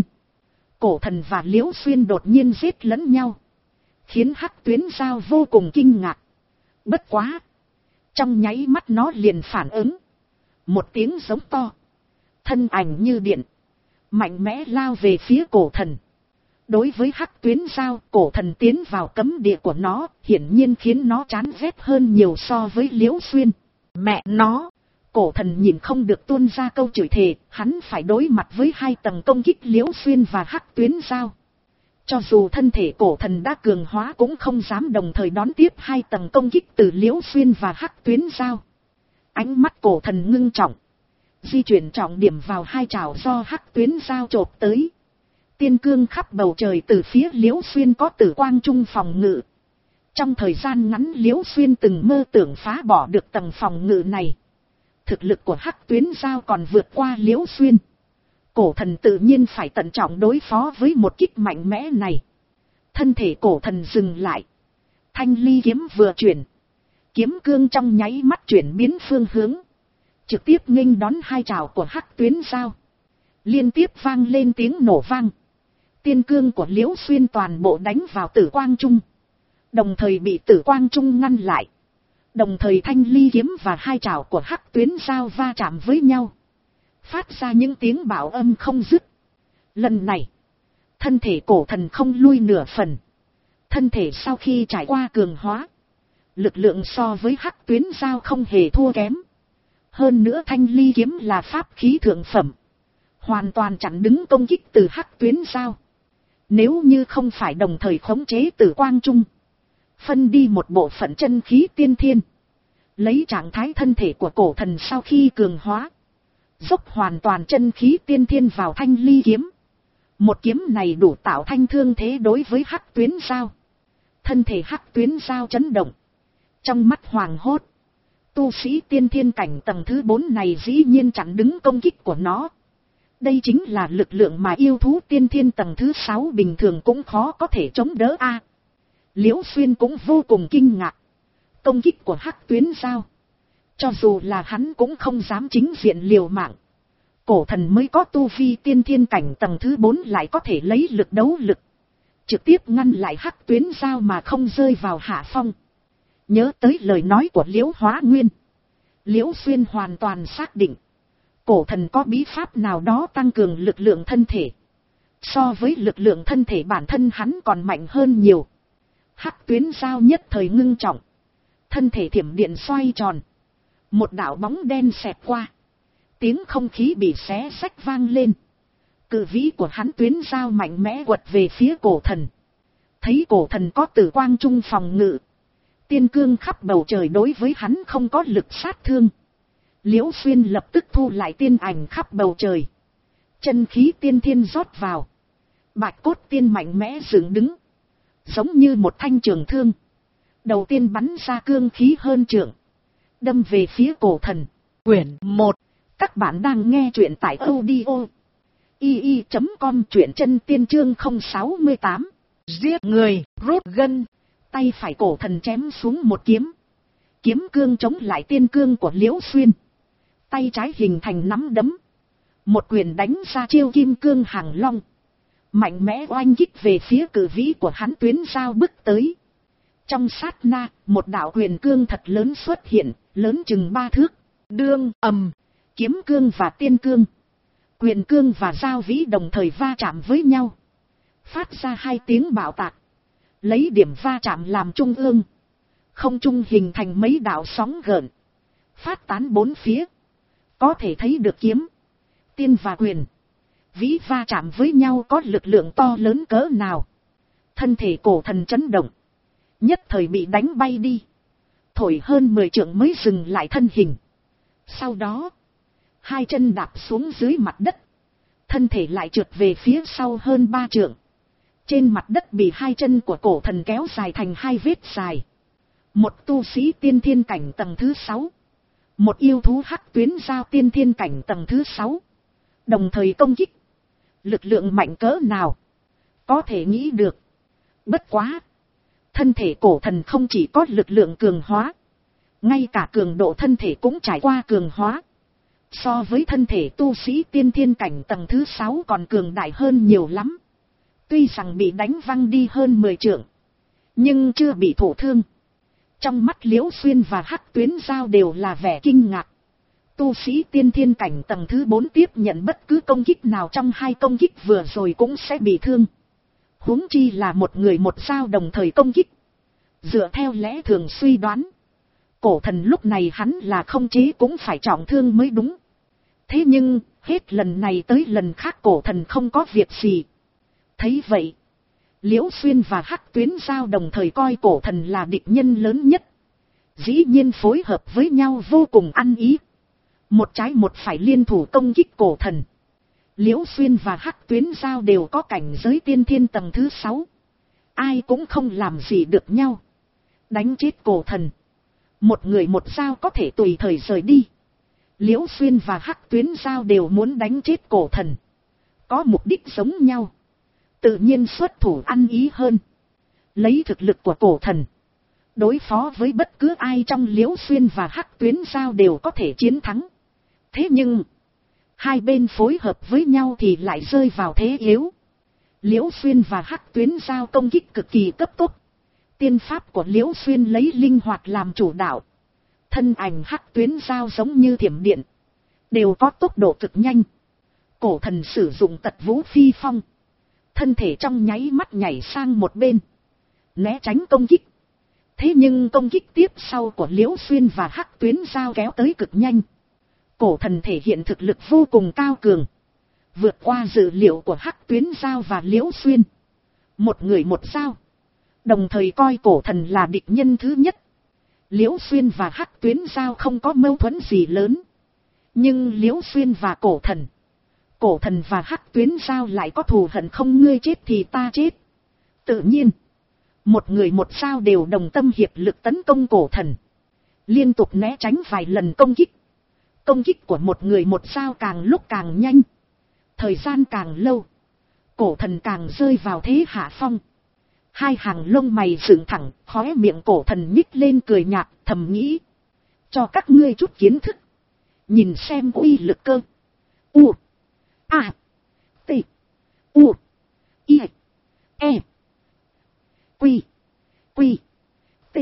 Cổ thần và Liễu Xuyên đột nhiên giết lẫn nhau, khiến Hắc Tuyến Giao vô cùng kinh ngạc. Bất quá, trong nháy mắt nó liền phản ứng. Một tiếng giống to, thân ảnh như điện, mạnh mẽ lao về phía cổ thần. Đối với Hắc Tuyến Giao, cổ thần tiến vào cấm địa của nó, hiển nhiên khiến nó chán ghét hơn nhiều so với Liễu Xuyên. Mẹ nó! Cổ thần nhìn không được tuôn ra câu chửi thề, hắn phải đối mặt với hai tầng công kích Liễu Xuyên và Hắc Tuyến Giao. Cho dù thân thể cổ thần đã cường hóa cũng không dám đồng thời đón tiếp hai tầng công kích từ Liễu Xuyên và Hắc Tuyến Giao. Ánh mắt cổ thần ngưng trọng. Di chuyển trọng điểm vào hai chảo do Hắc Tuyến Giao chộp tới. Tiên cương khắp bầu trời từ phía Liễu Xuyên có tử quang trung phòng ngự. Trong thời gian ngắn Liễu Xuyên từng mơ tưởng phá bỏ được tầng phòng ngự này. Thực lực của Hắc Tuyến Giao còn vượt qua Liễu Xuyên. Cổ thần tự nhiên phải tận trọng đối phó với một kích mạnh mẽ này. Thân thể cổ thần dừng lại. Thanh ly kiếm vừa chuyển. Kiếm cương trong nháy mắt chuyển biến phương hướng. Trực tiếp nghênh đón hai trảo của Hắc Tuyến Giao. Liên tiếp vang lên tiếng nổ vang. Tiên cương của Liễu Xuyên toàn bộ đánh vào Tử Quang Trung. Đồng thời bị Tử Quang Trung ngăn lại. Đồng thời thanh ly kiếm và hai trảo của Hắc Tuyến Giao va chạm với nhau. Phát ra những tiếng bảo âm không dứt. Lần này, thân thể cổ thần không lui nửa phần. Thân thể sau khi trải qua cường hóa, lực lượng so với Hắc Tuyến Giao không hề thua kém. Hơn nữa thanh ly kiếm là pháp khí thượng phẩm. Hoàn toàn chặn đứng công kích từ Hắc Tuyến Giao. Nếu như không phải đồng thời khống chế Tử Quang Trung, phân đi một bộ phận chân khí tiên thiên, lấy trạng thái thân thể của cổ thần sau khi cường hóa, dốc hoàn toàn chân khí tiên thiên vào thanh ly kiếm. Một kiếm này đủ tạo thanh thương thế đối với Hắc Tuyến Giao. Thân thể Hắc Tuyến Giao chấn động. Trong mắt hoàng hốt. Tu sĩ tiên thiên cảnh tầng thứ bốn này dĩ nhiên chặn đứng công kích của nó. Đây chính là lực lượng mà yêu thú tiên thiên tầng thứ sáu bình thường cũng khó có thể chống đỡ a. À, Liễu Xuyên cũng vô cùng kinh ngạc. Công kích của Hắc Tuyến Giao, cho dù là hắn cũng không dám chính diện liều mạng. Cổ thần mới có tu vi tiên thiên cảnh tầng thứ bốn lại có thể lấy lực đấu lực, trực tiếp ngăn lại Hắc Tuyến Giao mà không rơi vào hạ phong. Nhớ tới lời nói của Liễu Hóa Nguyên, Liễu Xuyên hoàn toàn xác định cổ thần có bí pháp nào đó tăng cường lực lượng thân thể. So với lực lượng thân thể bản thân hắn còn mạnh hơn nhiều. Hắc Tuyến Giao nhất thời ngưng trọng. Thân thể thiểm điện xoay tròn. Một đạo bóng đen xẹt qua. Tiếng không khí bị xé xách vang lên. Cự vĩ của hắn Tuyến Giao mạnh mẽ quật về phía cổ thần. Thấy cổ thần có Tử Quang Trung phòng ngự. Tiên cương khắp bầu trời đối với hắn không có lực sát thương. Liễu Xuyên lập tức thu lại tiên ảnh khắp bầu trời. Chân khí tiên thiên rót vào. Bạch cốt tiên mạnh mẽ dựng đứng. Giống như một thanh trường thương. Đầu tiên bắn ra cương khí hơn trượng. Đâm về phía cổ thần. Quyển một. Các bạn đang nghe truyện tại audio i i chấm com, truyện chân tiên chương không sáu tám. Giết người, rút gân. Tay phải cổ thần chém xuống một kiếm. Kiếm cương chống lại tiên cương của Liễu Xuyên. Tay trái hình thành nắm đấm. Một quyền đánh ra chiêu kim cương hàng long. Mạnh mẽ oanh kích về phía cự vĩ của hắn Tuyến Giao bước tới. Trong sát na, một đạo quyền cương thật lớn xuất hiện, lớn chừng ba thước. Đương, ầm, kiếm cương và tiên cương. Quyền cương và giao vĩ đồng thời va chạm với nhau. Phát ra hai tiếng bạo tạc. Lấy điểm va chạm làm trung ương. Không trung hình thành mấy đạo sóng gợn. Phát tán bốn phía. Có thể thấy được kiếm, tiên và quyền, vĩ va chạm với nhau có lực lượng to lớn cỡ nào. Thân thể cổ thần chấn động. Nhất thời bị đánh bay đi. Thổi hơn mười trượng mới dừng lại thân hình. Sau đó, hai chân đạp xuống dưới mặt đất. Thân thể lại trượt về phía sau hơn ba trượng. Trên mặt đất bị hai chân của cổ thần kéo dài thành hai vết dài. Một tu sĩ tiên thiên cảnh tầng thứ sáu. Một yêu thú Hắc Tuyến Giao tiên thiên cảnh tầng thứ sáu. Đồng thời công kích. Lực lượng mạnh cỡ nào? Có thể nghĩ được. Bất quá. Thân thể cổ thần không chỉ có lực lượng cường hóa. Ngay cả cường độ thân thể cũng trải qua cường hóa. So với thân thể tu sĩ tiên thiên cảnh tầng thứ sáu còn cường đại hơn nhiều lắm. Tuy rằng bị đánh văng đi hơn mười trượng. Nhưng chưa bị thổ thương. Trong mắt Liễu Xuyên và Hắc Tuyến Giao đều là vẻ kinh ngạc. Tu sĩ tiên thiên cảnh tầng thứ bốn tiếp nhận bất cứ công kích nào trong hai công kích vừa rồi cũng sẽ bị thương. Huống chi là một người một sao đồng thời công kích. Dựa theo lẽ thường suy đoán, cổ thần lúc này hắn là không chế cũng phải trọng thương mới đúng. Thế nhưng, hết lần này tới lần khác cổ thần không có việc gì. Thấy vậy, Liễu Xuyên và Hắc Tuyến Giao đồng thời coi cổ thần là địch nhân lớn nhất. Dĩ nhiên phối hợp với nhau vô cùng ăn ý. Một trái một phải liên thủ công kích cổ thần. Liễu Xuyên và Hắc Tuyến Giao đều có cảnh giới tiên thiên tầng thứ sáu. Ai cũng không làm gì được nhau. Đánh chết cổ thần. Một người một sao có thể tùy thời rời đi. Liễu Xuyên và Hắc Tuyến Giao đều muốn đánh chết cổ thần. Có mục đích giống nhau. Tự nhiên xuất thủ ăn ý hơn. Lấy thực lực của cổ thần. Đối phó với bất cứ ai trong Liễu Xuyên và Hắc Tuyến Giao đều có thể chiến thắng. Thế nhưng. Hai bên phối hợp với nhau thì lại rơi vào thế yếu. Liễu Xuyên và Hắc Tuyến Giao công kích cực kỳ cấp tốc. Tiên pháp của Liễu Xuyên lấy linh hoạt làm chủ đạo. Thân ảnh Hắc Tuyến Giao giống như thiểm điện. Đều có tốc độ cực nhanh. Cổ thần sử dụng tật vũ phi phong. Thân thể trong nháy mắt nhảy sang một bên. Né tránh công kích. Thế nhưng công kích tiếp sau của Liễu Xuyên và Hắc Tuyến Giao kéo tới cực nhanh. Cổ thần thể hiện thực lực vô cùng cao cường. Vượt qua dự liệu của Hắc Tuyến Giao và Liễu Xuyên. Một người một giao. Đồng thời coi cổ thần là địch nhân thứ nhất. Liễu Xuyên và Hắc Tuyến Giao không có mâu thuẫn gì lớn. Nhưng Liễu Xuyên và cổ thần. Cổ thần và Hắc Tuyến Giao lại có thù hận không ngươi chết thì ta chết. Tự nhiên. Một người một sao đều đồng tâm hiệp lực tấn công cổ thần. Liên tục né tránh vài lần công kích. Công kích của một người một sao càng lúc càng nhanh. Thời gian càng lâu. Cổ thần càng rơi vào thế hạ phong. Hai hàng lông mày dựng thẳng, khóe miệng cổ thần nhích lên cười nhạt, thầm nghĩ. Cho các ngươi chút kiến thức. Nhìn xem uy lực cơ. U. A. T. U. I. E. Quy. Quy. T.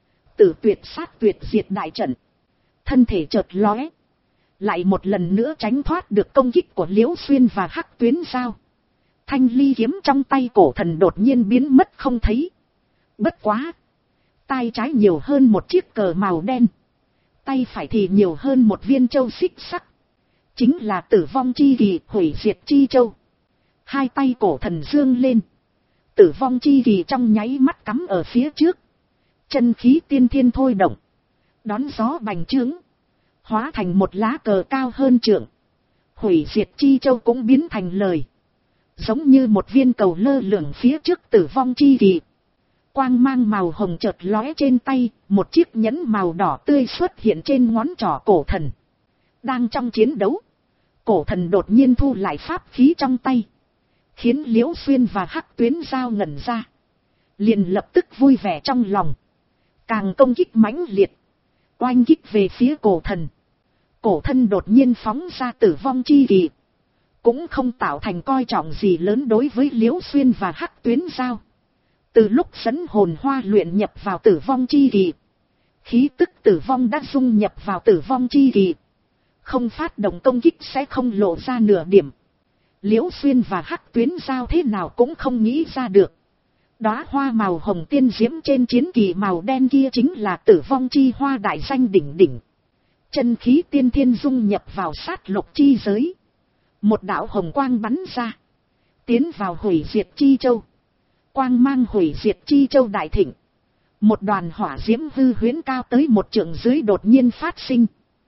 Tử tuyệt sát tuyệt diệt đại trận. Thân thể chợt lóe. Lại một lần nữa tránh thoát được công kích của Liễu Xuyên và Hắc Tuyến Giao. Thanh ly kiếm trong tay cổ thần đột nhiên biến mất không thấy. Bất quá. Tay trái nhiều hơn một chiếc cờ màu đen. Tay phải thì nhiều hơn một viên châu xích sắc. Chính là tử vong chi kỳ hủy diệt chi châu. Hai tay cổ thần dương lên. Tử vong chi kỳ trong nháy mắt cắm ở phía trước. Chân khí tiên thiên thôi động. Đón gió bành trướng. Hóa thành một lá cờ cao hơn trượng. Hủy diệt chi châu cũng biến thành lời. Giống như một viên cầu lơ lửng phía trước tử vong chi kỳ. Quang mang màu hồng chợt lóe trên tay. Một chiếc nhẫn màu đỏ tươi xuất hiện trên ngón trỏ cổ thần. Đang trong chiến đấu. Cổ thần đột nhiên thu lại pháp khí trong tay. Khiến Liễu Xuyên và Hắc Tuyến Giao ngẩn ra. Liền lập tức vui vẻ trong lòng. Càng công kích mãnh liệt. Oanh kích về phía cổ thần. Cổ thân đột nhiên phóng ra tử vong chi kỳ. Cũng không tạo thành coi trọng gì lớn đối với Liễu Xuyên và Hắc Tuyến Giao. Từ lúc dẫn hồn hoa luyện nhập vào tử vong chi kỳ. Khí tức tử vong đã dung nhập vào tử vong chi kỳ. Không phát động công kích sẽ không lộ ra nửa điểm. Liễu Xuyên và Hắc Tuyến Giao thế nào cũng không nghĩ ra được. Đóa hoa màu hồng tiên diễm trên chiến kỳ màu đen kia chính là tử vong chi hoa đại danh đỉnh đỉnh. Chân khí tiên thiên dung nhập vào sát lục chi giới. Một đạo hồng quang bắn ra. Tiến vào hủy diệt chi châu. Quang mang hủy diệt chi châu đại thịnh. Một đoàn hỏa diễm hư huyễn cao tới một trượng dưới đột nhiên phát sinh.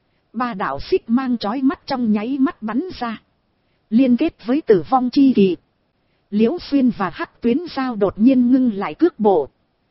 Ba đạo xích mang chói mắt trong nháy mắt bắn ra. Liên kết với tử vong chi kỳ. Liễu Xuyên và Hắc Tuyến Giao đột nhiên ngưng lại cước bộ.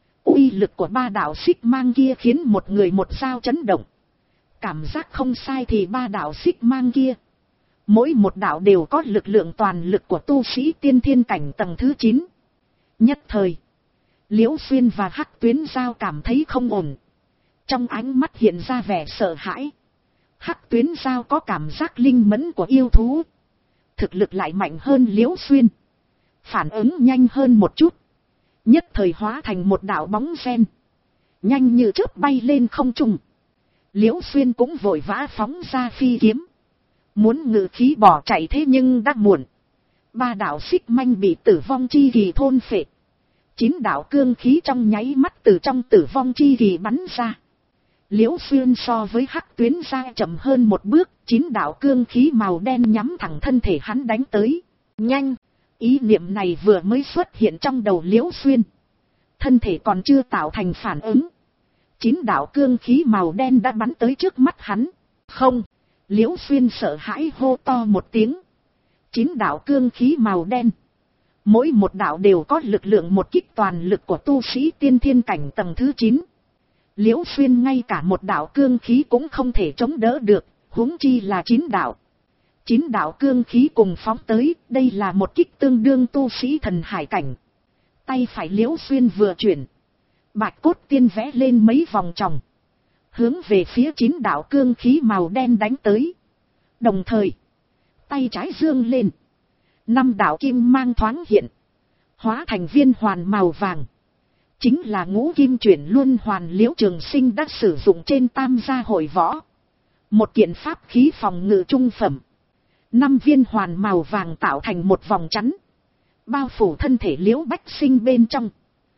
Uy lực của ba đạo xích mang kia khiến một người một sao chấn động. Cảm giác không sai thì ba đạo xích mang kia. Mỗi một đạo đều có lực lượng toàn lực của tu sĩ tiên thiên cảnh tầng thứ chín. Nhất thời. Liễu Xuyên và Hắc Tuyến Giao cảm thấy không ổn. Trong ánh mắt hiện ra vẻ sợ hãi. Hắc Tuyến Giao có cảm giác linh mẫn của yêu thú. Thực lực lại mạnh hơn Liễu Xuyên. Phản ứng nhanh hơn một chút. Nhất thời hóa thành một đạo bóng ven. Nhanh như chớp bay lên không trung. Liễu Xuyên cũng vội vã phóng ra phi kiếm. Muốn ngự khí bỏ chạy thế nhưng đã muộn. Ba đạo xích manh bị tử vong chi kỳ thôn phệ. Chín đạo cương khí trong nháy mắt từ trong tử vong chi kỳ bắn ra. Liễu Xuyên so với Hắc Tuyến Giao chậm hơn một bước. Chín đạo cương khí màu đen nhắm thẳng thân thể hắn đánh tới. Nhanh! Ý niệm này vừa mới xuất hiện trong đầu Liễu Xuyên. Thân thể còn chưa tạo thành phản ứng. Chín đạo cương khí màu đen đã bắn tới trước mắt hắn. Không! Liễu Xuyên sợ hãi hô to một tiếng. Chín đạo cương khí màu đen. Mỗi một đạo đều có lực lượng một kích toàn lực của tu sĩ tiên thiên cảnh tầng thứ chín. Liễu Xuyên ngay cả một đạo cương khí cũng không thể chống đỡ được. huống chi là chín đạo. Chín đạo cương khí cùng phóng tới, đây là một kích tương đương tu sĩ thần hải cảnh. Tay phải Liễu Xuyên vừa chuyển, bạch cốt tiên vẽ lên mấy vòng tròn, hướng về phía chín đạo cương khí màu đen đánh tới. Đồng thời, tay trái dương lên, năm đạo kim mang thoáng hiện, hóa thành viên hoàn màu vàng. Chính là ngũ kim chuyển luân hoàn Liễu Trường Sinh đã sử dụng trên tam gia hội võ. Một kiện pháp khí phòng ngự trung phẩm. Năm viên hoàn màu vàng tạo thành một vòng chắn, bao phủ thân thể Liễu Bách Sinh bên trong.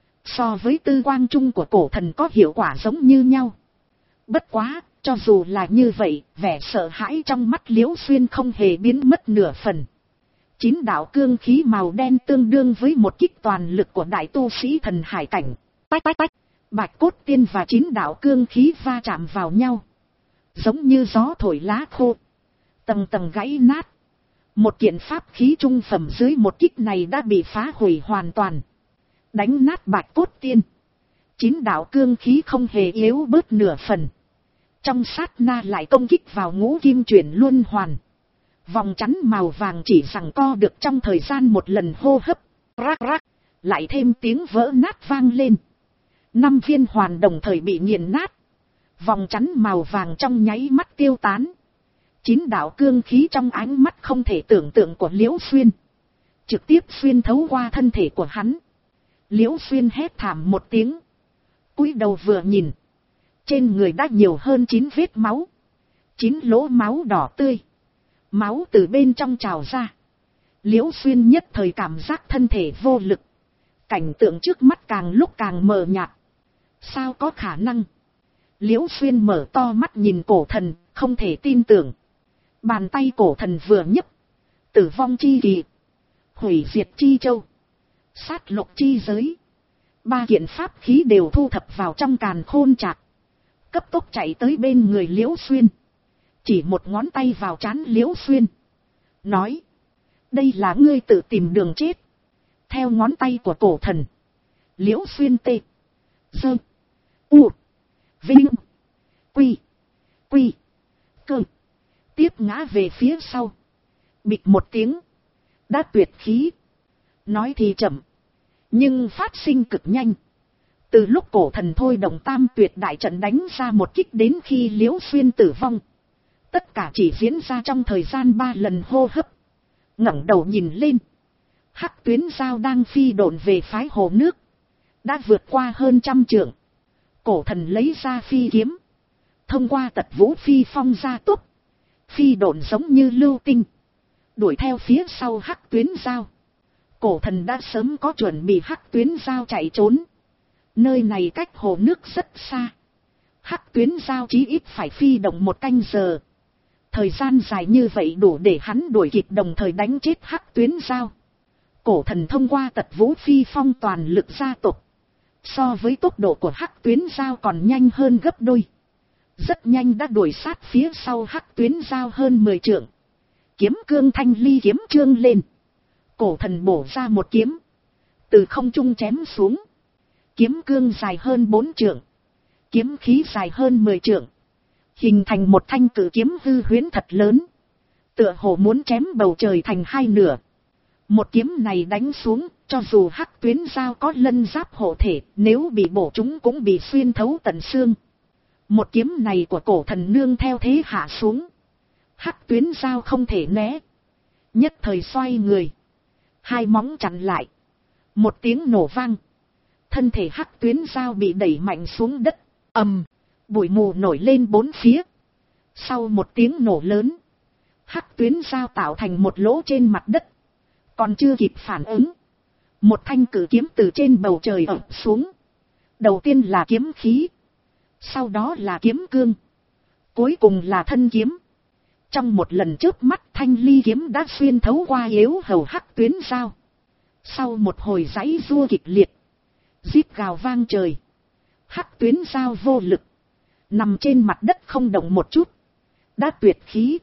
So với tư quang trung của cổ thần có hiệu quả giống như nhau. Bất quá, cho dù là như vậy, vẻ sợ hãi trong mắt Liễu Xuyên không hề biến mất nửa phần. Chín đạo cương khí màu đen tương đương với một kích toàn lực của đại tu sĩ thần hải cảnh. Tách tách tách, bạch cốt tiên và chín đạo cương khí va chạm vào nhau, giống như gió thổi lá khô, tầng tầng gãy nát. Một kiện pháp khí trung phẩm dưới một kích này đã bị phá hủy hoàn toàn, đánh nát bạch cốt tiên. Chín đạo cương khí không hề yếu bớt nửa phần, trong sát na lại công kích vào ngũ kim chuyển luân hoàn. Vòng chắn màu vàng chỉ rằng co được trong thời gian một lần hô hấp, rắc rắc, lại thêm tiếng vỡ nát vang lên. Năm viên hoàn đồng thời bị nghiền nát, vòng chắn màu vàng trong nháy mắt tiêu tán. Chín đạo cương khí trong ánh mắt không thể tưởng tượng của Liễu Xuyên, trực tiếp xuyên thấu qua thân thể của hắn. Liễu Xuyên hét thảm một tiếng, cúi đầu vừa nhìn, trên người đã nhiều hơn chín vết máu, chín lỗ máu đỏ tươi, máu từ bên trong trào ra. Liễu Xuyên nhất thời cảm giác thân thể vô lực, cảnh tượng trước mắt càng lúc càng mờ nhạt. Sao có khả năng? Liễu Xuyên mở to mắt nhìn cổ thần, không thể tin tưởng. Bàn tay cổ thần vừa nhấc, tử vong chi kỳ, hủy diệt chi châu, sát lục chi giới, ba kiện pháp khí đều thu thập vào trong càn khôn trạc, cấp tốc chạy tới bên người Liễu Xuyên, chỉ một ngón tay vào trán Liễu Xuyên, nói: đây là ngươi tự tìm đường chết. Theo ngón tay của cổ thần, Liễu Xuyên tê, dơ, u, vinh, quy, quy, cơ, tiếp ngã về phía sau, bịch một tiếng, đã tuyệt khí. Nói thì chậm, nhưng phát sinh cực nhanh. Từ lúc cổ thần thôi động tam tuyệt đại trận đánh ra một kích đến khi Liễu Xuyên tử vong, tất cả chỉ diễn ra trong thời gian ba lần hô hấp. Ngẩng đầu nhìn lên, hắc tuyến giao đang phi độn về phái hồ nước, đã vượt qua hơn trăm trượng. Cổ thần lấy ra phi kiếm, thông qua tật vũ phi phong ra tốc, phi độn giống như lưu tinh, đuổi theo phía sau hắc tuyến giao. Cổ thần đã sớm có chuẩn bị hắc tuyến giao chạy trốn. Nơi này cách hồ nước rất xa, hắc tuyến giao chí ít phải phi động một canh giờ. Thời gian dài như vậy đủ để hắn đuổi kịp đồng thời đánh chết hắc tuyến giao. Cổ thần thông qua tật vũ phi phong toàn lực gia tốc, so với tốc độ của hắc tuyến giao còn nhanh hơn gấp đôi. Rất nhanh đã đuổi sát phía sau hắc tuyến giao hơn mười trượng. Kiếm cương thanh ly kiếm trương lên, cổ thần bổ ra một kiếm, từ không trung chém xuống. Kiếm cương dài hơn bốn trượng, kiếm khí dài hơn mười trượng, hình thành một thanh cử kiếm hư huyễn thật lớn, tựa hồ muốn chém bầu trời thành hai nửa. Một kiếm này đánh xuống, cho dù hắc tuyến giao có lân giáp hộ thể, nếu bị bổ chúng cũng bị xuyên thấu tận xương. Một kiếm này của cổ thần nương theo thế hạ xuống, hắc tuyến giao không thể né, nhất thời xoay người, hai móng chặn lại. Một tiếng nổ vang, thân thể hắc tuyến giao bị đẩy mạnh xuống đất, ầm, bụi mù nổi lên bốn phía. Sau một tiếng nổ lớn, hắc tuyến giao tạo thành một lỗ trên mặt đất, còn chưa kịp phản ứng, một thanh cử kiếm từ trên bầu trời ập xuống. Đầu tiên là kiếm khí, sau đó là kiếm cương, cuối cùng là thân kiếm. Trong một lần chớp mắt, thanh ly kiếm đã xuyên thấu qua yếu hầu hắc tuyến giao. Sau một hồi giãy giụa kịch liệt, rít gào vang trời, hắc tuyến giao vô lực, nằm trên mặt đất không động một chút, đã tuyệt khí.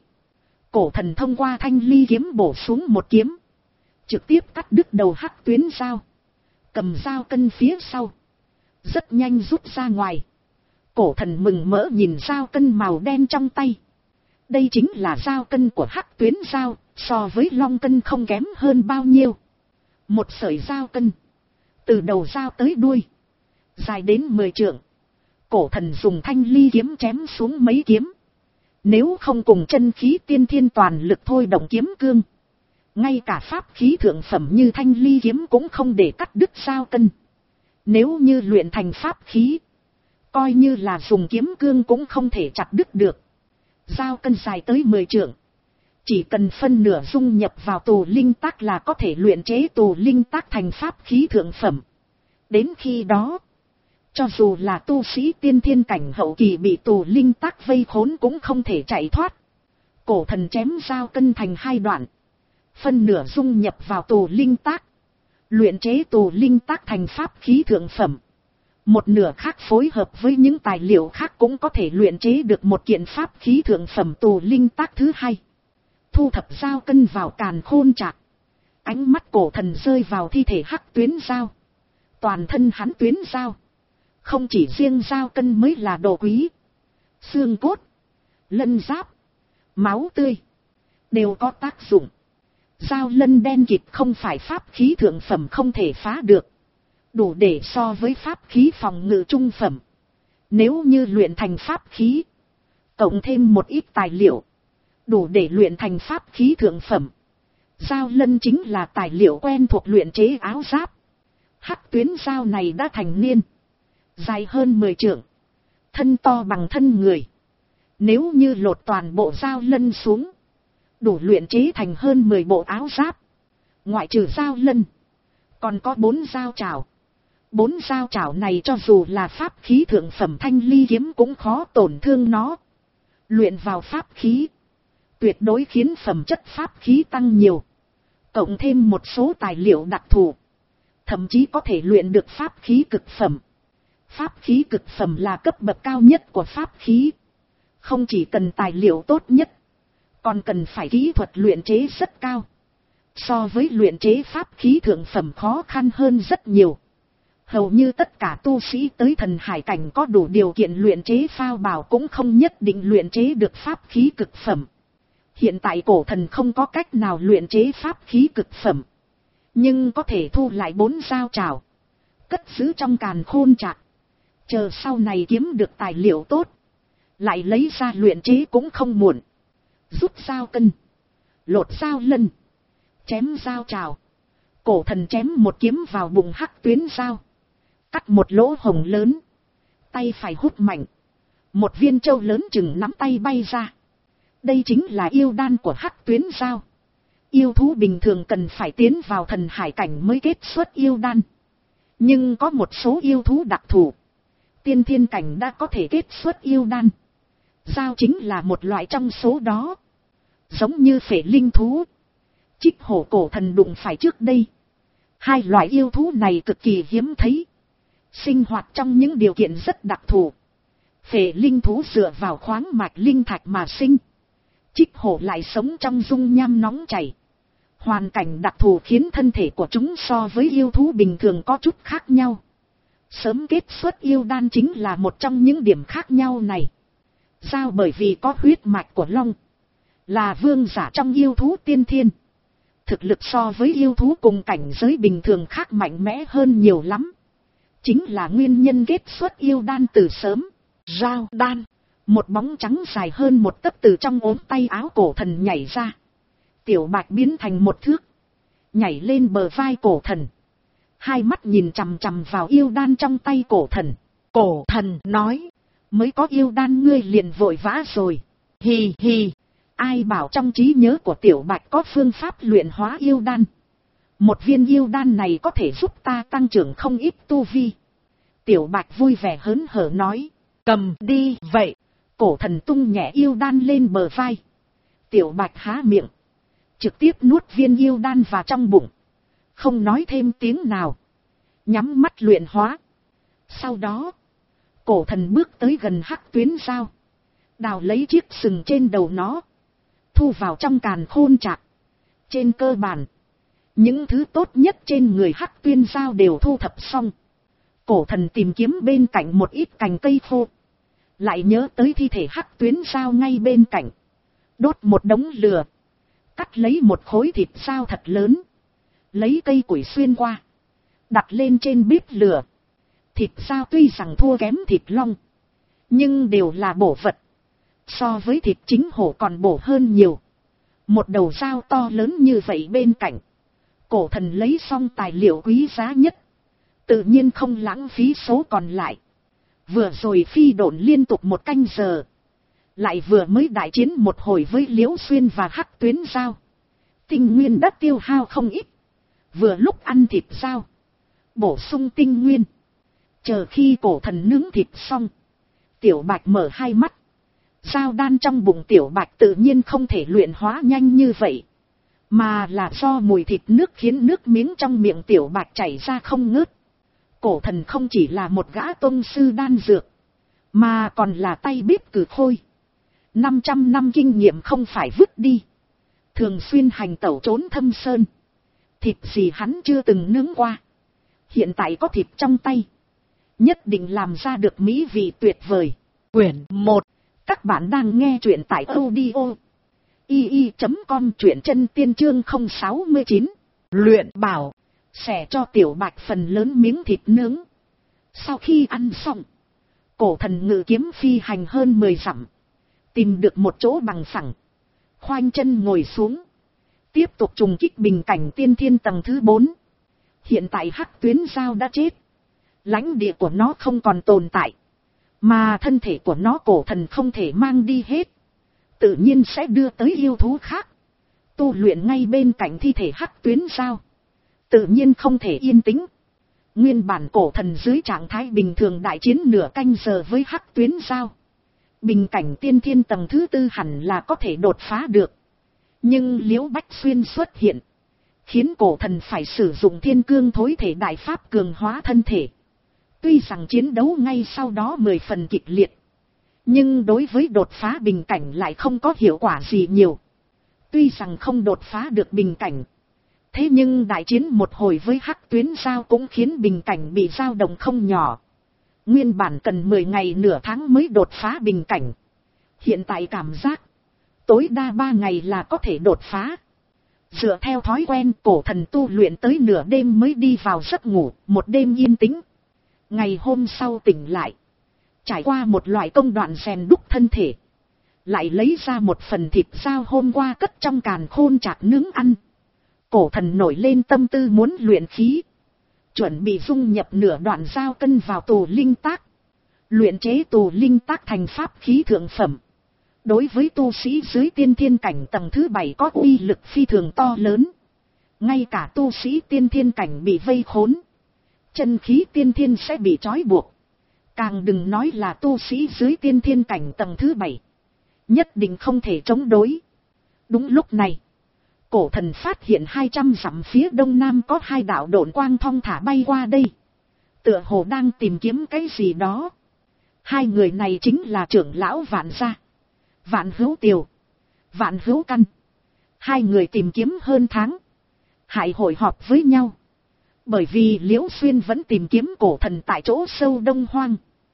Cổ thần thông qua thanh ly kiếm bổ xuống một kiếm, trực tiếp cắt đứt đầu hắc tuyến giao, cầm dao cân phía sau, rất nhanh rút ra ngoài. Cổ thần mừng mỡ nhìn dao cân màu đen trong tay, Đây chính là dao cân của hắc tuyến dao, so với long cân không kém hơn bao nhiêu. Một sợi dao cân, từ đầu dao tới đuôi, dài đến mười trượng. Cổ thần dùng thanh ly kiếm chém xuống mấy kiếm. Nếu không cùng chân khí tiên thiên toàn lực thôi động kiếm cương, ngay cả pháp khí thượng phẩm như thanh ly kiếm cũng không để cắt đứt dao cân. Nếu như luyện thành pháp khí, coi như là dùng kiếm cương cũng không thể chặt đứt được. Dao cân dài tới mười trượng, chỉ cần phân nửa dung nhập vào tù linh tác là có thể luyện chế tù linh tác thành pháp khí thượng phẩm. Đến khi đó, cho dù là tu sĩ tiên thiên cảnh hậu kỳ bị tù linh tác vây khốn cũng không thể chạy thoát. Cổ thần chém dao cân thành hai đoạn, phân nửa dung nhập vào tù linh tác, luyện chế tù linh tác thành pháp khí thượng phẩm. Một nửa khác phối hợp với những tài liệu khác cũng có thể luyện chế được một kiện pháp khí thượng phẩm tù linh tác thứ hai. Thu thập dao cân vào càn khôn trạc, ánh mắt cổ thần rơi vào thi thể hắc tuyến dao. Toàn thân hắn tuyến dao, không chỉ riêng dao cân mới là đồ quý, xương cốt, lân giáp, máu tươi đều có tác dụng. Dao lân đen kịt không phải pháp khí thượng phẩm không thể phá được, đủ để so với pháp khí phòng ngự trung phẩm. Nếu như luyện thành pháp khí, cộng thêm một ít tài liệu, đủ để luyện thành pháp khí thượng phẩm. Dao lân chính là tài liệu quen thuộc luyện chế áo giáp. Hắc tuyến dao này đã thành niên, dài hơn mười trượng, thân to bằng thân người. Nếu như lột toàn bộ dao lân xuống, đủ luyện chế thành hơn mười bộ áo giáp. Ngoại trừ dao lân, còn có bốn dao trảo. Bốn dao trảo này cho dù là pháp khí thượng phẩm thanh ly kiếm cũng khó tổn thương nó. Luyện vào pháp khí, tuyệt đối khiến phẩm chất pháp khí tăng nhiều. Cộng thêm một số tài liệu đặc thù, thậm chí có thể luyện được pháp khí cực phẩm. Pháp khí cực phẩm là cấp bậc cao nhất của pháp khí. Không chỉ cần tài liệu tốt nhất, còn cần phải kỹ thuật luyện chế rất cao. So với luyện chế pháp khí thượng phẩm khó khăn hơn rất nhiều. Hầu như tất cả tu sĩ tới thần hải cảnh có đủ điều kiện luyện chế phao bào cũng không nhất định luyện chế được pháp khí cực phẩm. Hiện tại cổ thần không có cách nào luyện chế pháp khí cực phẩm, nhưng có thể thu lại bốn dao trảo, cất giữ trong càn khôn trạc. Chờ sau này kiếm được tài liệu tốt, lại lấy ra luyện chế cũng không muộn. Rút dao cân, lột dao lân, chém dao trảo. Cổ thần chém một kiếm vào bụng hắc tuyến dao, cắt một lỗ hồng lớn. Tay phải hút mạnh, một viên châu lớn chừng nắm tay bay ra. Đây chính là yêu đan của hắc tuyến dao. Yêu thú bình thường cần phải tiến vào thần hải cảnh mới kết xuất yêu đan, nhưng có một số yêu thú đặc thù, tiên thiên cảnh đã có thể kết xuất yêu đan. Dao chính là một loại trong số đó. Giống như phệ linh thú, Trích hổ cổ thần đụng phải trước đây. Hai loại yêu thú này cực kỳ hiếm thấy, sinh hoạt trong những điều kiện rất đặc thù. Phệ linh thú dựa vào khoáng mạch linh thạch mà sinh, Trích hổ lại sống trong dung nham nóng chảy. Hoàn cảnh đặc thù khiến thân thể của chúng so với yêu thú bình thường có chút khác nhau. Sớm kết xuất yêu đan chính là một trong những điểm khác nhau này. Dao bởi vì có huyết mạch của long, là vương giả trong yêu thú tiên thiên, thực lực so với yêu thú cùng cảnh giới bình thường khác mạnh mẽ hơn nhiều lắm. Chính là nguyên nhân kết xuất yêu đan từ sớm. Dao đan, một bóng trắng dài hơn một tấc từ trong ốm tay áo cổ thần nhảy ra. Tiểu Bạch biến thành một thước, nhảy lên bờ vai cổ thần, hai mắt nhìn chằm chằm vào yêu đan trong tay cổ thần. Cổ thần nói, mới có yêu đan ngươi liền vội vã rồi. Hì hì, ai bảo trong trí nhớ của Tiểu Bạch có phương pháp luyện hóa yêu đan. Một viên yêu đan này có thể giúp ta tăng trưởng không ít tu vi. Tiểu Bạch vui vẻ hớn hở nói, cầm đi. Vậy, cổ thần tung nhẹ yêu đan lên bờ vai. Tiểu Bạch há miệng, trực tiếp nuốt viên yêu đan vào trong bụng, không nói thêm tiếng nào, nhắm mắt luyện hóa. Sau đó, cổ thần bước tới gần hắc tuyến dao, đào lấy chiếc sừng trên đầu nó, thu vào trong càn khôn trạc. Trên cơ bản, những thứ tốt nhất trên người hắc tuyến dao đều thu thập xong. Cổ thần tìm kiếm bên cạnh một ít cành cây khô, lại nhớ tới thi thể hắc tuyến dao ngay bên cạnh, Đốt một đống lửa. Cắt lấy một khối thịt dao thật lớn. Lấy cây củi xuyên qua. Đặt lên trên bếp lửa. Thịt dao tuy rằng thua kém thịt long. Nhưng đều là bổ vật. So với thịt chính hổ còn bổ hơn nhiều. Một đầu dao to lớn như vậy bên cạnh. Cổ thần lấy xong tài liệu quý giá nhất. Tự nhiên không lãng phí số còn lại. Vừa rồi phi độn liên tục một canh giờ. Lại vừa mới đại chiến một hồi với Liễu Xuyên và Hắc Tuyến Giao. Tinh nguyên đã tiêu hao không ít. Vừa lúc ăn thịt dao. Bổ sung tinh nguyên. Chờ khi cổ thần nướng thịt xong. Tiểu Bạch mở hai mắt. Dao đan trong bụng Tiểu Bạch tự nhiên không thể luyện hóa nhanh như vậy. Mà là do mùi thịt nước khiến nước miếng trong miệng Tiểu Bạch chảy ra không ngớt. Cổ thần không chỉ là một gã tông sư đan dược. Mà còn là tay bếp cử khôi. năm trăm năm kinh nghiệm không phải vứt đi. Thường xuyên hành tẩu trốn thâm sơn. Thịt gì hắn chưa từng nướng qua. Hiện tại có thịt trong tay. Nhất định làm ra được mỹ vị tuyệt vời. Quyển một. Các bạn đang nghe truyện tại audio i i chấm com, truyện chân tiên chương không sáu chín. Luyện bảo. Xẻ cho Tiểu Bạch phần lớn miếng thịt nướng. Sau khi ăn xong. Cổ thần ngự kiếm phi hành hơn mười dặm. Tìm được một chỗ bằng phẳng. Khoanh chân ngồi xuống. Tiếp tục trùng kích bình cảnh tiên thiên tầng thứ bốn. Hiện tại Hắc Tuyến Giao đã chết. Lãnh địa của nó không còn tồn tại. Mà thân thể của nó cổ thần không thể mang đi hết. Tự nhiên sẽ đưa tới yêu thú khác. Tu luyện ngay bên cạnh thi thể Hắc Tuyến Giao. Tự nhiên không thể yên tĩnh. Nguyên bản cổ thần dưới trạng thái bình thường đại chiến nửa canh giờ với Hắc Tuyến Giao. Bình cảnh tiên thiên tầng thứ tư hẳn là có thể đột phá được. Nhưng Liễu Bách Xuyên xuất hiện. Khiến cổ thần phải sử dụng thiên cương thối thể đại pháp cường hóa thân thể. Tuy rằng chiến đấu ngay sau đó mười phần kịch liệt. Nhưng đối với đột phá bình cảnh lại không có hiệu quả gì nhiều. Tuy rằng không đột phá được bình cảnh. Thế nhưng đại chiến một hồi với Hắc Tuyến Giao cũng khiến bình cảnh bị dao động không nhỏ. Nguyên bản cần mười ngày nửa tháng mới đột phá bình cảnh. Hiện tại cảm giác. Tối đa ba ngày là có thể đột phá. Dựa theo thói quen cổ thần tu luyện tới nửa đêm mới đi vào giấc ngủ. Một đêm yên tĩnh. Ngày hôm sau tỉnh lại. Trải qua một loại công đoạn rèn đúc thân thể. Lại lấy ra một phần thịt dao hôm qua cất trong càn khôn chạc nướng ăn. Cổ thần nổi lên tâm tư muốn luyện khí. Chuẩn bị dung nhập nửa đoạn dao cân vào tù linh tác. Luyện chế tù linh tác thành pháp khí thượng phẩm. Đối với tu sĩ dưới tiên thiên cảnh tầng thứ bảy có uy lực phi thường to lớn. Ngay cả tu sĩ tiên thiên cảnh bị vây khốn. Chân khí tiên thiên sẽ bị trói buộc. Càng đừng nói là tu sĩ dưới tiên thiên cảnh tầng thứ bảy. Nhất định không thể chống đối. Đúng lúc này. Cổ thần phát hiện hai trăm dặm phía đông nam có hai đạo độn quang thong thả bay qua đây. Tựa hồ đang tìm kiếm cái gì đó. Hai người này chính là trưởng lão Vạn Gia. Vạn Hữu Tiều. Vạn Hữu Căn. Hai người tìm kiếm hơn tháng. Hãy hội họp với nhau. Bởi vì Liễu Xuyên vẫn tìm kiếm cổ thần tại chỗ sâu đông hoang.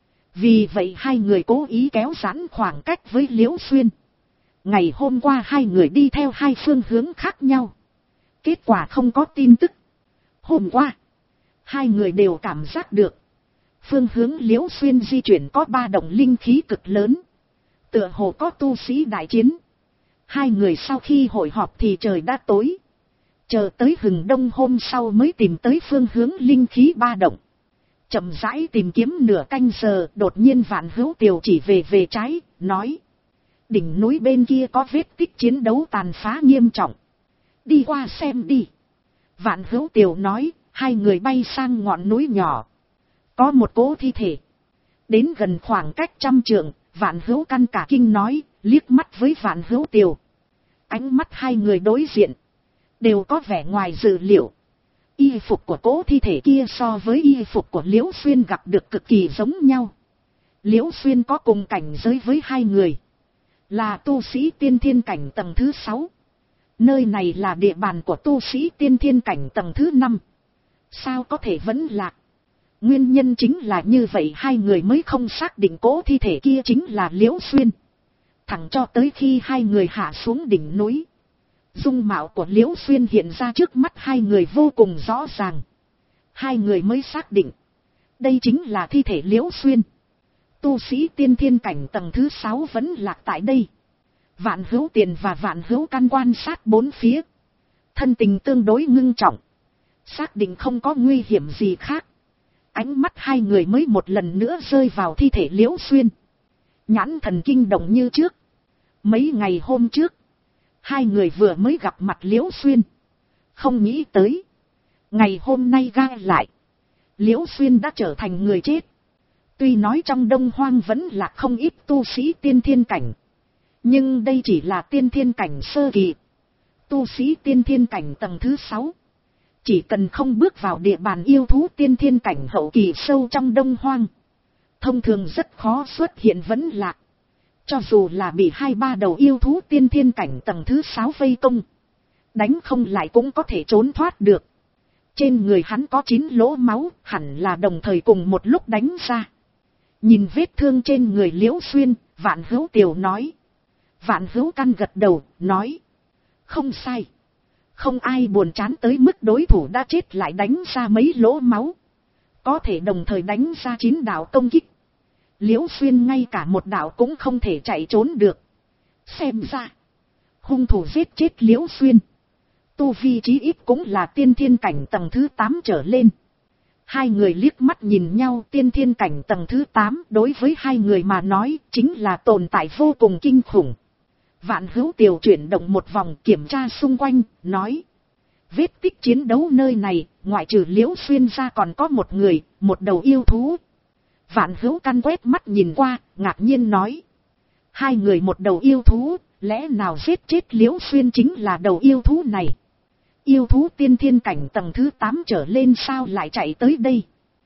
Vì vậy hai người cố ý kéo giãn khoảng cách với Liễu Xuyên. Ngày hôm qua hai người đi theo hai phương hướng khác nhau. Kết quả không có tin tức. Hôm qua, hai người đều cảm giác được. Phương hướng Liễu Xuyên di chuyển có ba động linh khí cực lớn. Tựa hồ có tu sĩ đại chiến. Hai người sau khi hội họp thì trời đã tối. Chờ tới hừng đông hôm sau mới tìm tới phương hướng linh khí ba động. Chậm rãi tìm kiếm nửa canh giờ, đột nhiên Vạn Hữu Tiều chỉ về về trái, nói. Đỉnh núi bên kia có vết tích chiến đấu tàn phá nghiêm trọng. Đi qua xem đi. Vạn Hữu Tiều nói, hai người bay sang ngọn núi nhỏ. Có một cỗ thi thể. Đến gần khoảng cách trăm trượng, Vạn Hữu Căn cả kinh nói, liếc mắt với Vạn Hữu Tiều. Ánh mắt hai người đối diện. Đều có vẻ ngoài dự liệu. Y phục của cỗ thi thể kia so với y phục của Liễu Xuyên gặp được cực kỳ giống nhau. Liễu Xuyên có cùng cảnh giới với hai người. Là tu sĩ tiên thiên cảnh tầng thứ sáu. Nơi này là địa bàn của tu sĩ tiên thiên cảnh tầng thứ năm. Sao có thể vẫn lạc? Nguyên nhân chính là như vậy hai người mới không xác định cỗ thi thể kia chính là Liễu Xuyên. Thẳng cho tới khi hai người hạ xuống đỉnh núi. Dung mạo của Liễu Xuyên hiện ra trước mắt hai người vô cùng rõ ràng. Hai người mới xác định. Đây chính là thi thể Liễu Xuyên. Tu sĩ tiên thiên cảnh tầng thứ sáu vẫn lạc tại đây. Vạn Hữu Tiền và Vạn Hữu Căn quan sát bốn phía. Thân tình tương đối ngưng trọng. Xác định không có nguy hiểm gì khác. Ánh mắt hai người mới một lần nữa rơi vào thi thể Liễu Xuyên. Nhãn thần kinh động như trước. Mấy ngày hôm trước, hai người vừa mới gặp mặt Liễu Xuyên. Không nghĩ tới. Ngày hôm nay gai lại. Liễu Xuyên đã trở thành người chết. Tuy nói trong Đông Hoang vẫn là không ít tu sĩ tiên thiên cảnh. Nhưng đây chỉ là tiên thiên cảnh sơ kỳ. Tu sĩ tiên thiên cảnh tầng thứ sáu. Chỉ cần không bước vào địa bàn yêu thú tiên thiên cảnh hậu kỳ sâu trong Đông Hoang. Thông thường rất khó xuất hiện vấn lạc. Cho dù là bị hai ba đầu yêu thú tiên thiên cảnh tầng thứ sáu vây công. Đánh không lại cũng có thể trốn thoát được. Trên người hắn có chín lỗ máu, hẳn là đồng thời cùng một lúc đánh ra. Nhìn vết thương trên người Liễu Xuyên, Vạn Hữu Tiều nói. Vạn Hữu Căn gật đầu, nói. Không sai. Không ai buồn chán tới mức đối thủ đã chết lại đánh ra mấy lỗ máu. Có thể đồng thời đánh ra chín đạo công kích. Liễu Xuyên ngay cả một đạo cũng không thể chạy trốn được. Xem ra, hung thủ giết chết Liễu Xuyên. Tu vi chí ít cũng là tiên thiên cảnh tầng thứ tám trở lên. Hai người liếc mắt nhìn nhau, tiên thiên cảnh tầng thứ tám đối với hai người mà nói chính là tồn tại vô cùng kinh khủng. Vạn Hữu Tiều chuyển động một vòng kiểm tra xung quanh, nói. Vết tích chiến đấu nơi này, ngoại trừ Liễu Xuyên ra còn có một người, một đầu yêu thú. Vạn Hữu Căn quét mắt nhìn qua, ngạc nhiên nói. Hai người một đầu yêu thú, lẽ nào giết chết Liễu Xuyên chính là đầu yêu thú này? Yêu thú tiên thiên cảnh tầng thứ tám trở lên sao lại chạy tới đây?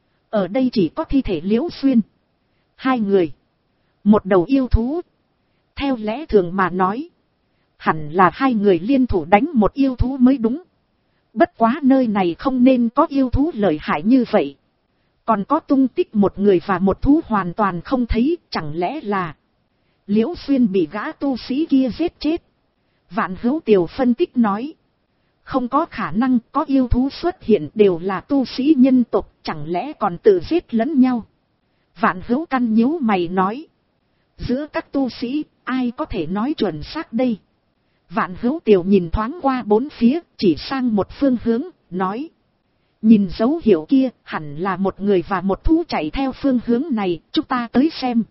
Ở đây chỉ có thi thể Liễu Xuyên. Hai người. Một đầu yêu thú. Theo lẽ thường mà nói. Hẳn là hai người liên thủ đánh một yêu thú mới đúng. Bất quá nơi này không nên có yêu thú lợi hại như vậy. Còn có tung tích một người và một thú hoàn toàn không thấy. Chẳng lẽ là Liễu Xuyên bị gã tu sĩ kia giết chết? Vạn Hữu Tiều phân tích nói. Không có khả năng, có yêu thú xuất hiện đều là tu sĩ nhân tộc, chẳng lẽ còn tự giết lẫn nhau? Vạn Hữu Căn nhíu mày nói. Giữa các tu sĩ, ai có thể nói chuẩn xác đây? Vạn Hữu Tiều nhìn thoáng qua bốn phía, chỉ sang một phương hướng, nói. Nhìn dấu hiệu kia, hẳn là một người và một thú chạy theo phương hướng này, chúng ta tới xem.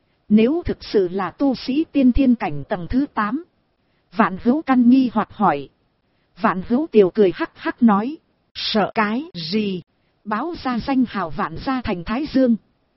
Nếu thực sự là tu sĩ tiên thiên cảnh tầng thứ tám. Vạn Hữu Căn nghi hoặc hỏi. Vạn Hữu Tiều cười hắc hắc nói. Sợ cái gì? Báo ra danh hào Vạn gia thành Thái Dương.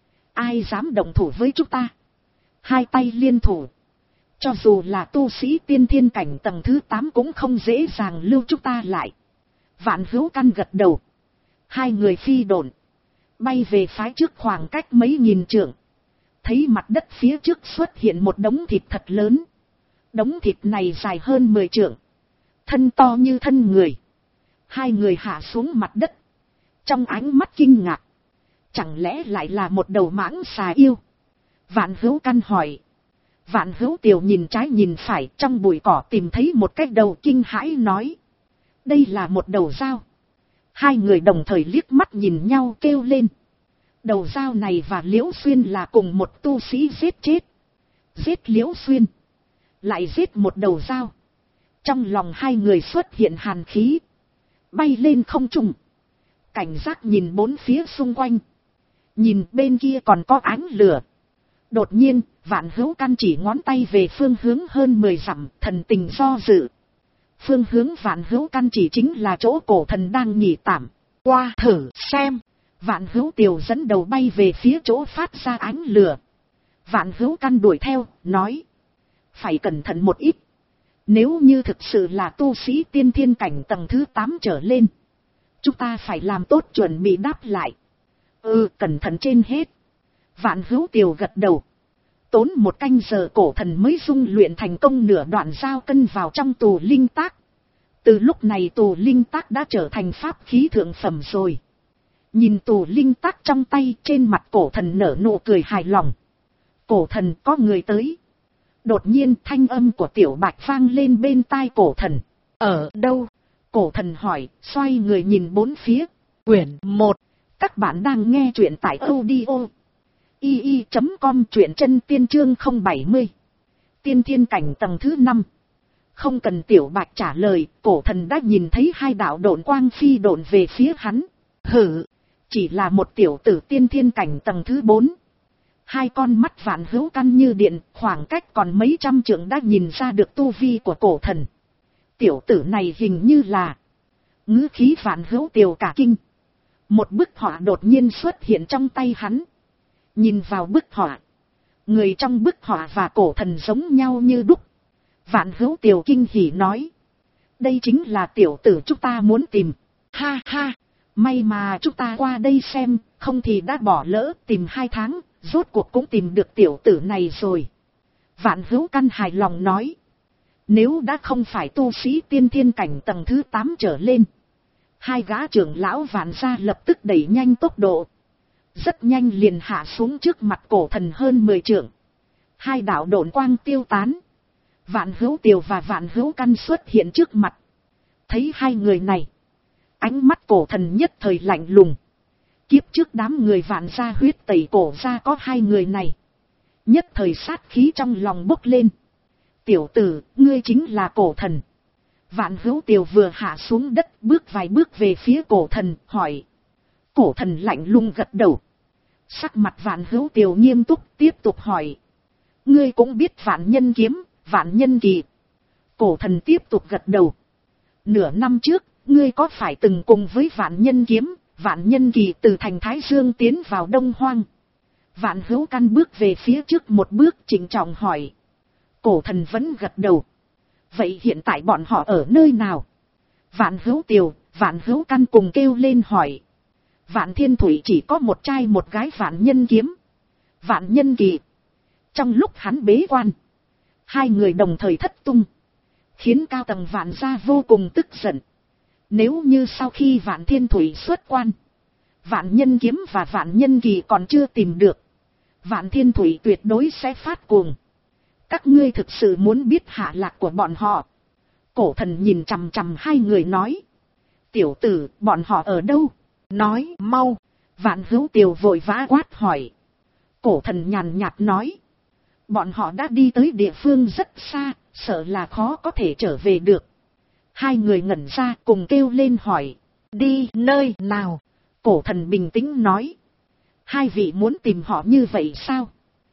Ai dám động thủ với chúng ta? Hai tay liên thủ. Cho dù là tu sĩ tiên thiên cảnh tầng thứ tám cũng không dễ dàng lưu chúng ta lại. Vạn Hữu Căn gật đầu. Hai người phi độn. Bay về phái trước khoảng cách mấy nghìn trượng. Thấy mặt đất phía trước xuất hiện một đống thịt thật lớn. Đống thịt này dài hơn mười trượng. Thân to như thân người. Hai người hạ xuống mặt đất. Trong ánh mắt kinh ngạc. Chẳng lẽ lại là một đầu mãng xà yêu? Vạn Hữu Căn hỏi. Vạn Hữu Tiều nhìn trái nhìn phải, trong bụi cỏ tìm thấy một cái đầu, kinh hãi nói. Đây là một đầu dao. Hai người đồng thời liếc mắt nhìn nhau kêu lên. Đầu dao này và Liễu Xuyên là cùng một tu sĩ giết chết. Giết Liễu Xuyên. Lại giết một đầu dao. Trong lòng hai người xuất hiện hàn khí. Bay lên không trung. Cảnh giác nhìn bốn phía xung quanh. Nhìn bên kia còn có ánh lửa. Đột nhiên, Vạn Hữu Căn chỉ ngón tay về phương hướng hơn mười dặm, thần tình do dự. Phương hướng Vạn Hữu Căn chỉ chính là chỗ cổ thần đang nghỉ tạm. Qua thử xem. Vạn Hữu Tiều dẫn đầu bay về phía chỗ phát ra ánh lửa. Vạn Hữu Căn đuổi theo, nói. Phải cẩn thận một ít. Nếu như thực sự là tu sĩ tiên thiên cảnh tầng thứ tám trở lên. Chúng ta phải làm tốt chuẩn bị đáp lại. Ừ, cẩn thận trên hết. Vạn Hữu Tiều gật đầu. Tốn một canh giờ cổ thần mới dung luyện thành công nửa đoạn dao cân vào trong tù linh tác. Từ lúc này tù linh tác đã trở thành pháp khí thượng phẩm rồi. Nhìn tù linh tác trong tay, trên mặt cổ thần nở nụ cười hài lòng. Cổ thần, có người tới. Đột nhiên thanh âm của Tiểu Bạch vang lên bên tai Cổ Thần. Ở đâu? Cổ Thần hỏi, xoay người nhìn bốn phía. Quyển một. Các bạn đang nghe truyện tại audio i i chấm com, truyện chân tiên chương không bảy mươi. Tiên thiên cảnh tầng thứ năm. Không cần Tiểu Bạch trả lời, Cổ Thần đã nhìn thấy hai đạo độn quang phi độn về phía hắn. Hử, chỉ là một tiểu tử tiên thiên cảnh tầng thứ bốn. Hai con mắt Vạn Hữu Căn như điện, khoảng cách còn mấy trăm trượng đã nhìn ra được tu vi của Cổ Thần. Tiểu tử này hình như là... Ngữ khí Vạn Hữu Tiều cả kinh. Một bức họa đột nhiên xuất hiện trong tay hắn. Nhìn vào bức họa, người trong bức họa và Cổ Thần giống nhau như đúc. Vạn Hữu Tiều kinh hỉ nói. Đây chính là tiểu tử chúng ta muốn tìm. Ha ha, may mà chúng ta qua đây xem, không thì đã bỏ lỡ, tìm hai tháng, rốt cuộc cũng tìm được tiểu tử này rồi. Vạn Hữu Căn hài lòng nói. Nếu đã không phải tu sĩ tiên thiên cảnh tầng thứ tám trở lên, hai gã trưởng lão Vạn gia lập tức đẩy nhanh tốc độ. Rất nhanh liền hạ xuống trước mặt Cổ Thần hơn mười trượng. Hai đạo độn quang tiêu tán. Vạn Hữu Tiều và Vạn Hữu Căn xuất hiện trước mặt. Thấy hai người này, ánh mắt Cổ Thần nhất thời lạnh lùng. Kiếp trước đám người Vạn gia huyết tẩy cổ gia có hai người này. Nhất thời sát khí trong lòng bốc lên. Tiểu tử, ngươi chính là Cổ Thần. Vạn Hữu Tiều vừa hạ xuống đất, bước vài bước về phía Cổ Thần, hỏi. Cổ Thần lạnh lùng gật đầu. Sắc mặt Vạn Hữu Tiều nghiêm túc, tiếp tục hỏi. Ngươi cũng biết Vạn Nhân Kiếm, Vạn Nhân Kỳ. Cổ Thần tiếp tục gật đầu. Nửa năm trước, ngươi có phải từng cùng với Vạn Nhân Kiếm, Vạn Nhân Kỳ từ thành Thái Dương tiến vào Đông Hoang? Vạn Hữu Căn bước về phía trước một bước trịnh trọng hỏi. Cổ Thần vẫn gật đầu. Vậy hiện tại bọn họ ở nơi nào? Vạn Hữu Tiều, Vạn Hữu Căn cùng kêu lên hỏi. Vạn Thiên Thủy chỉ có một trai một gái Vạn Nhân Kiếm, Vạn Nhân Kỳ. Trong lúc hắn bế quan, hai người đồng thời thất tung, khiến cao tầng Vạn gia vô cùng tức giận. Nếu như sau khi Vạn Thiên Thủy xuất quan, Vạn Nhân Kiếm và Vạn Nhân Kỳ còn chưa tìm được, Vạn Thiên Thủy tuyệt đối sẽ phát cuồng. Các ngươi thực sự muốn biết hạ lạc của bọn họ? Cổ Thần nhìn chằm chằm hai người nói. Tiểu tử, bọn họ ở đâu? Nói mau. Vạn Hữu Tiều vội vã quát hỏi. Cổ Thần nhàn nhạt nói. Bọn họ đã đi tới địa phương rất xa, sợ là khó có thể trở về được. Hai người ngẩn ra cùng kêu lên hỏi. Đi nơi nào? Cổ Thần bình tĩnh nói. Hai vị muốn tìm họ như vậy sao?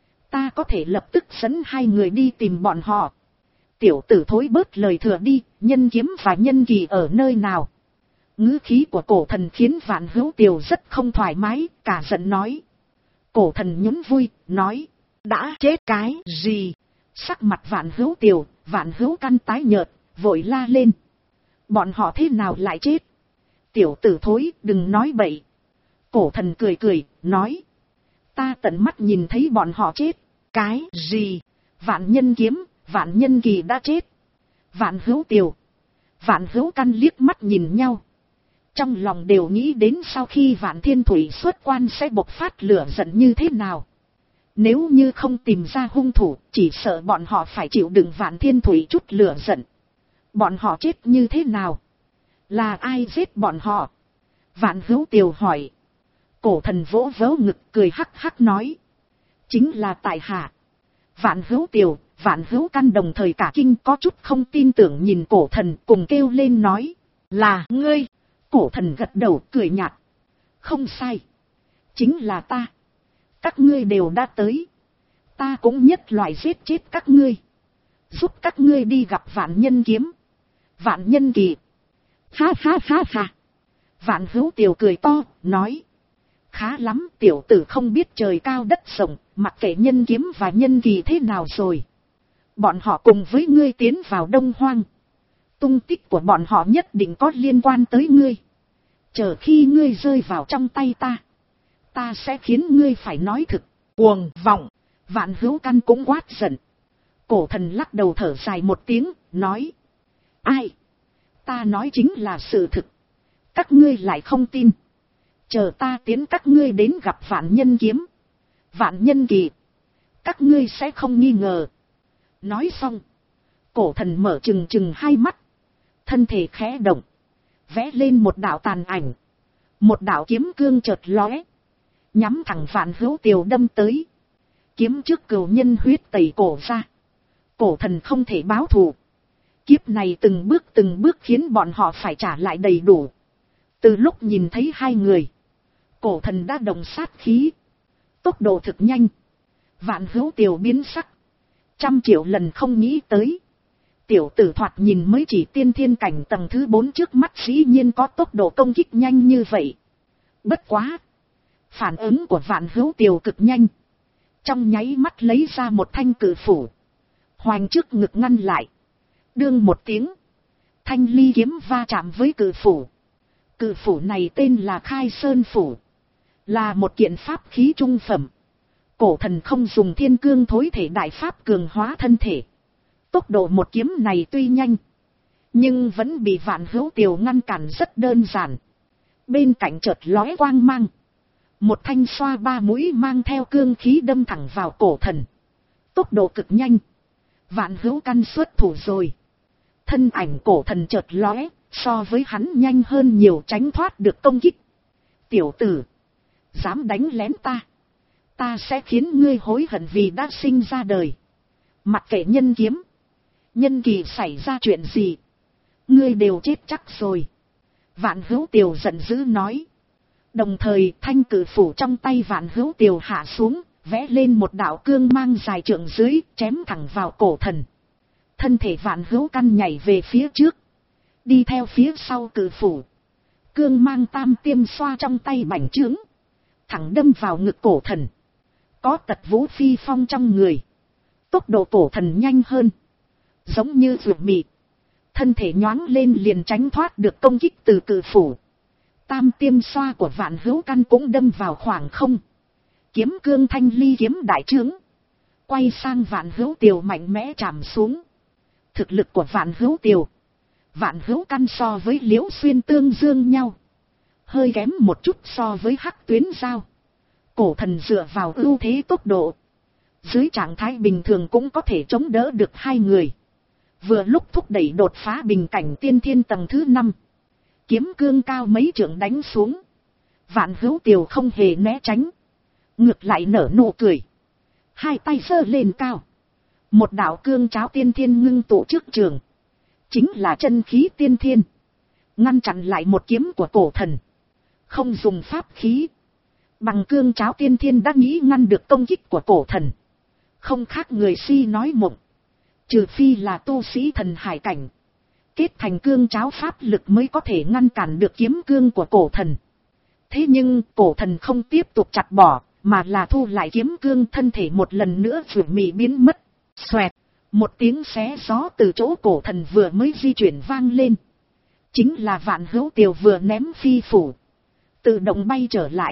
Ta có thể lập tức dẫn hai người đi tìm bọn họ. Tiểu tử thối bớt lời thừa đi, Nhân Kiếm và Nhân Kỳ ở nơi nào? Ngữ khí của Cổ Thần khiến Vạn Hữu Tiều rất không thoải mái, cả giận nói. Cổ Thần nhún vui, nói. Đã chết cái gì? Sắc mặt Vạn Hữu Tiều, Vạn Hữu Căn tái nhợt, vội la lên. Bọn họ thế nào lại chết? Tiểu tử thối, đừng nói bậy. Cổ Thần cười cười, nói. Ta tận mắt nhìn thấy bọn họ chết. Cái gì? Vạn Nhân Kiếm, Vạn Nhân Kỳ đã chết. Vạn Hữu Tiều, Vạn Hữu Căn liếc mắt nhìn nhau. Trong lòng đều nghĩ đến sau khi Vạn Thiên Thủy xuất quan sẽ bộc phát lửa giận như thế nào. Nếu như không tìm ra hung thủ, chỉ sợ bọn họ phải chịu đựng Vạn Thiên Thủy chút lửa giận. Bọn họ chết như thế nào? Là ai giết bọn họ? Vạn Hữu Tiều hỏi. Cổ Thần vỗ vỗ ngực cười hắc hắc nói. Chính là tại hạ. Vạn Hữu Tiều, Vạn Hữu Căn đồng thời cả kinh có chút không tin tưởng nhìn Cổ Thần cùng kêu lên nói. Là ngươi. Cổ Thần gật đầu cười nhạt. Không sai. Chính là ta. Các ngươi đều đã tới. Ta cũng nhất loại giết chết các ngươi. Giúp các ngươi đi gặp Vạn Nhân Kiếm, Vạn Nhân Kỳ. Ha ha ha ha. Vạn Hữu Tiều cười to, nói. Khá lắm, tiểu tử không biết trời cao đất rộng, mặc kệ Nhân Kiếm và Nhân Kỳ thế nào rồi. Bọn họ cùng với ngươi tiến vào Đông Hoang. Tung tích của bọn họ nhất định có liên quan tới ngươi. Chờ khi ngươi rơi vào trong tay ta, ta sẽ khiến ngươi phải nói thực. Cuồng vọng. Vạn Hữu Căn cũng quát giận. Cổ Thần lắc đầu thở dài một tiếng, nói. Ai? Ta nói chính là sự thực. Các ngươi lại không tin. Chờ ta tiến các ngươi đến gặp Vạn Nhân Kiếm, Vạn Nhân Kỳ. Các ngươi sẽ không nghi ngờ. Nói xong, cổ thần mở trừng trừng hai mắt, thân thể khẽ động, vẽ lên một đạo tàn ảnh, một đạo kiếm cương chợt lóe, nhắm thẳng Vạn Hữu Tiều đâm tới. Kiếm trước cừu nhân huyết tẩy cổ ra, cổ thần không thể báo thù. Kiếp này từng bước từng bước khiến bọn họ phải trả lại đầy đủ. Từ lúc nhìn thấy hai người, cổ thần đã đồng sát khí, tốc độ thực nhanh. Vạn Hữu Tiều biến sắc, trăm triệu lần không nghĩ tới. Tiểu tử thoạt nhìn mới chỉ tiên thiên cảnh tầng thứ bốn trước mắt dĩ nhiên có tốc độ công kích nhanh như vậy. Bất quá, phản ứng của Vạn Hữu Tiều cực nhanh, trong nháy mắt lấy ra một thanh cự phủ, hoành trước ngực ngăn lại. Đương một tiếng, thanh ly kiếm va chạm với cự phủ. Cự phủ này tên là Khai Sơn Phủ, là một kiện pháp khí trung phẩm. Cổ thần không dùng thiên cương thối thể đại pháp cường hóa thân thể. Tốc độ một kiếm này tuy nhanh, nhưng vẫn bị Vạn Hữu Tiều ngăn cản rất đơn giản. Bên cạnh chợt lóe quang mang, một thanh xoa ba mũi mang theo cương khí đâm thẳng vào cổ thần. Tốc độ cực nhanh, Vạn Hữu căn xuất thủ rồi. Thân ảnh cổ thần chợt lóe, so với hắn nhanh hơn nhiều, tránh thoát được công kích. Tiểu tử, dám đánh lén ta, ta sẽ khiến ngươi hối hận vì đã sinh ra đời. Mặc kệ nhân kiếm, nhân kỳ xảy ra chuyện gì, ngươi đều chết chắc rồi. Vạn Hữu Tiều giận dữ nói. Đồng thời thanh cử phủ trong tay Vạn Hữu Tiều hạ xuống, vẽ lên một đạo cương mang dài trượng dưới, chém thẳng vào cổ thần. Thân thể Vạn Hữu căn nhảy về phía trước, đi theo phía sau cử phủ. Cương mang tam tiêm xoa trong tay bành trướng, thẳng đâm vào ngực cổ thần. Có tật vũ phi phong trong người, tốc độ cổ thần nhanh hơn, giống như ruột mị. Thân thể nhoáng lên liền tránh thoát được công kích từ cử phủ. Tam tiêm xoa của Vạn Hữu căn cũng đâm vào khoảng không. Kiếm cương thanh ly kiếm đại trướng, quay sang Vạn Hữu Tiều mạnh mẽ chạm xuống. Thực lực của Vạn Hữu Tiều, Vạn Hữu căn so với Liễu Xuyên tương dương nhau, hơi kém một chút so với Hắc Tuyến Giao. Cổ thần dựa vào ưu thế tốc độ, dưới trạng thái bình thường cũng có thể chống đỡ được hai người. Vừa lúc thúc đẩy đột phá bình cảnh tiên thiên tầng thứ năm. Kiếm cương cao mấy trượng đánh xuống, Vạn Hữu Tiều không hề né tránh, ngược lại nở nụ cười, hai tay giơ lên cao. Một đạo cương cháo tiên thiên ngưng tụ trước trường, chính là chân khí tiên thiên, ngăn chặn lại một kiếm của cổ thần. Không dùng pháp khí, bằng cương cháo tiên thiên đã nghĩ ngăn được công kích của cổ thần, không khác người si nói mộng. Trừ phi là tu sĩ thần hải cảnh, kết thành cương cháo pháp lực mới có thể ngăn cản được kiếm cương của cổ thần. Thế nhưng cổ thần không tiếp tục chặt bỏ, mà là thu lại kiếm cương, thân thể một lần nữa vừa mị biến mất. Xoẹt, một tiếng xé gió từ chỗ cổ thần vừa mới di chuyển vang lên. Chính là Vạn Hữu Tiều vừa ném phi phủ, tự động bay trở lại.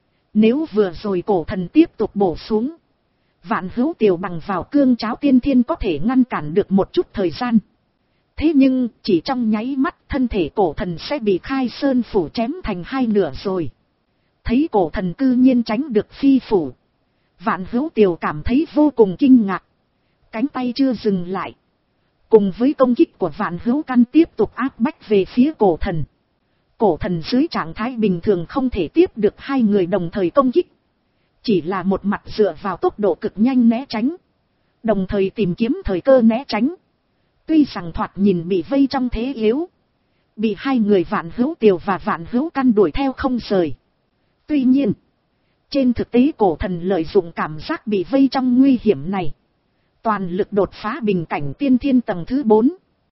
Nếu vừa rồi cổ thần tiếp tục bổ xuống, Vạn Hữu Tiều bằng vào cương cháo tiên thiên có thể ngăn cản được một chút thời gian. Thế nhưng chỉ trong nháy mắt thân thể cổ thần sẽ bị Khai Sơn Phủ chém thành hai nửa rồi. Thấy cổ thần cư nhiên tránh được phi phủ, Vạn Hữu Tiều cảm thấy vô cùng kinh ngạc. Cánh tay chưa dừng lại, cùng với công kích của Vạn Hữu căn tiếp tục áp bách về phía cổ thần. Cổ thần dưới trạng thái bình thường không thể tiếp được hai người đồng thời công kích, chỉ là một mặt dựa vào tốc độ cực nhanh né tránh, đồng thời tìm kiếm thời cơ né tránh. Tuy rằng thoạt nhìn bị vây trong thế yếu, bị hai người Vạn Hữu Tiều và Vạn Hữu căn đuổi theo không rời. Tuy nhiên, trên thực tế cổ thần lợi dụng cảm giác bị vây trong nguy hiểm này, toàn lực đột phá bình cảnh tiên thiên tầng thứ bốn.